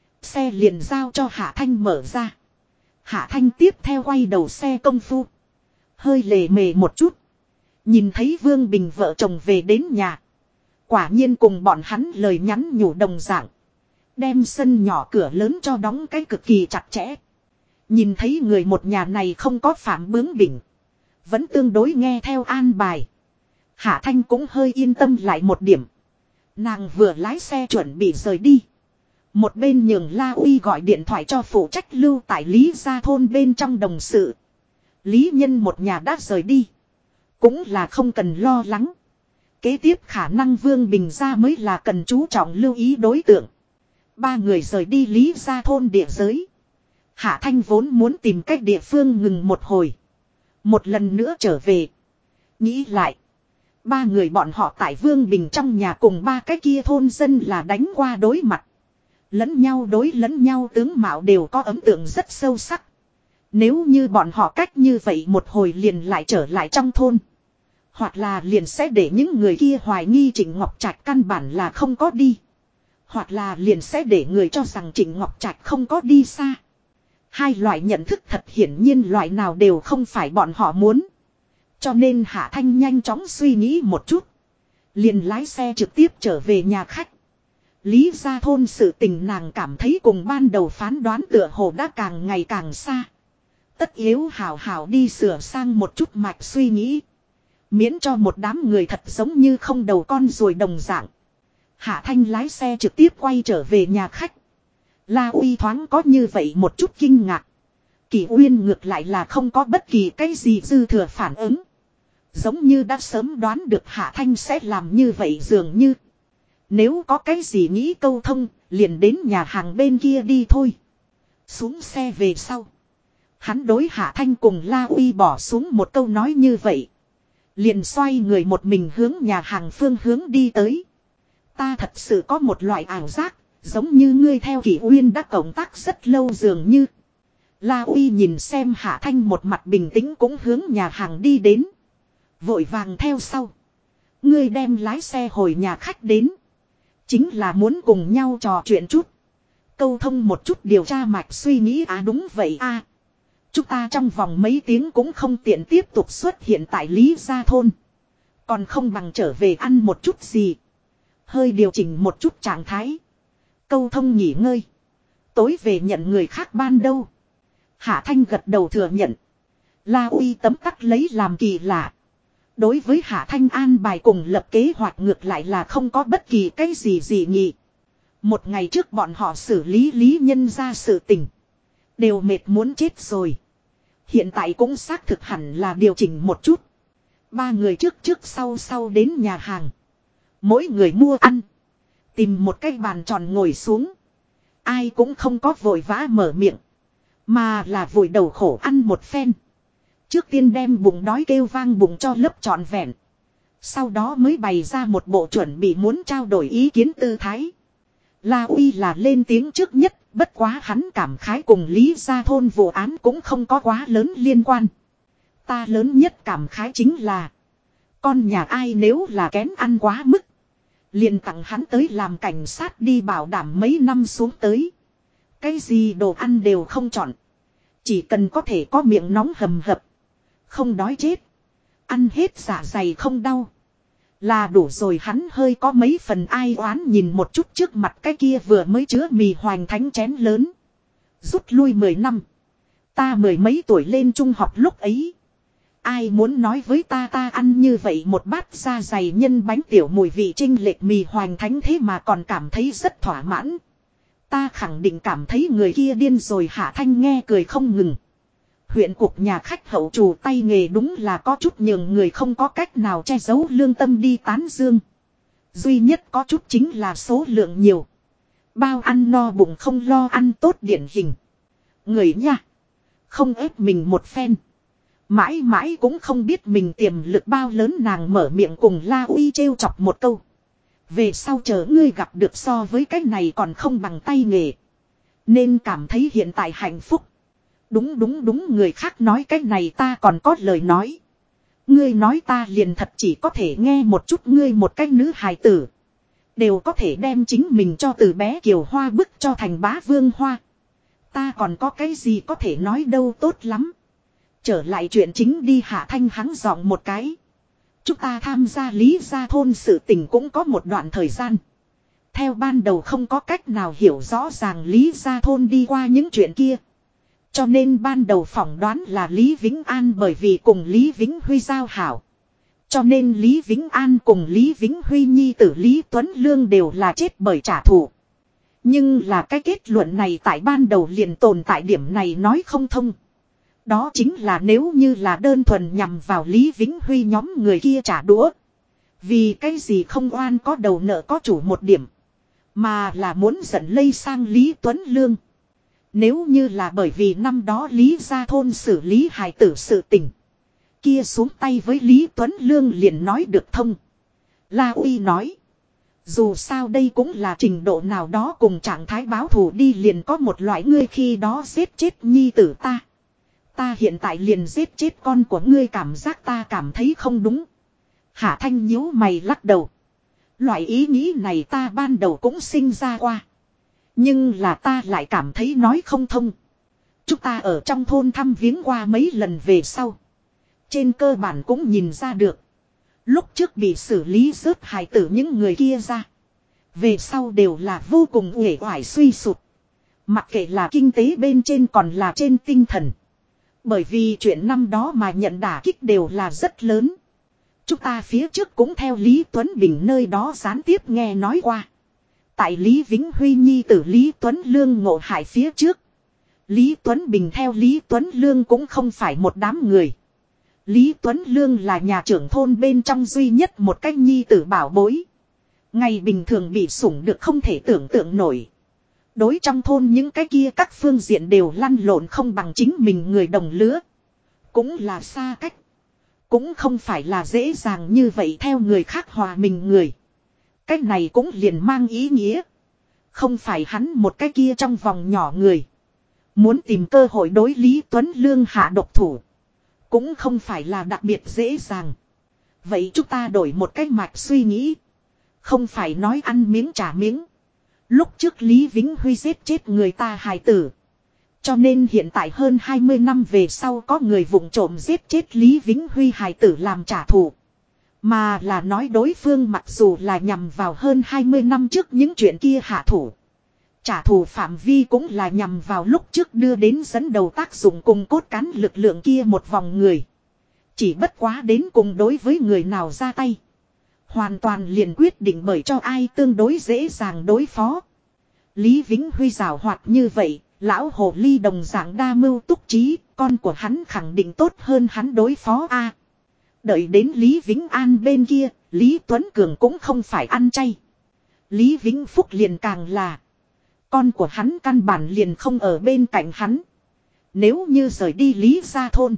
[SPEAKER 1] Xe liền giao cho Hạ Thanh mở ra. Hạ Thanh tiếp theo quay đầu xe công phu. Hơi lề mề một chút. Nhìn thấy Vương Bình vợ chồng về đến nhà. Quả nhiên cùng bọn hắn lời nhắn nhủ đồng dạng. Đem sân nhỏ cửa lớn cho đóng cái cực kỳ chặt chẽ. Nhìn thấy người một nhà này không có phạm bướng bỉnh. Vẫn tương đối nghe theo an bài. Hạ Thanh cũng hơi yên tâm lại một điểm. Nàng vừa lái xe chuẩn bị rời đi. Một bên nhường La Uy gọi điện thoại cho phụ trách lưu tại Lý Gia thôn bên trong đồng sự. Lý Nhân một nhà đã rời đi. Cũng là không cần lo lắng. Kế tiếp khả năng Vương Bình gia mới là cần chú trọng lưu ý đối tượng. Ba người rời đi Lý Gia thôn địa giới. Hạ Thanh vốn muốn tìm cách địa phương ngừng một hồi. Một lần nữa trở về. Nghĩ lại. Ba người bọn họ tại Vương Bình trong nhà cùng ba cái kia thôn dân là đánh qua đối mặt. Lẫn nhau đối lẫn nhau tướng mạo đều có ấn tượng rất sâu sắc. Nếu như bọn họ cách như vậy một hồi liền lại trở lại trong thôn. Hoặc là liền sẽ để những người kia hoài nghi Trịnh Ngọc Trạch căn bản là không có đi. Hoặc là liền sẽ để người cho rằng Trịnh Ngọc Trạch không có đi xa. Hai loại nhận thức thật hiển nhiên loại nào đều không phải bọn họ muốn. Cho nên Hạ Thanh nhanh chóng suy nghĩ một chút. Liền lái xe trực tiếp trở về nhà khách. Lý Gia thôn sự tình nàng cảm thấy cùng ban đầu phán đoán tựa hồ đã càng ngày càng xa. Tất yếu hào hào đi sửa sang một chút mạch suy nghĩ. Miễn cho một đám người thật giống như không đầu con ruồi đồng dạng. Hạ Thanh lái xe trực tiếp quay trở về nhà khách. La Uy thoáng có như vậy một chút kinh ngạc. Kỷ Uyên ngược lại là không có bất kỳ cái gì dư thừa phản ứng. Giống như đã sớm đoán được Hạ Thanh sẽ làm như vậy dường như. Nếu có cái gì nghĩ câu thông, liền đến nhà hàng bên kia đi thôi. Xuống xe về sau. Hắn đối Hạ Thanh cùng La Uy bỏ xuống một câu nói như vậy. Liền xoay người một mình hướng nhà hàng phương hướng đi tới. Ta thật sự có một loại ảo giác, giống như ngươi theo Kỷ Uyên đã cộng tác rất lâu dường như. La Uy nhìn xem Hạ Thanh một mặt bình tĩnh cũng hướng nhà hàng đi đến. Vội vàng theo sau. Ngươi đem lái xe hồi nhà khách đến. Chính là muốn cùng nhau trò chuyện chút. Câu thông một chút điều tra mạch suy nghĩ đúng vậy Chúng ta trong vòng mấy tiếng cũng không tiện tiếp tục xuất hiện tại Lý Gia thôn. Còn không bằng trở về ăn một chút gì. Hơi điều chỉnh một chút trạng thái. Câu thông nghỉ ngơi. Tối về nhận người khác ban đâu. Hạ Thanh gật đầu thừa nhận. La Uy tấm tắc lấy làm kỳ lạ. Đối với Hạ Thanh an bài cùng lập kế hoạch ngược lại là không có bất kỳ cái gì dị nghị. Một ngày trước bọn họ xử lý Lý Nhân ra sự tình. Đều mệt muốn chết rồi. Hiện tại cũng xác thực hẳn là điều chỉnh một chút. Ba người trước sau đến nhà hàng. Mỗi người mua ăn. Tìm một cái bàn tròn ngồi xuống. Ai cũng không có vội vã mở miệng. Mà là vội đầu khổ ăn một phen. Trước tiên đem bụng đói kêu vang bụng cho lớp trọn vẹn. Sau đó mới bày ra một bộ chuẩn bị muốn trao đổi ý kiến tư thái. La Uy là lên tiếng trước nhất. Bất quá hắn cảm khái cùng Lý Gia Thôn vụ án cũng không có quá lớn liên quan. Ta lớn nhất cảm khái chính là. Con nhà ai nếu là kén ăn quá mức. Liền tặng hắn tới làm cảnh sát đi bảo đảm mấy năm xuống tới. Cái gì đồ ăn đều không chọn. Chỉ cần có thể có miệng nóng hầm hập. Không đói chết. Ăn hết dạ dày không đau. Là đủ rồi. Hắn hơi có mấy phần ai oán nhìn một chút trước mặt cái kia vừa mới chứa mì hoành thánh chén lớn. Rút lui 10 năm. Ta mười mấy tuổi lên trung học lúc ấy. Ai muốn nói với ta ăn như vậy một bát da dày nhân bánh tiểu mùi vị chênh lệch mì hoành thánh thế mà còn cảm thấy rất thỏa mãn. Ta khẳng định cảm thấy người kia điên rồi. Hạ Thanh nghe cười không ngừng. Huyện cục nhà khách hậu trù tay nghề đúng là có chút nhường người không có cách nào che giấu lương tâm đi tán dương. Duy nhất có chút chính là số lượng nhiều. Bao ăn no bụng không lo ăn tốt điển hình. Người nha. Không ép mình một phen. Mãi mãi cũng không biết mình tiềm lực bao lớn. Nàng mở miệng cùng La Uy trêu chọc một câu. Về sau chờ ngươi gặp được so với cái này còn không bằng tay nghề. Nên cảm thấy hiện tại hạnh phúc. Đúng người khác nói cái này ta còn có lời nói. Ngươi nói ta liền thật chỉ có thể nghe một chút. Ngươi một cái nữ hài tử. Đều có thể đem chính mình cho từ bé Kiều Hoa bức cho thành bá vương hoa. Ta còn có cái gì có thể nói đâu. Tốt lắm. Trở lại chuyện chính đi. Hạ Thanh hắn giọng một cái. Chúng ta tham gia Lý Gia Thôn sự tình cũng có một đoạn thời gian. Theo ban đầu không có cách nào hiểu rõ ràng Lý Gia Thôn đi qua những chuyện kia. Cho nên ban đầu phỏng đoán là Lý Vĩnh An bởi vì cùng Lý Vĩnh Huy giao hảo. Cho nên Lý Vĩnh An cùng Lý Vĩnh Huy nhi tử Lý Tuấn Lương đều là chết bởi trả thù. Nhưng là cái kết luận này tại ban đầu liền tồn tại điểm này nói không thông. Đó chính là nếu như là đơn thuần nhằm vào Lý Vĩnh Huy nhóm người kia trả đũa. Vì cái gì không oan có đầu nợ có chủ một điểm. Mà là muốn dẫn lây sang Lý Tuấn Lương. Nếu như là bởi vì năm đó Lý Gia Thôn xử lý hài tử sự tình. Kia xuống tay với Lý Tuấn Lương liền nói được thông. La Uy nói. Dù sao đây cũng là trình độ nào đó cùng trạng thái báo thù đi liền có một loại ngươi khi đó giết chết nhi tử ta. Ta hiện tại liền giết chết con của ngươi cảm giác ta cảm thấy không đúng. Hạ Thanh nhíu mày lắc đầu. Loại ý nghĩ này ta ban đầu cũng sinh ra qua. Nhưng là ta lại cảm thấy nói không thông. Chúng ta ở trong thôn thăm viếng qua mấy lần về sau. Trên cơ bản cũng nhìn ra được. Lúc trước bị xử lý rớt hài tử những người kia ra. Về sau đều là vô cùng uể oải suy sụp. Mặc kệ là kinh tế bên trên còn là trên tinh thần. Bởi vì chuyện năm đó mà nhận đả kích đều là rất lớn. Chúng ta phía trước cũng theo Lý Tuấn Bình nơi đó gián tiếp nghe nói qua. Tại Lý Vĩnh Huy nhi tử Lý Tuấn Lương ngộ hại phía trước. Lý Tuấn Bình theo Lý Tuấn Lương cũng không phải một đám người. Lý Tuấn Lương là nhà trưởng thôn bên trong duy nhất một cách nhi tử bảo bối. Ngày bình thường bị sủng được không thể tưởng tượng nổi. Đối trong thôn những cái kia các phương diện đều lăn lộn không bằng chính mình người đồng lứa. Cũng là xa cách. Cũng không phải là dễ dàng như vậy theo người khác hòa mình người. Cái này cũng liền mang ý nghĩa. Không phải hắn một cái kia trong vòng nhỏ người. Muốn tìm cơ hội đối Lý Tuấn Lương hạ độc thủ. Cũng không phải là đặc biệt dễ dàng. Vậy chúng ta đổi một cách mạch suy nghĩ. Không phải nói ăn miếng trả miếng. Lúc trước Lý Vĩnh Huy giết chết người ta hài tử. Cho nên hiện tại hơn 20 năm về sau có người vụng trộm giết chết Lý Vĩnh Huy hài tử làm trả thù. Mà là nói đối phương mặc dù là nhằm vào hơn 20 năm trước những chuyện kia hạ thủ. Trả thù phạm vi cũng là nhằm vào lúc trước đưa đến dẫn đầu tác dụng cùng cốt cán lực lượng kia một vòng người. Chỉ bất quá đến cùng đối với người nào ra tay. Hoàn toàn liền quyết định bởi cho ai tương đối dễ dàng đối phó. Lý Vĩnh Huy giàu hoạt như vậy, lão hồ ly đồng dạng đa mưu túc trí, con của hắn khẳng định tốt hơn hắn đối phó a. Đợi đến Lý Vĩnh An bên kia, Lý Tuấn Cường cũng không phải ăn chay. Lý Vĩnh Phúc liền càng là. Con của hắn căn bản liền không ở bên cạnh hắn. Nếu như rời đi Lý gia thôn.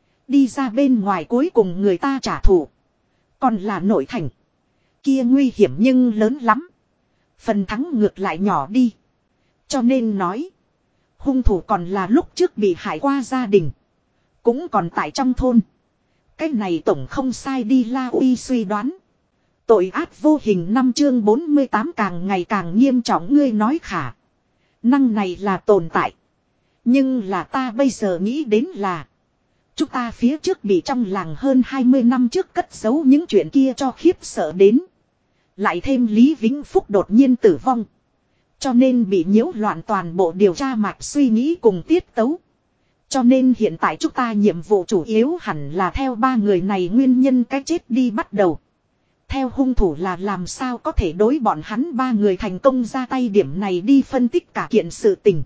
[SPEAKER 1] Đi ra bên ngoài cuối cùng người ta trả thù. Còn là nội thành. Kia nguy hiểm nhưng lớn lắm. Phần thắng ngược lại nhỏ đi. Cho nên nói. Hung thủ còn là lúc trước bị hại qua gia đình. Cũng còn tại trong thôn. Cái này tổng không sai đi La Uy suy đoán. Tội ác vô hình 5 chương 48 càng ngày càng nghiêm trọng ngươi nói khả. Năng này là tồn tại. Nhưng là ta bây giờ nghĩ đến là. Chúng ta phía trước bị trong làng hơn 20 năm trước cất giấu những chuyện kia cho khiếp sợ đến. Lại thêm Lý Vĩnh Phúc đột nhiên tử vong. Cho nên bị nhiễu loạn toàn bộ điều tra mạch suy nghĩ cùng tiết tấu. Cho nên hiện tại chúng ta nhiệm vụ chủ yếu hẳn là theo ba người này nguyên nhân cái chết đi bắt đầu. Theo hung thủ là làm sao có thể đối bọn hắn ba người thành công ra tay điểm này đi phân tích cả kiện sự tình.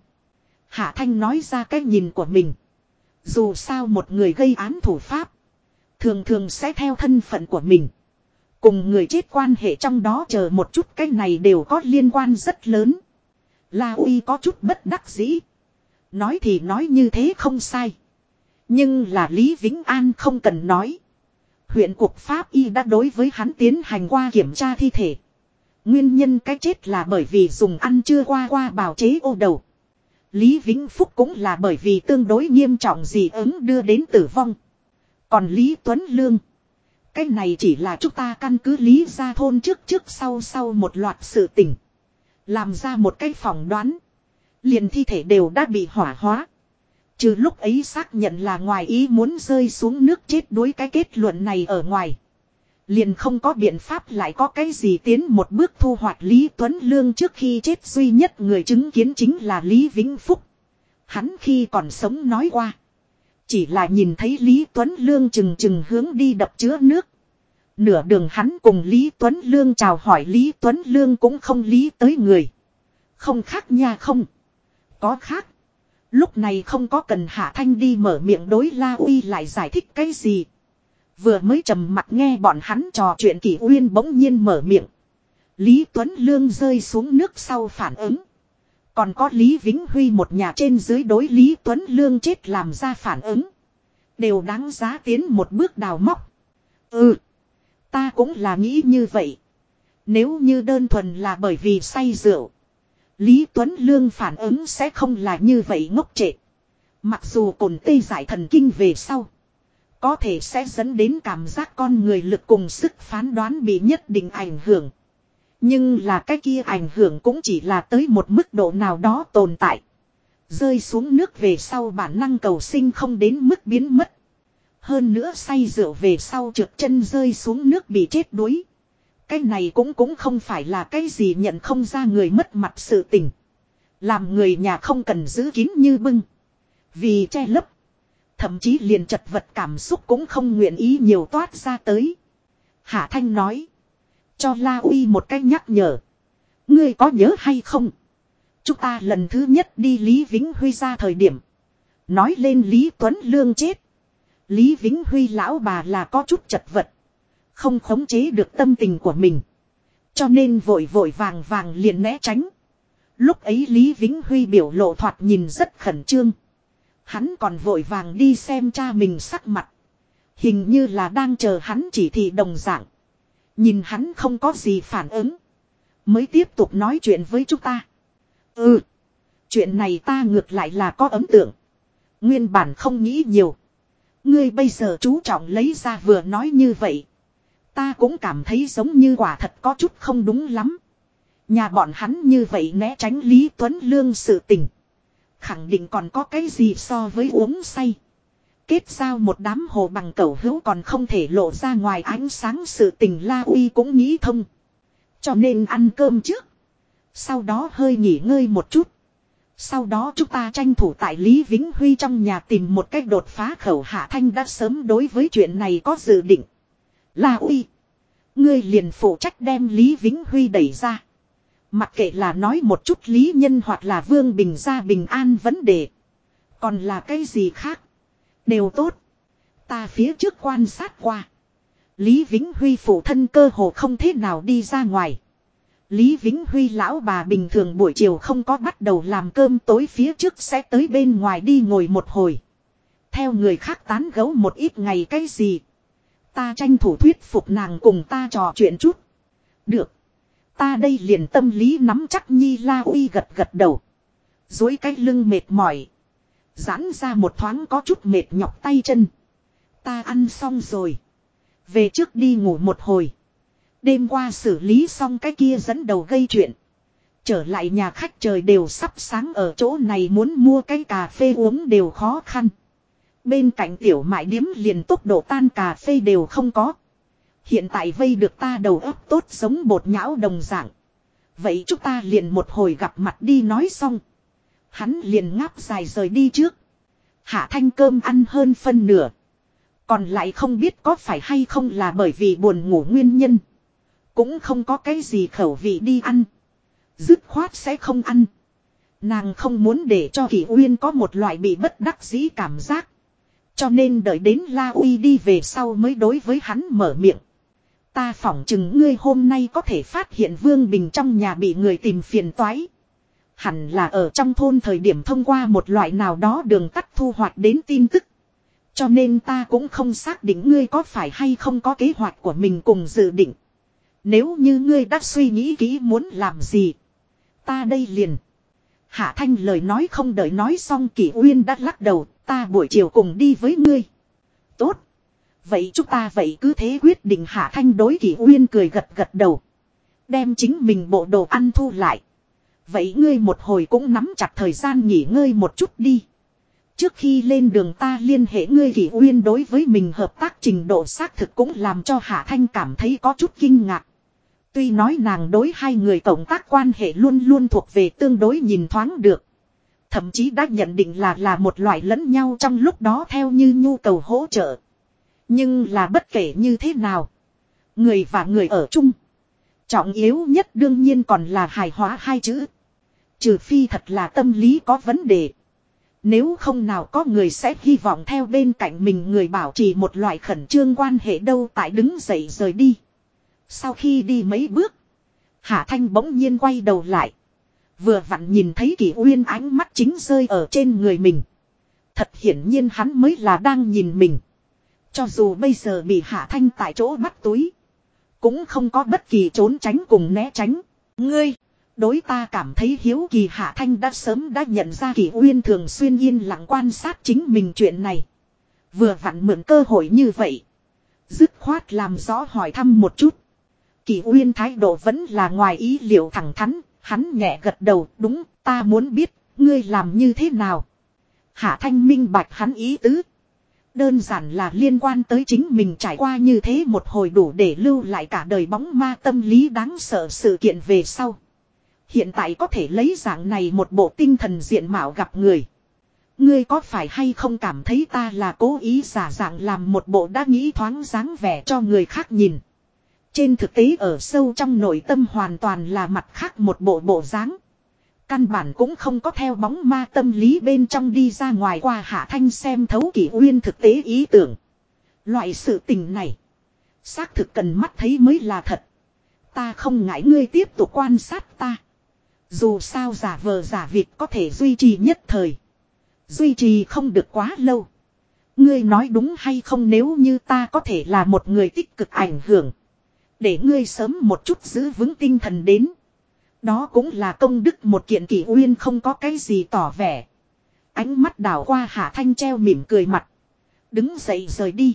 [SPEAKER 1] Hạ Thanh nói ra cái nhìn của mình. Dù sao một người gây án thủ pháp. Thường thường sẽ theo thân phận của mình. Cùng người chết quan hệ trong đó chờ một chút cái này đều có liên quan rất lớn. La Uy có chút bất đắc dĩ. Nói thì nói như thế không sai. Nhưng là Lý Vĩnh An không cần nói. Huyện cục pháp y đã đối với hắn tiến hành qua kiểm tra thi thể. Nguyên nhân cái chết là bởi vì dùng ăn chưa qua bào chế ô đầu. Lý Vĩnh Phúc cũng là bởi vì tương đối nghiêm trọng dị ứng đưa đến tử vong. Còn Lý Tuấn Lương. Cái này chỉ là chúng ta căn cứ Lý gia thôn trước sau một loạt sự tình. Làm ra một cái phỏng đoán. Liền thi thể đều đã bị hỏa hóa. Trừ lúc ấy xác nhận là ngoài ý muốn rơi xuống nước chết đuối cái kết luận này ở ngoài. Liền không có biện pháp lại có cái gì tiến một bước thu hoạch Lý Tuấn Lương trước khi chết duy nhất người chứng kiến chính là Lý Vĩnh Phúc. Hắn khi còn sống nói qua. Chỉ là nhìn thấy Lý Tuấn Lương chừng hướng đi đập chứa nước. Nửa đường hắn cùng Lý Tuấn Lương chào hỏi Lý Tuấn Lương cũng không lý tới người. Không khác nha không. Có khác. Lúc này không có cần Hạ Thanh đi mở miệng đối La Uy lại giải thích cái gì. Vừa mới trầm mặt nghe bọn hắn trò chuyện Kỷ Uyên bỗng nhiên mở miệng. Lý Tuấn Lương rơi xuống nước sau phản ứng. Còn có Lý Vĩnh Huy một nhà trên dưới đối Lý Tuấn Lương chết làm ra phản ứng. Đều đáng giá tiến một bước đào móc. Ta cũng là nghĩ như vậy. Nếu như đơn thuần là bởi vì say rượu. Lý Tuấn Lương phản ứng sẽ không là như vậy ngốc trệ. Mặc dù cồn tê giải thần kinh về sau. Có thể sẽ dẫn đến cảm giác con người lực cùng sức phán đoán bị nhất định ảnh hưởng. Nhưng là cái kia ảnh hưởng cũng chỉ là tới một mức độ nào đó tồn tại. Rơi xuống nước về sau bản năng cầu sinh không đến mức biến mất. Hơn nữa say rượu về sau trượt chân rơi xuống nước bị chết đuối. Cái này cũng không phải là cái gì nhận không ra người mất mặt sự tình. Làm người nhà không cần giữ kín như bưng. Vì che lấp. Thậm chí liền chật vật cảm xúc cũng không nguyện ý nhiều toát ra tới. Hạ Thanh nói. Cho La Uy một cách nhắc nhở. Ngươi có nhớ hay không? Chúng ta lần thứ nhất đi Lý Vĩnh Huy ra thời điểm. Nói lên Lý Tuấn Lương chết. Lý Vĩnh Huy lão bà là có chút chật vật. Không khống chế được tâm tình của mình. Cho nên vội vàng liền né tránh. Lúc ấy Lý Vĩnh Huy biểu lộ thoạt nhìn rất khẩn trương. Hắn còn vội vàng đi xem cha mình sắc mặt. Hình như là đang chờ hắn chỉ thị đồng dạng. Nhìn hắn không có gì phản ứng. Mới tiếp tục nói chuyện với chúng ta. Chuyện này ta ngược lại là có ấn tượng. Nguyên bản không nghĩ nhiều. Ngươi bây giờ chú trọng lấy ra vừa nói như vậy. Ta cũng cảm thấy giống như quả thật có chút không đúng lắm. Nhà bọn hắn như vậy né tránh Lý Tuấn Lương sự tình. Khẳng định còn có cái gì so với uống say. kết giao một đám hồ bằng cẩu hữu còn không thể lộ ra ngoài ánh sáng sự tình La Uy cũng nghĩ thông. Cho nên ăn cơm trước. Sau đó hơi nghỉ ngơi một chút. Sau đó chúng ta tranh thủ tại Lý Vĩnh Huy trong nhà tìm một cách đột phá khẩu. Hạ Thanh đã sớm đối với chuyện này có dự định. La Uy, ngươi liền phụ trách đem Lý Vĩnh Huy đẩy ra. Mặc kệ là nói một chút Lý Nhân hoặc là Vương Bình gia bình an vấn đề. Còn là cái gì khác. Đều tốt. Ta phía trước quan sát qua. Lý Vĩnh Huy phụ thân cơ hồ không thế nào đi ra ngoài. Lý Vĩnh Huy lão bà bình thường buổi chiều không có bắt đầu làm cơm tối phía trước sẽ tới bên ngoài đi ngồi một hồi. Theo người khác tán gẫu một ít ngày cái gì. Ta tranh thủ thuyết phục nàng cùng ta trò chuyện chút. Được. Ta đây liền tâm lý nắm chắc nhi. La Uy gật gật đầu. Dối cái lưng mệt mỏi. Giãn ra một thoáng có chút mệt nhọc tay chân. Ta ăn xong rồi. Về trước đi ngủ một hồi. Đêm qua xử lý xong cái kia dẫn đầu gây chuyện. Trở lại nhà khách trời đều sắp sáng ở chỗ này muốn mua cái cà phê uống đều khó khăn. Bên cạnh tiểu mại điếm liền tốc độ tan cà phê đều không có. Hiện tại vây được ta đầu óc tốt giống bột nhão đồng dạng. Vậy chúng ta liền một hồi gặp mặt đi nói xong. Hắn liền ngáp dài rời đi trước. Hạ Thanh cơm ăn hơn phân nửa. Còn lại không biết có phải hay không là bởi vì buồn ngủ nguyên nhân. Cũng không có cái gì khẩu vị đi ăn. Dứt khoát sẽ không ăn. Nàng không muốn để cho Kỷ Uyên có một loại bị bất đắc dĩ cảm giác. Cho nên đợi đến La Uy đi về sau mới đối với hắn mở miệng. Ta phỏng chừng ngươi hôm nay có thể phát hiện Vương Bình trong nhà bị người tìm phiền toái. Hẳn là ở trong thôn thời điểm thông qua một loại nào đó đường tắt thu hoạch đến tin tức. Cho nên ta cũng không xác định ngươi có phải hay không có kế hoạch của mình cùng dự định. Nếu như ngươi đã suy nghĩ kỹ muốn làm gì. Ta đây liền. Hạ Thanh lời nói không đợi nói xong Kỷ Uyên đã lắc đầu. Ta buổi chiều cùng đi với ngươi. Tốt. Vậy chúng ta vậy cứ thế quyết định. Hạ Thanh đối Kỷ Uyên cười gật gật đầu. Đem chính mình bộ đồ ăn thu lại. Vậy ngươi một hồi cũng nắm chặt thời gian nghỉ ngơi một chút đi. Trước khi lên đường ta liên hệ ngươi. Kỷ Uyên đối với mình hợp tác trình độ xác thực cũng làm cho Hạ Thanh cảm thấy có chút kinh ngạc. Tuy nói nàng đối hai người cộng tác quan hệ luôn luôn thuộc về tương đối nhìn thoáng được. Thậm chí đã nhận định là một loại lẫn nhau trong lúc đó theo như nhu cầu hỗ trợ. Nhưng là bất kể như thế nào. Người và người ở chung. Trọng yếu nhất đương nhiên còn là hài hòa hai chữ. Trừ phi thật là tâm lý có vấn đề. Nếu không nào có người sẽ hy vọng theo bên cạnh mình người bảo trì một loại khẩn trương quan hệ đâu tại đứng dậy rời đi. Sau khi đi mấy bước. Hạ Thanh bỗng nhiên quay đầu lại. Vừa vặn nhìn thấy Kỷ Uyên ánh mắt chính rơi ở trên người mình. Thật hiển nhiên hắn mới là đang nhìn mình. Cho dù bây giờ bị Hạ Thanh tại chỗ bắt túi. Cũng không có bất kỳ trốn tránh cùng né tránh. Ngươi, đối ta cảm thấy hiếu kỳ. Hạ Thanh đã sớm đã nhận ra Kỷ Uyên thường xuyên yên lặng quan sát chính mình chuyện này. Vừa vặn mượn cơ hội như vậy. Dứt khoát làm rõ hỏi thăm một chút. Kỷ Uyên thái độ vẫn là ngoài ý liệu thẳng thắn. Hắn nhẹ gật đầu. Đúng, ta muốn biết, ngươi làm như thế nào. Hạ Thanh minh bạch hắn ý tứ. Đơn giản là liên quan tới chính mình trải qua như thế một hồi đủ để lưu lại cả đời bóng ma tâm lý đáng sợ sự kiện về sau. Hiện tại có thể lấy dạng này một bộ tinh thần diện mạo gặp người. Ngươi có phải hay không cảm thấy ta là cố ý giả dạng làm một bộ đã nghĩ thoáng dáng vẻ cho người khác nhìn. Trên thực tế ở sâu trong nội tâm hoàn toàn là mặt khác một bộ dáng. Căn bản cũng không có theo bóng ma tâm lý bên trong đi ra ngoài. Qua Hạ Thanh xem thấu Kỷ Uyên thực tế ý tưởng. Loại sự tình này xác thực cần mắt thấy mới là thật. Ta không ngại ngươi tiếp tục quan sát ta. Dù sao giả vờ giả vịt có thể duy trì nhất thời. Duy trì không được quá lâu. Ngươi nói đúng hay không, nếu như ta có thể là một người tích cực ảnh hưởng. Để ngươi sớm một chút giữ vững tinh thần đến. Đó cũng là công đức một kiện. Kỷ Uyên không có cái gì tỏ vẻ. Ánh mắt đảo qua Hạ Thanh treo mỉm cười mặt. Đứng dậy rời đi.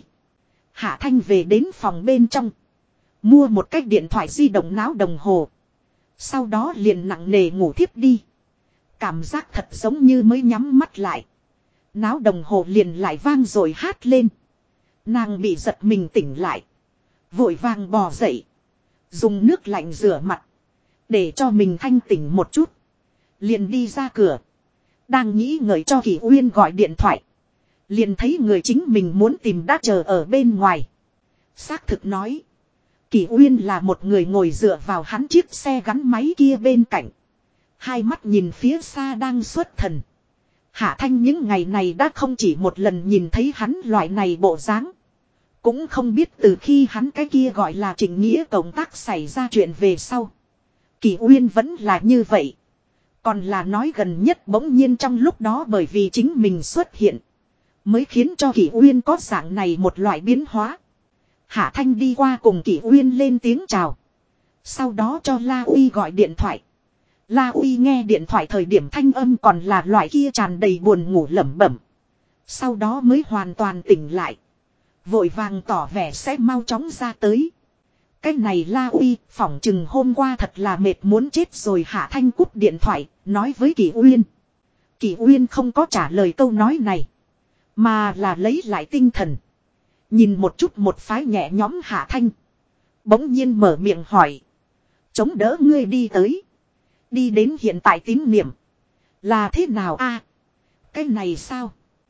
[SPEAKER 1] Hạ Thanh về đến phòng bên trong. Mua một cái điện thoại di động náo đồng hồ. Sau đó liền nặng nề ngủ thiếp đi. Cảm giác thật giống như mới nhắm mắt lại. Náo đồng hồ liền lại vang rồi hát lên. Nàng bị giật mình tỉnh lại. Vội vàng bò dậy. Dùng nước lạnh rửa mặt. Để cho mình thanh tỉnh một chút. Liền đi ra cửa. Đang nghĩ ngợi cho Kỷ Uyên gọi điện thoại. Liền thấy người chính mình muốn tìm đã chờ ở bên ngoài. Xác thực nói. Kỷ Uyên là một người ngồi dựa vào hắn chiếc xe gắn máy kia bên cạnh. Hai mắt nhìn phía xa đang xuất thần. Hạ Thanh những ngày này đã không chỉ một lần nhìn thấy hắn loại này bộ dáng. Cũng không biết từ khi hắn cái kia gọi là Trịnh Nghĩa cộng tác xảy ra chuyện về sau. Kỷ Uyên vẫn là như vậy. Còn là nói gần nhất bỗng nhiên trong lúc đó bởi vì chính mình xuất hiện. Mới khiến cho Kỷ Uyên có dạng này một loại biến hóa. Hạ Thanh đi qua cùng Kỷ Uyên lên tiếng chào. Sau đó cho La Uy gọi điện thoại. La Uy nghe điện thoại thời điểm thanh âm còn là loại kia tràn đầy buồn ngủ lẩm bẩm. Sau đó mới hoàn toàn tỉnh lại. Vội vàng tỏ vẻ sẽ mau chóng ra tới. Cái này La Uy phỏng chừng hôm qua thật là mệt muốn chết rồi. Hạ Thanh cúp điện thoại nói với Kỷ Uyên. Kỷ Uyên không có trả lời câu nói này. Mà là lấy lại tinh thần. Nhìn một chút một phái nhẹ nhõm Hạ Thanh. Bỗng nhiên mở miệng hỏi. Chống đỡ ngươi đi tới. Đi đến hiện tại tín niệm. Là thế nào a? Cái này sao?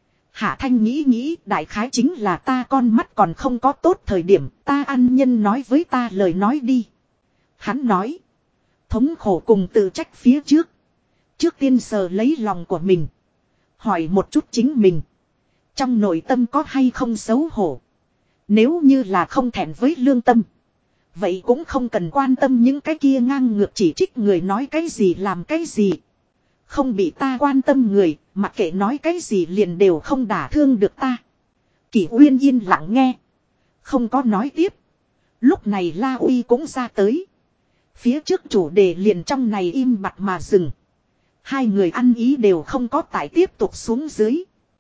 [SPEAKER 1] Hạ Thanh nghĩ đại khái chính là ta con mắt còn không có tốt thời điểm ta ăn nhân nói với ta lời nói đi. Hắn nói. Thống khổ cùng tự trách phía trước. Trước tiên sờ lấy lòng của mình. Hỏi một chút chính mình. Trong nội tâm có hay không xấu hổ. Nếu như là không thẹn với lương tâm. Vậy cũng không cần quan tâm những cái kia ngang ngược chỉ trích người nói cái gì làm cái gì. Không bị ta quan tâm người, mặc kệ nói cái gì liền đều không đả thương được ta. Kỷ Uyên yên lặng nghe. Không có nói tiếp. Lúc này La Uy cũng ra tới. Phía trước chủ đề liền trong này im bặt mà dừng. Hai người ăn ý đều không có tải tiếp tục xuống dưới.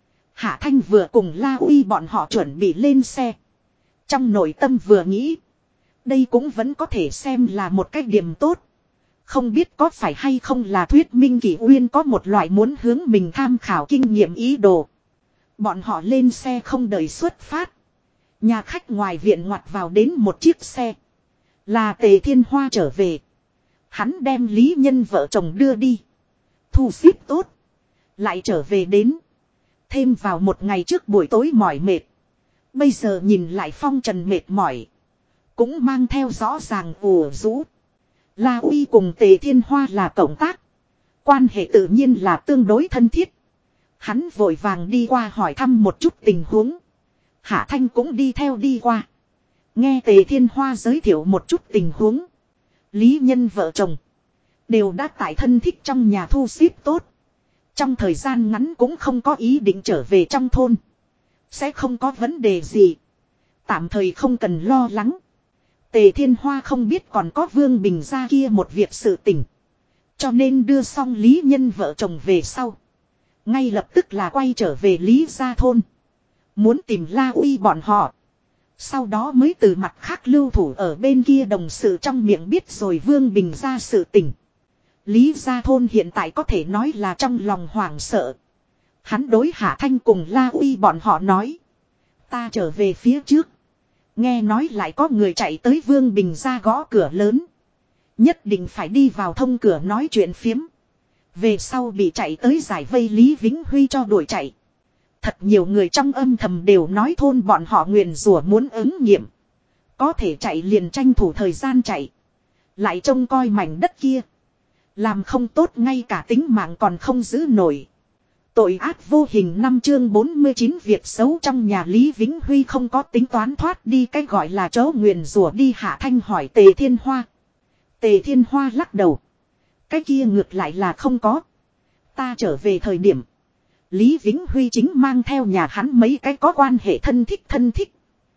[SPEAKER 1] Hạ Thanh vừa cùng La Uy bọn họ chuẩn bị lên xe. Trong nội tâm vừa nghĩ. Đây cũng vẫn có thể xem là một cái điểm tốt. Không biết có phải hay không là thuyết minh Kỷ Uyên có một loại muốn hướng mình tham khảo kinh nghiệm ý đồ. Bọn họ lên xe không đợi xuất phát. Nhà khách ngoài viện ngoặt vào đến một chiếc xe. Là Tề Thiên Hoa trở về. Hắn đem Lý Nhân vợ chồng đưa đi. Thu xếp tốt. Lại trở về đến. Thêm vào một ngày trước buổi tối mỏi mệt. Bây giờ nhìn lại phong trần mệt mỏi. Cũng mang theo rõ ràng ủ rũ. La Uy cùng Tề Thiên Hoa là cộng tác. Quan hệ tự nhiên là tương đối thân thiết. Hắn vội vàng đi qua hỏi thăm một chút tình huống. Hạ Thanh cũng đi theo đi qua. Nghe Tề Thiên Hoa giới thiệu một chút tình huống. Lý Nhân vợ chồng. Đều đã tại thân thích trong nhà thu xếp tốt. Trong thời gian ngắn cũng không có ý định trở về trong thôn. Sẽ không có vấn đề gì. Tạm thời không cần lo lắng. Tề Thiên Hoa không biết còn có Vương Bình ra kia một việc sự tình. Cho nên đưa xong Lý Nhân vợ chồng về sau. Ngay lập tức là quay trở về Lý gia thôn. Muốn tìm La Uy bọn họ. Sau đó mới từ mặt khác lưu thủ ở bên kia đồng sự trong miệng biết rồi Vương Bình ra sự tình. Lý gia thôn hiện tại có thể nói là trong lòng hoảng sợ. Hắn đối Hạ Thanh cùng La Uy bọn họ nói. Ta trở về phía trước. Nghe nói lại có người chạy tới Vương Bình ra gõ cửa lớn. Nhất định phải đi vào thông cửa nói chuyện phiếm. Về sau bị chạy tới giải vây Lý Vĩnh Huy cho đuổi chạy. Thật nhiều người trong âm thầm đều nói thôn bọn họ nguyền rủa muốn ứng nghiệm. Có thể chạy liền tranh thủ thời gian chạy. Lại trông coi mảnh đất kia. Làm không tốt ngay cả tính mạng còn không giữ nổi. Tội ác vô hình 5 chương 49 việc xấu trong nhà Lý Vĩnh Huy không có tính toán thoát đi cái gọi là chó nguyền rủa đi. Hạ Thanh hỏi Tề Thiên Hoa. Tề Thiên Hoa lắc đầu. Cái kia ngược lại là không có. Ta trở về thời điểm. Lý Vĩnh Huy chính mang theo nhà hắn mấy cái có quan hệ thân thích.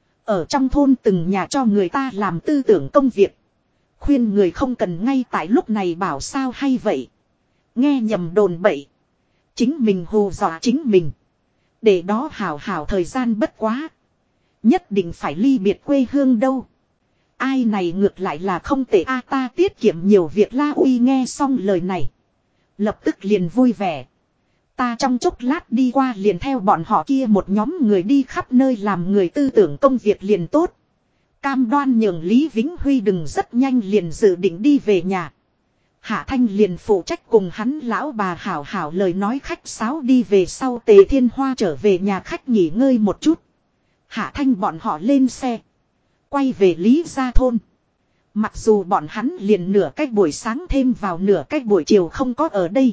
[SPEAKER 1] Ở trong thôn từng nhà cho người ta làm tư tưởng công việc. Khuyên người không cần ngay tại lúc này bảo sao hay vậy. Nghe nhầm đồn bậy. Chính mình hù dọa chính mình. Để đó hảo thời gian bất quá. Nhất định phải ly biệt quê hương đâu. Ai này ngược lại là không tệ a ta tiết kiệm nhiều việc. La Uy nghe xong lời này. Lập tức liền vui vẻ. Ta trong chốc lát đi qua liền theo bọn họ kia một nhóm người đi khắp nơi làm người tư tưởng công việc liền tốt. Cam đoan nhường Lý Vĩnh Huy đừng rất nhanh liền dự định đi về nhà. Hạ Thanh liền phụ trách cùng hắn lão bà hảo hảo lời nói khách sáo đi về sau Tề Thiên Hoa trở về nhà khách nghỉ ngơi một chút. Hạ Thanh bọn họ lên xe. Quay về Lý Gia Thôn. Mặc dù bọn hắn liền nửa cách buổi sáng thêm vào nửa cách buổi chiều không có ở đây.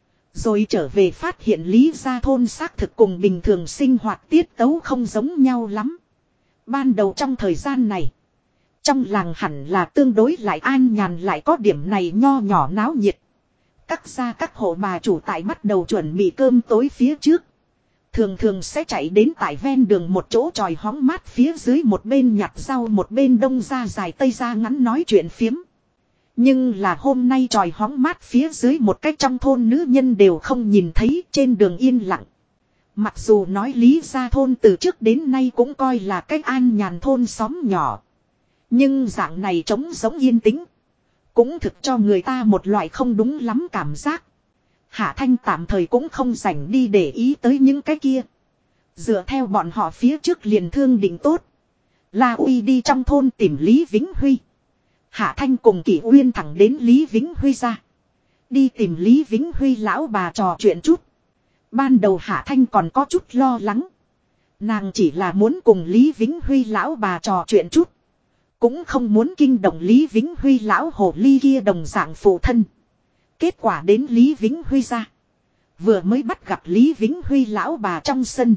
[SPEAKER 1] Rồi trở về phát hiện Lý Gia Thôn xác thực cùng bình thường sinh hoạt tiết tấu không giống nhau lắm. Ban đầu trong thời gian này. Trong làng hẳn là tương đối lại an nhàn lại có điểm này nho nhỏ náo nhiệt. Các gia các hộ bà chủ tại bắt đầu chuẩn bị cơm tối phía trước. Thường thường sẽ chạy đến tại ven đường một chỗ tròi hóng mát phía dưới một bên nhặt rau một bên đông ra dài tây ra ngắn nói chuyện phiếm. Nhưng là hôm nay tròi hóng mát phía dưới một cách trong thôn nữ nhân đều không nhìn thấy trên đường yên lặng. Mặc dù nói Lý Gia Thôn từ trước đến nay cũng coi là cách an nhàn thôn xóm nhỏ. Nhưng dạng này trống giống yên tĩnh. Cũng thực cho người ta một loại không đúng lắm cảm giác. Hạ Thanh tạm thời cũng không rảnh đi để ý tới những cái kia. Dựa theo bọn họ phía trước liền thương định tốt. La Uy đi trong thôn tìm Lý Vĩnh Huy. Hạ Thanh cùng Kỷ Uyên thẳng đến Lý Vĩnh Huy ra. Đi tìm Lý Vĩnh Huy lão bà trò chuyện chút. Ban đầu Hạ Thanh còn có chút lo lắng. Nàng chỉ là muốn cùng Lý Vĩnh Huy lão bà trò chuyện chút. Cũng không muốn kinh động Lý Vĩnh Huy lão hồ ly kia đồng dạng phụ thân. Kết quả đến Lý Vĩnh Huy ra. Vừa mới bắt gặp Lý Vĩnh Huy lão bà trong sân.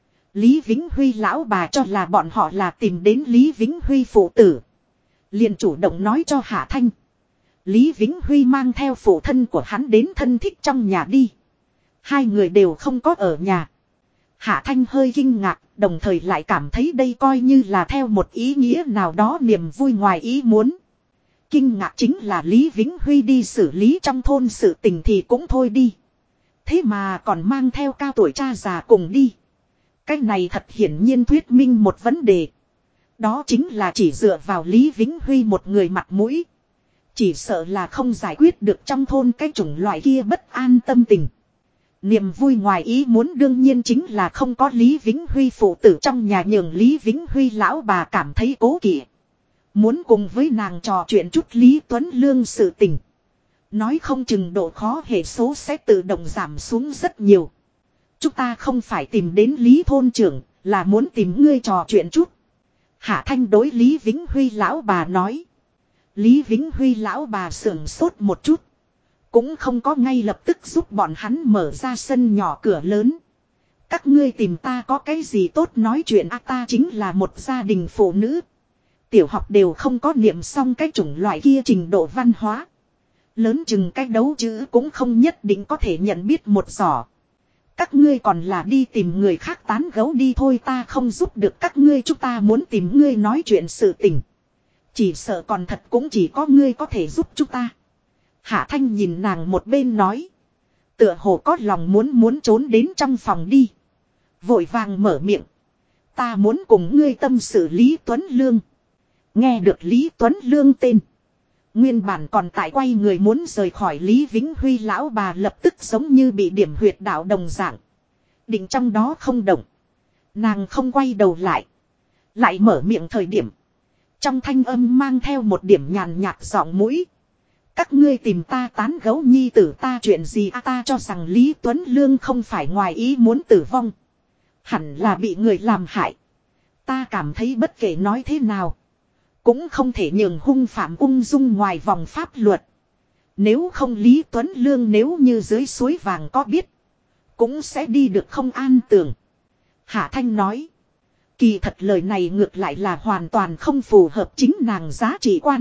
[SPEAKER 1] Lý Vĩnh Huy lão bà cho là bọn họ là tìm đến Lý Vĩnh Huy phụ tử. Liền chủ động nói cho Hạ Thanh. Lý Vĩnh Huy mang theo phụ thân của hắn đến thân thích trong nhà đi. Hai người đều không có ở nhà. Hạ Thanh hơi kinh ngạc, đồng thời lại cảm thấy đây coi như là theo một ý nghĩa nào đó niềm vui ngoài ý muốn. Kinh ngạc chính là Lý Vĩnh Huy đi xử lý trong thôn sự tình thì cũng thôi đi. Thế mà còn mang theo cao tuổi cha già cùng đi. Cái này thật hiển nhiên thuyết minh một vấn đề. Đó chính là chỉ dựa vào Lý Vĩnh Huy một người mặt mũi. Chỉ sợ là không giải quyết được trong thôn cái chủng loại kia bất an tâm tình. Niềm vui ngoài ý muốn đương nhiên chính là không có Lý Vĩnh Huy phụ tử trong nhà nhường Lý Vĩnh Huy lão bà cảm thấy cố kỵ. Muốn cùng với nàng trò chuyện chút Lý Tuấn Lương sự tình. Nói không chừng độ khó hệ số sẽ tự động giảm xuống rất nhiều. Chúng ta không phải tìm đến Lý thôn trưởng, là muốn tìm ngươi trò chuyện chút. Hạ Thanh đối Lý Vĩnh Huy lão bà nói. Lý Vĩnh Huy lão bà sưởng sốt một chút. Cũng không có ngay lập tức giúp bọn hắn mở ra sân nhỏ cửa lớn. Các ngươi tìm ta có cái gì tốt nói chuyện ta chính là một gia đình phụ nữ. Tiểu học đều không có niệm xong cái chủng loại kia trình độ văn hóa. Lớn chừng cái đấu chữ cũng không nhất định có thể nhận biết một giỏ. Các ngươi còn là đi tìm người khác tán gẫu đi thôi ta không giúp được các ngươi chúng ta muốn tìm ngươi nói chuyện sự tình. Chỉ sợ còn thật cũng chỉ có ngươi có thể giúp chúng ta. Hạ Thanh nhìn nàng một bên nói. Tựa hồ có lòng muốn trốn đến trong phòng đi. Vội vàng mở miệng. Ta muốn cùng ngươi tâm sự Lý Tuấn Lương. Nghe được Lý Tuấn Lương tên. Nguyên bản còn tại quay người muốn rời khỏi Lý Vĩnh Huy lão bà lập tức giống như bị điểm huyệt đạo đồng dạng. Định trong đó không động. Nàng không quay đầu lại. Lại mở miệng thời điểm. Trong thanh âm mang theo một điểm nhàn nhạt giọng mũi. Các ngươi tìm ta tán gẫu nhi tử ta chuyện gì ta cho rằng Lý Tuấn Lương không phải ngoài ý muốn tử vong. Hẳn là bị người làm hại. Ta cảm thấy bất kể nói thế nào. Cũng không thể nhường hung phạm ung dung ngoài vòng pháp luật. Nếu không Lý Tuấn Lương nếu như dưới suối vàng có biết. Cũng sẽ đi được không an tường. Hạ Thanh nói. Kỳ thật lời này ngược lại là hoàn toàn không phù hợp chính nàng giá trị quan.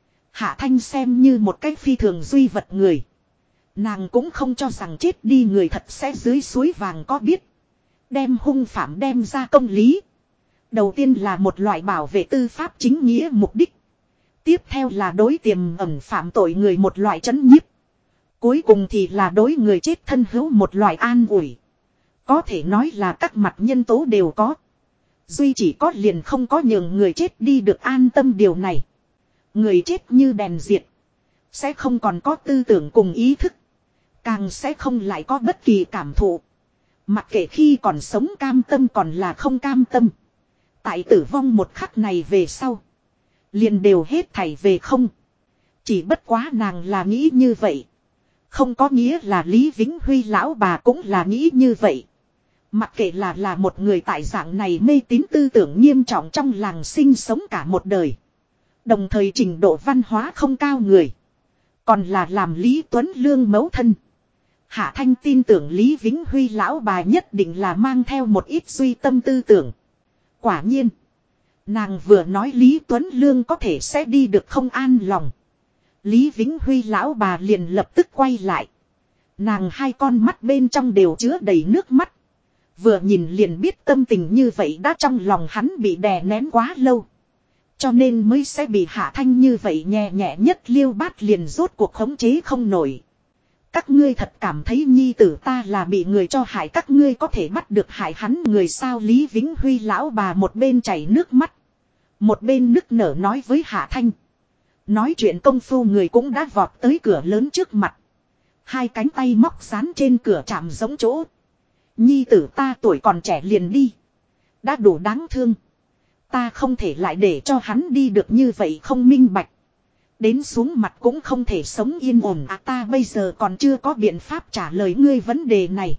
[SPEAKER 1] Hạ Thanh xem như một cách phi thường duy vật người. Nàng cũng không cho rằng chết đi người thật sẽ dưới suối vàng có biết. Đem hung phạm đem ra công lý. Đầu tiên là một loại bảo vệ tư pháp chính nghĩa mục đích. Tiếp theo là đối tiềm ẩn phạm tội người một loại trấn nhiếp. Cuối cùng thì là đối người chết thân hữu một loại an ủi. Có thể nói là các mặt nhân tố đều có. Duy chỉ có liền không có nhường người chết đi được an tâm điều này. Người chết như đèn diệt. Sẽ không còn có tư tưởng cùng ý thức. Càng sẽ không lại có bất kỳ cảm thụ. Mặc kệ khi còn sống cam tâm còn là không cam tâm. Tại tử vong một khắc này về sau. Liền đều hết thảy về không. Chỉ bất quá nàng là nghĩ như vậy. Không có nghĩa là Lý Vĩnh Huy lão bà cũng là nghĩ như vậy. Mặc kệ là một người tại dạng này mê tín tư tưởng nghiêm trọng trong làng sinh sống cả một đời. Đồng thời trình độ văn hóa không cao người. Còn là làm Lý Tuấn Lương mẫu thân. Hạ Thanh tin tưởng Lý Vĩnh Huy lão bà nhất định là mang theo một ít suy tâm tư tưởng. Quả nhiên. Nàng vừa nói Lý Tuấn Lương có thể sẽ đi được không an lòng. Lý Vĩnh Huy lão bà liền lập tức quay lại. Nàng hai con mắt bên trong đều chứa đầy nước mắt. Vừa nhìn liền biết tâm tình như vậy đã trong lòng hắn bị đè nén quá lâu. Cho nên mới sẽ bị Hạ Thanh như vậy nhẹ nhẹ nhất liêu bát liền rốt cuộc khống chế không nổi. Các ngươi thật cảm thấy nhi tử ta là bị người cho hại, các ngươi có thể bắt được hại hắn người sao? Lý Vĩnh Huy lão bà một bên chảy nước mắt. Một bên nức nở nói với Hạ Thanh. Nói chuyện công phu người cũng đã vọt tới cửa lớn trước mặt. Hai cánh tay móc dán trên cửa chạm giống chỗ. Nhi tử ta tuổi còn trẻ liền đi. Đã đủ đáng thương. Ta không thể lại để cho hắn đi được như vậy không minh bạch. Đến xuống mặt cũng không thể sống yên ổn. Ta bây giờ còn chưa có biện pháp trả lời ngươi vấn đề này.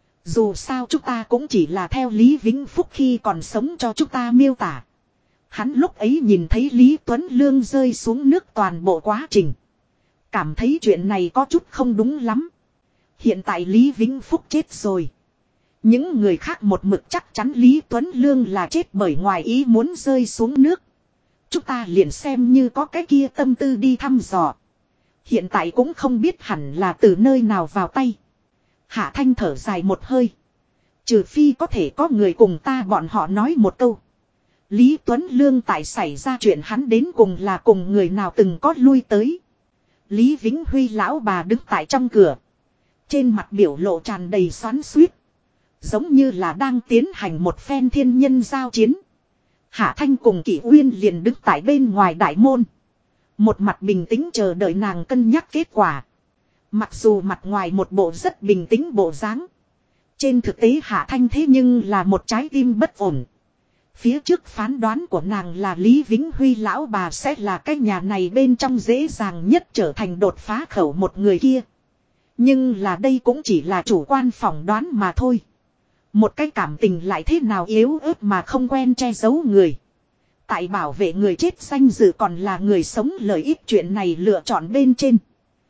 [SPEAKER 1] Dù sao chúng ta cũng chỉ là theo Lý Vĩnh Phúc khi còn sống cho chúng ta miêu tả. Hắn lúc ấy nhìn thấy Lý Tuấn Lương rơi xuống nước toàn bộ quá trình. Cảm thấy chuyện này có chút không đúng lắm. Hiện tại Lý Vĩnh Phúc chết rồi. Những người khác một mực chắc chắn Lý Tuấn Lương là chết bởi ngoài ý muốn rơi xuống nước. Chúng ta liền xem như có cái kia tâm tư đi thăm dò. Hiện tại cũng không biết hẳn là từ nơi nào vào tay. Hạ Thanh thở dài một hơi. Trừ phi có thể có người cùng ta bọn họ nói một câu. Lý Tuấn Lương tại xảy ra chuyện hắn đến cùng là cùng người nào từng có lui tới. Lý Vĩnh Huy lão bà đứng tại trong cửa. Trên mặt biểu lộ tràn đầy xoắn xuýt. Giống như là đang tiến hành một phen thiên nhân giao chiến. Hạ Thanh cùng Kỷ Uyên liền đứng tại bên ngoài đại môn. Một mặt bình tĩnh chờ đợi nàng cân nhắc kết quả. Mặc dù mặt ngoài một bộ rất bình tĩnh bộ dáng. Trên thực tế Hạ Thanh thế nhưng là một trái tim bất ổn. Phía trước phán đoán của nàng là Lý Vĩnh Huy lão bà sẽ là cái nhà này bên trong dễ dàng nhất trở thành đột phá khẩu một người kia. Nhưng là đây cũng chỉ là chủ quan phỏng đoán mà thôi. Một cái cảm tình lại thế nào yếu ớt mà không quen che giấu người. Tại bảo vệ người chết danh dự còn là người sống lợi ích chuyện này lựa chọn bên trên.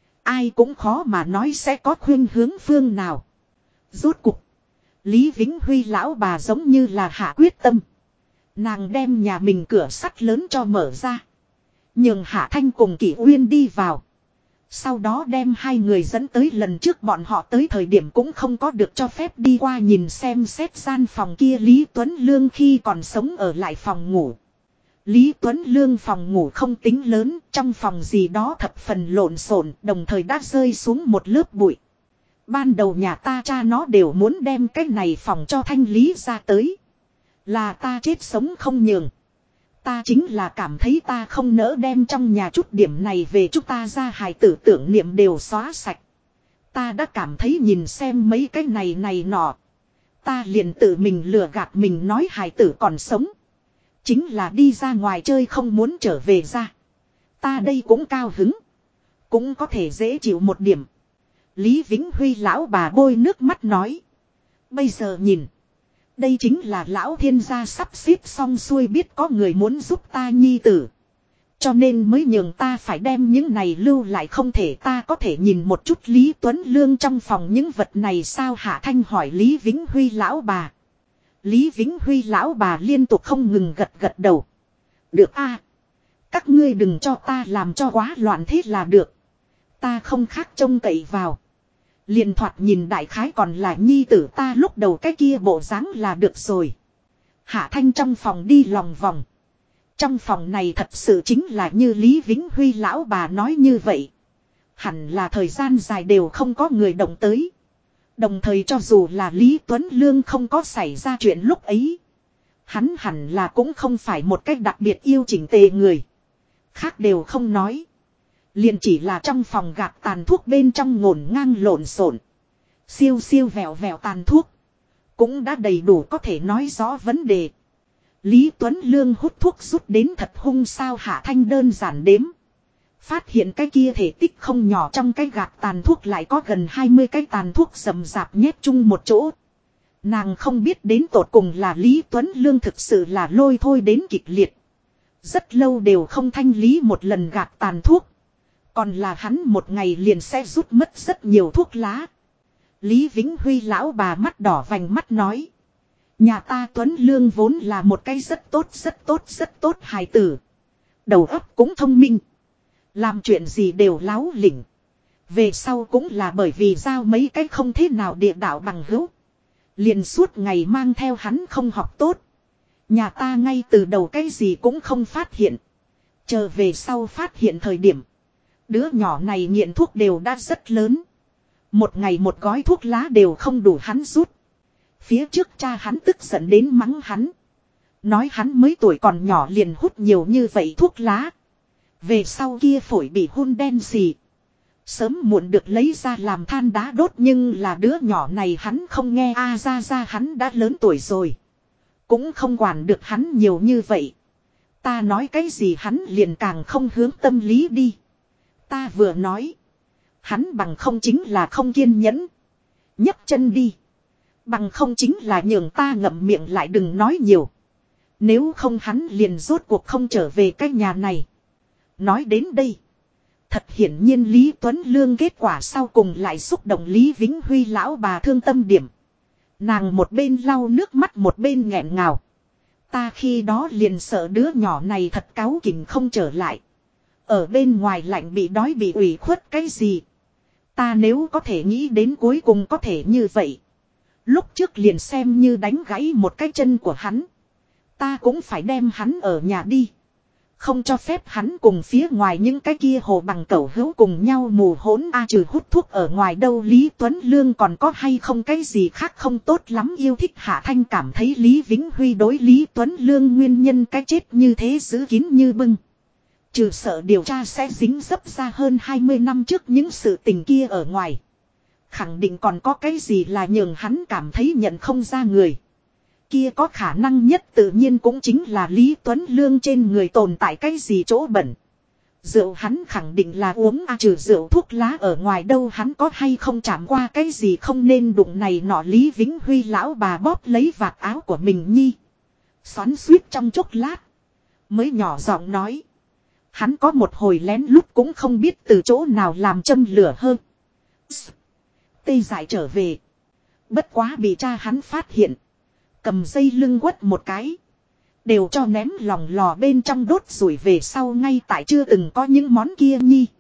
[SPEAKER 1] Ai cũng khó mà nói sẽ có khuyên hướng phương nào. Rốt cục. Lý Vĩnh Huy lão bà giống như là hạ quyết tâm. Nàng đem nhà mình cửa sắt lớn cho mở ra. Nhường Hạ Thanh cùng Kỷ Uyên đi vào. Sau đó đem hai người dẫn tới lần trước bọn họ tới thời điểm cũng không có được cho phép đi qua nhìn xem xét gian phòng kia Lý Tuấn Lương khi còn sống ở lại phòng ngủ. Lý Tuấn Lương phòng ngủ không tính lớn, trong phòng gì đó thập phần lộn xộn, đồng thời đã rơi xuống một lớp bụi. Ban đầu nhà ta cha nó đều muốn đem cái này phòng cho thanh lý ra tới. Là ta chết sống không nhường. Ta chính là cảm thấy ta không nỡ đem trong nhà chút điểm này về chúng ta ra hài tử tưởng niệm đều xóa sạch. Ta đã cảm thấy nhìn xem mấy cái này nọ. Ta liền tự mình lừa gạt mình nói hài tử còn sống. Chính là đi ra ngoài chơi không muốn trở về ra. Ta đây cũng cao hứng. Cũng có thể dễ chịu một điểm. Lý Vĩnh Huy lão bà bôi nước mắt nói. Bây giờ nhìn. Đây chính là lão thiên gia sắp xếp xong xuôi biết có người muốn giúp ta nhi tử. Cho nên mới nhường ta phải đem những này lưu lại không thể ta có thể nhìn một chút Lý Tuấn Lương trong phòng những vật này sao Hạ Thanh hỏi Lý Vĩnh Huy lão bà. Lý Vĩnh Huy lão bà liên tục không ngừng gật đầu. Được a, các ngươi đừng cho ta làm cho quá loạn thế là được. Ta không khác trông cậy vào. Liền thoạt nhìn đại khái còn là nhi tử ta lúc đầu cái kia bộ dáng là được rồi. Hạ Thanh trong phòng đi lòng vòng. Trong phòng này thật sự chính là như Lý Vĩnh Huy lão bà nói như vậy. Hẳn là thời gian dài đều không có người động tới. Đồng thời cho dù là Lý Tuấn Lương không có xảy ra chuyện lúc ấy. Hắn hẳn là cũng không phải một cách đặc biệt yêu chỉnh tề người. Khác đều không nói. Liền chỉ là trong phòng gạt tàn thuốc bên trong ngổn ngang lộn xộn. Siêu siêu vẹo vẹo tàn thuốc. Cũng đã đầy đủ có thể nói rõ vấn đề. Lý Tuấn Lương hút thuốc rút đến thật hung sao Hạ Thanh đơn giản đếm. Phát hiện cái kia thể tích không nhỏ trong cái gạt tàn thuốc lại có gần 20 cái tàn thuốc rầm rạp nhét chung một chỗ. Nàng không biết đến tột cùng là Lý Tuấn Lương thực sự là lôi thôi đến kịch liệt. Rất lâu đều không thanh lý một lần gạt tàn thuốc. Còn là hắn một ngày liền sẽ rút mất rất nhiều thuốc lá. Lý Vĩnh Huy lão bà mắt đỏ vành mắt nói. Nhà ta Tuấn Lương vốn là một cái rất tốt hài tử. Đầu óc cũng thông minh. Làm chuyện gì đều láo lỉnh. Về sau cũng là bởi vì giao mấy cái không thế nào địa đạo bằng hữu. Liền suốt ngày mang theo hắn không học tốt. Nhà ta ngay từ đầu cái gì cũng không phát hiện. Chờ về sau phát hiện thời điểm. Đứa nhỏ này nghiện thuốc đều đã rất lớn. Một ngày một gói thuốc lá đều không đủ hắn rút. Phía trước cha hắn tức giận đến mắng hắn. Nói hắn mới tuổi còn nhỏ liền hút nhiều như vậy thuốc lá. Về sau kia phổi bị hun đen xì. Sớm muộn được lấy ra làm than đá đốt nhưng là đứa nhỏ này hắn không nghe ra hắn đã lớn tuổi rồi. Cũng không quản được hắn nhiều như vậy. Ta nói cái gì hắn liền càng không hướng tâm lý đi. Ta vừa nói. Hắn bằng không chính là không kiên nhẫn. Nhấc chân đi. Bằng không chính là nhường ta ngậm miệng lại đừng nói nhiều. Nếu không hắn liền rốt cuộc không trở về cái nhà này. Nói đến đây. Thật hiển nhiên Lý Tuấn Lương kết quả sau cùng lại xúc động Lý Vĩnh Huy lão bà thương tâm điểm. Nàng một bên lau nước mắt một bên nghẹn ngào. Ta khi đó liền sợ đứa nhỏ này thật cáu kỉnh không trở lại. Ở bên ngoài lạnh bị đói bị ủy khuất cái gì. Ta nếu có thể nghĩ đến cuối cùng có thể như vậy. Lúc trước liền xem như đánh gãy một cái chân của hắn. Ta cũng phải đem hắn ở nhà đi. Không cho phép hắn cùng phía ngoài những cái kia hồ bằng cẩu hữu cùng nhau mù hỗn trừ hút thuốc ở ngoài đâu Lý Tuấn Lương còn có hay không cái gì khác không tốt lắm yêu thích Hạ Thanh cảm thấy Lý Vĩnh Huy đối Lý Tuấn Lương nguyên nhân cái chết như thế giữ kín như bưng. Trừ sợ điều tra sẽ dính dấp ra hơn 20 năm trước những sự tình kia ở ngoài. Khẳng định còn có cái gì là nhường hắn cảm thấy nhận không ra người. Kia có khả năng nhất tự nhiên cũng chính là Lý Tuấn Lương trên người tồn tại cái gì chỗ bẩn. Rượu hắn khẳng định là uống trừ rượu thuốc lá ở ngoài đâu hắn có hay không chạm qua cái gì không nên đụng này nọ Lý Vĩnh Huy lão bà bóp lấy vạt áo của mình nhi. Xoắn suýt trong chốc lát. Mới nhỏ giọng nói. Hắn có một hồi lén lút cũng không biết từ chỗ nào làm châm lửa hơn. Tê dại trở về. Bất quá bị cha hắn phát hiện. Cầm dây lưng quất một cái. Đều cho ném lòng lò bên trong đốt rủi về sau ngay tại chưa từng có những món kia nhi.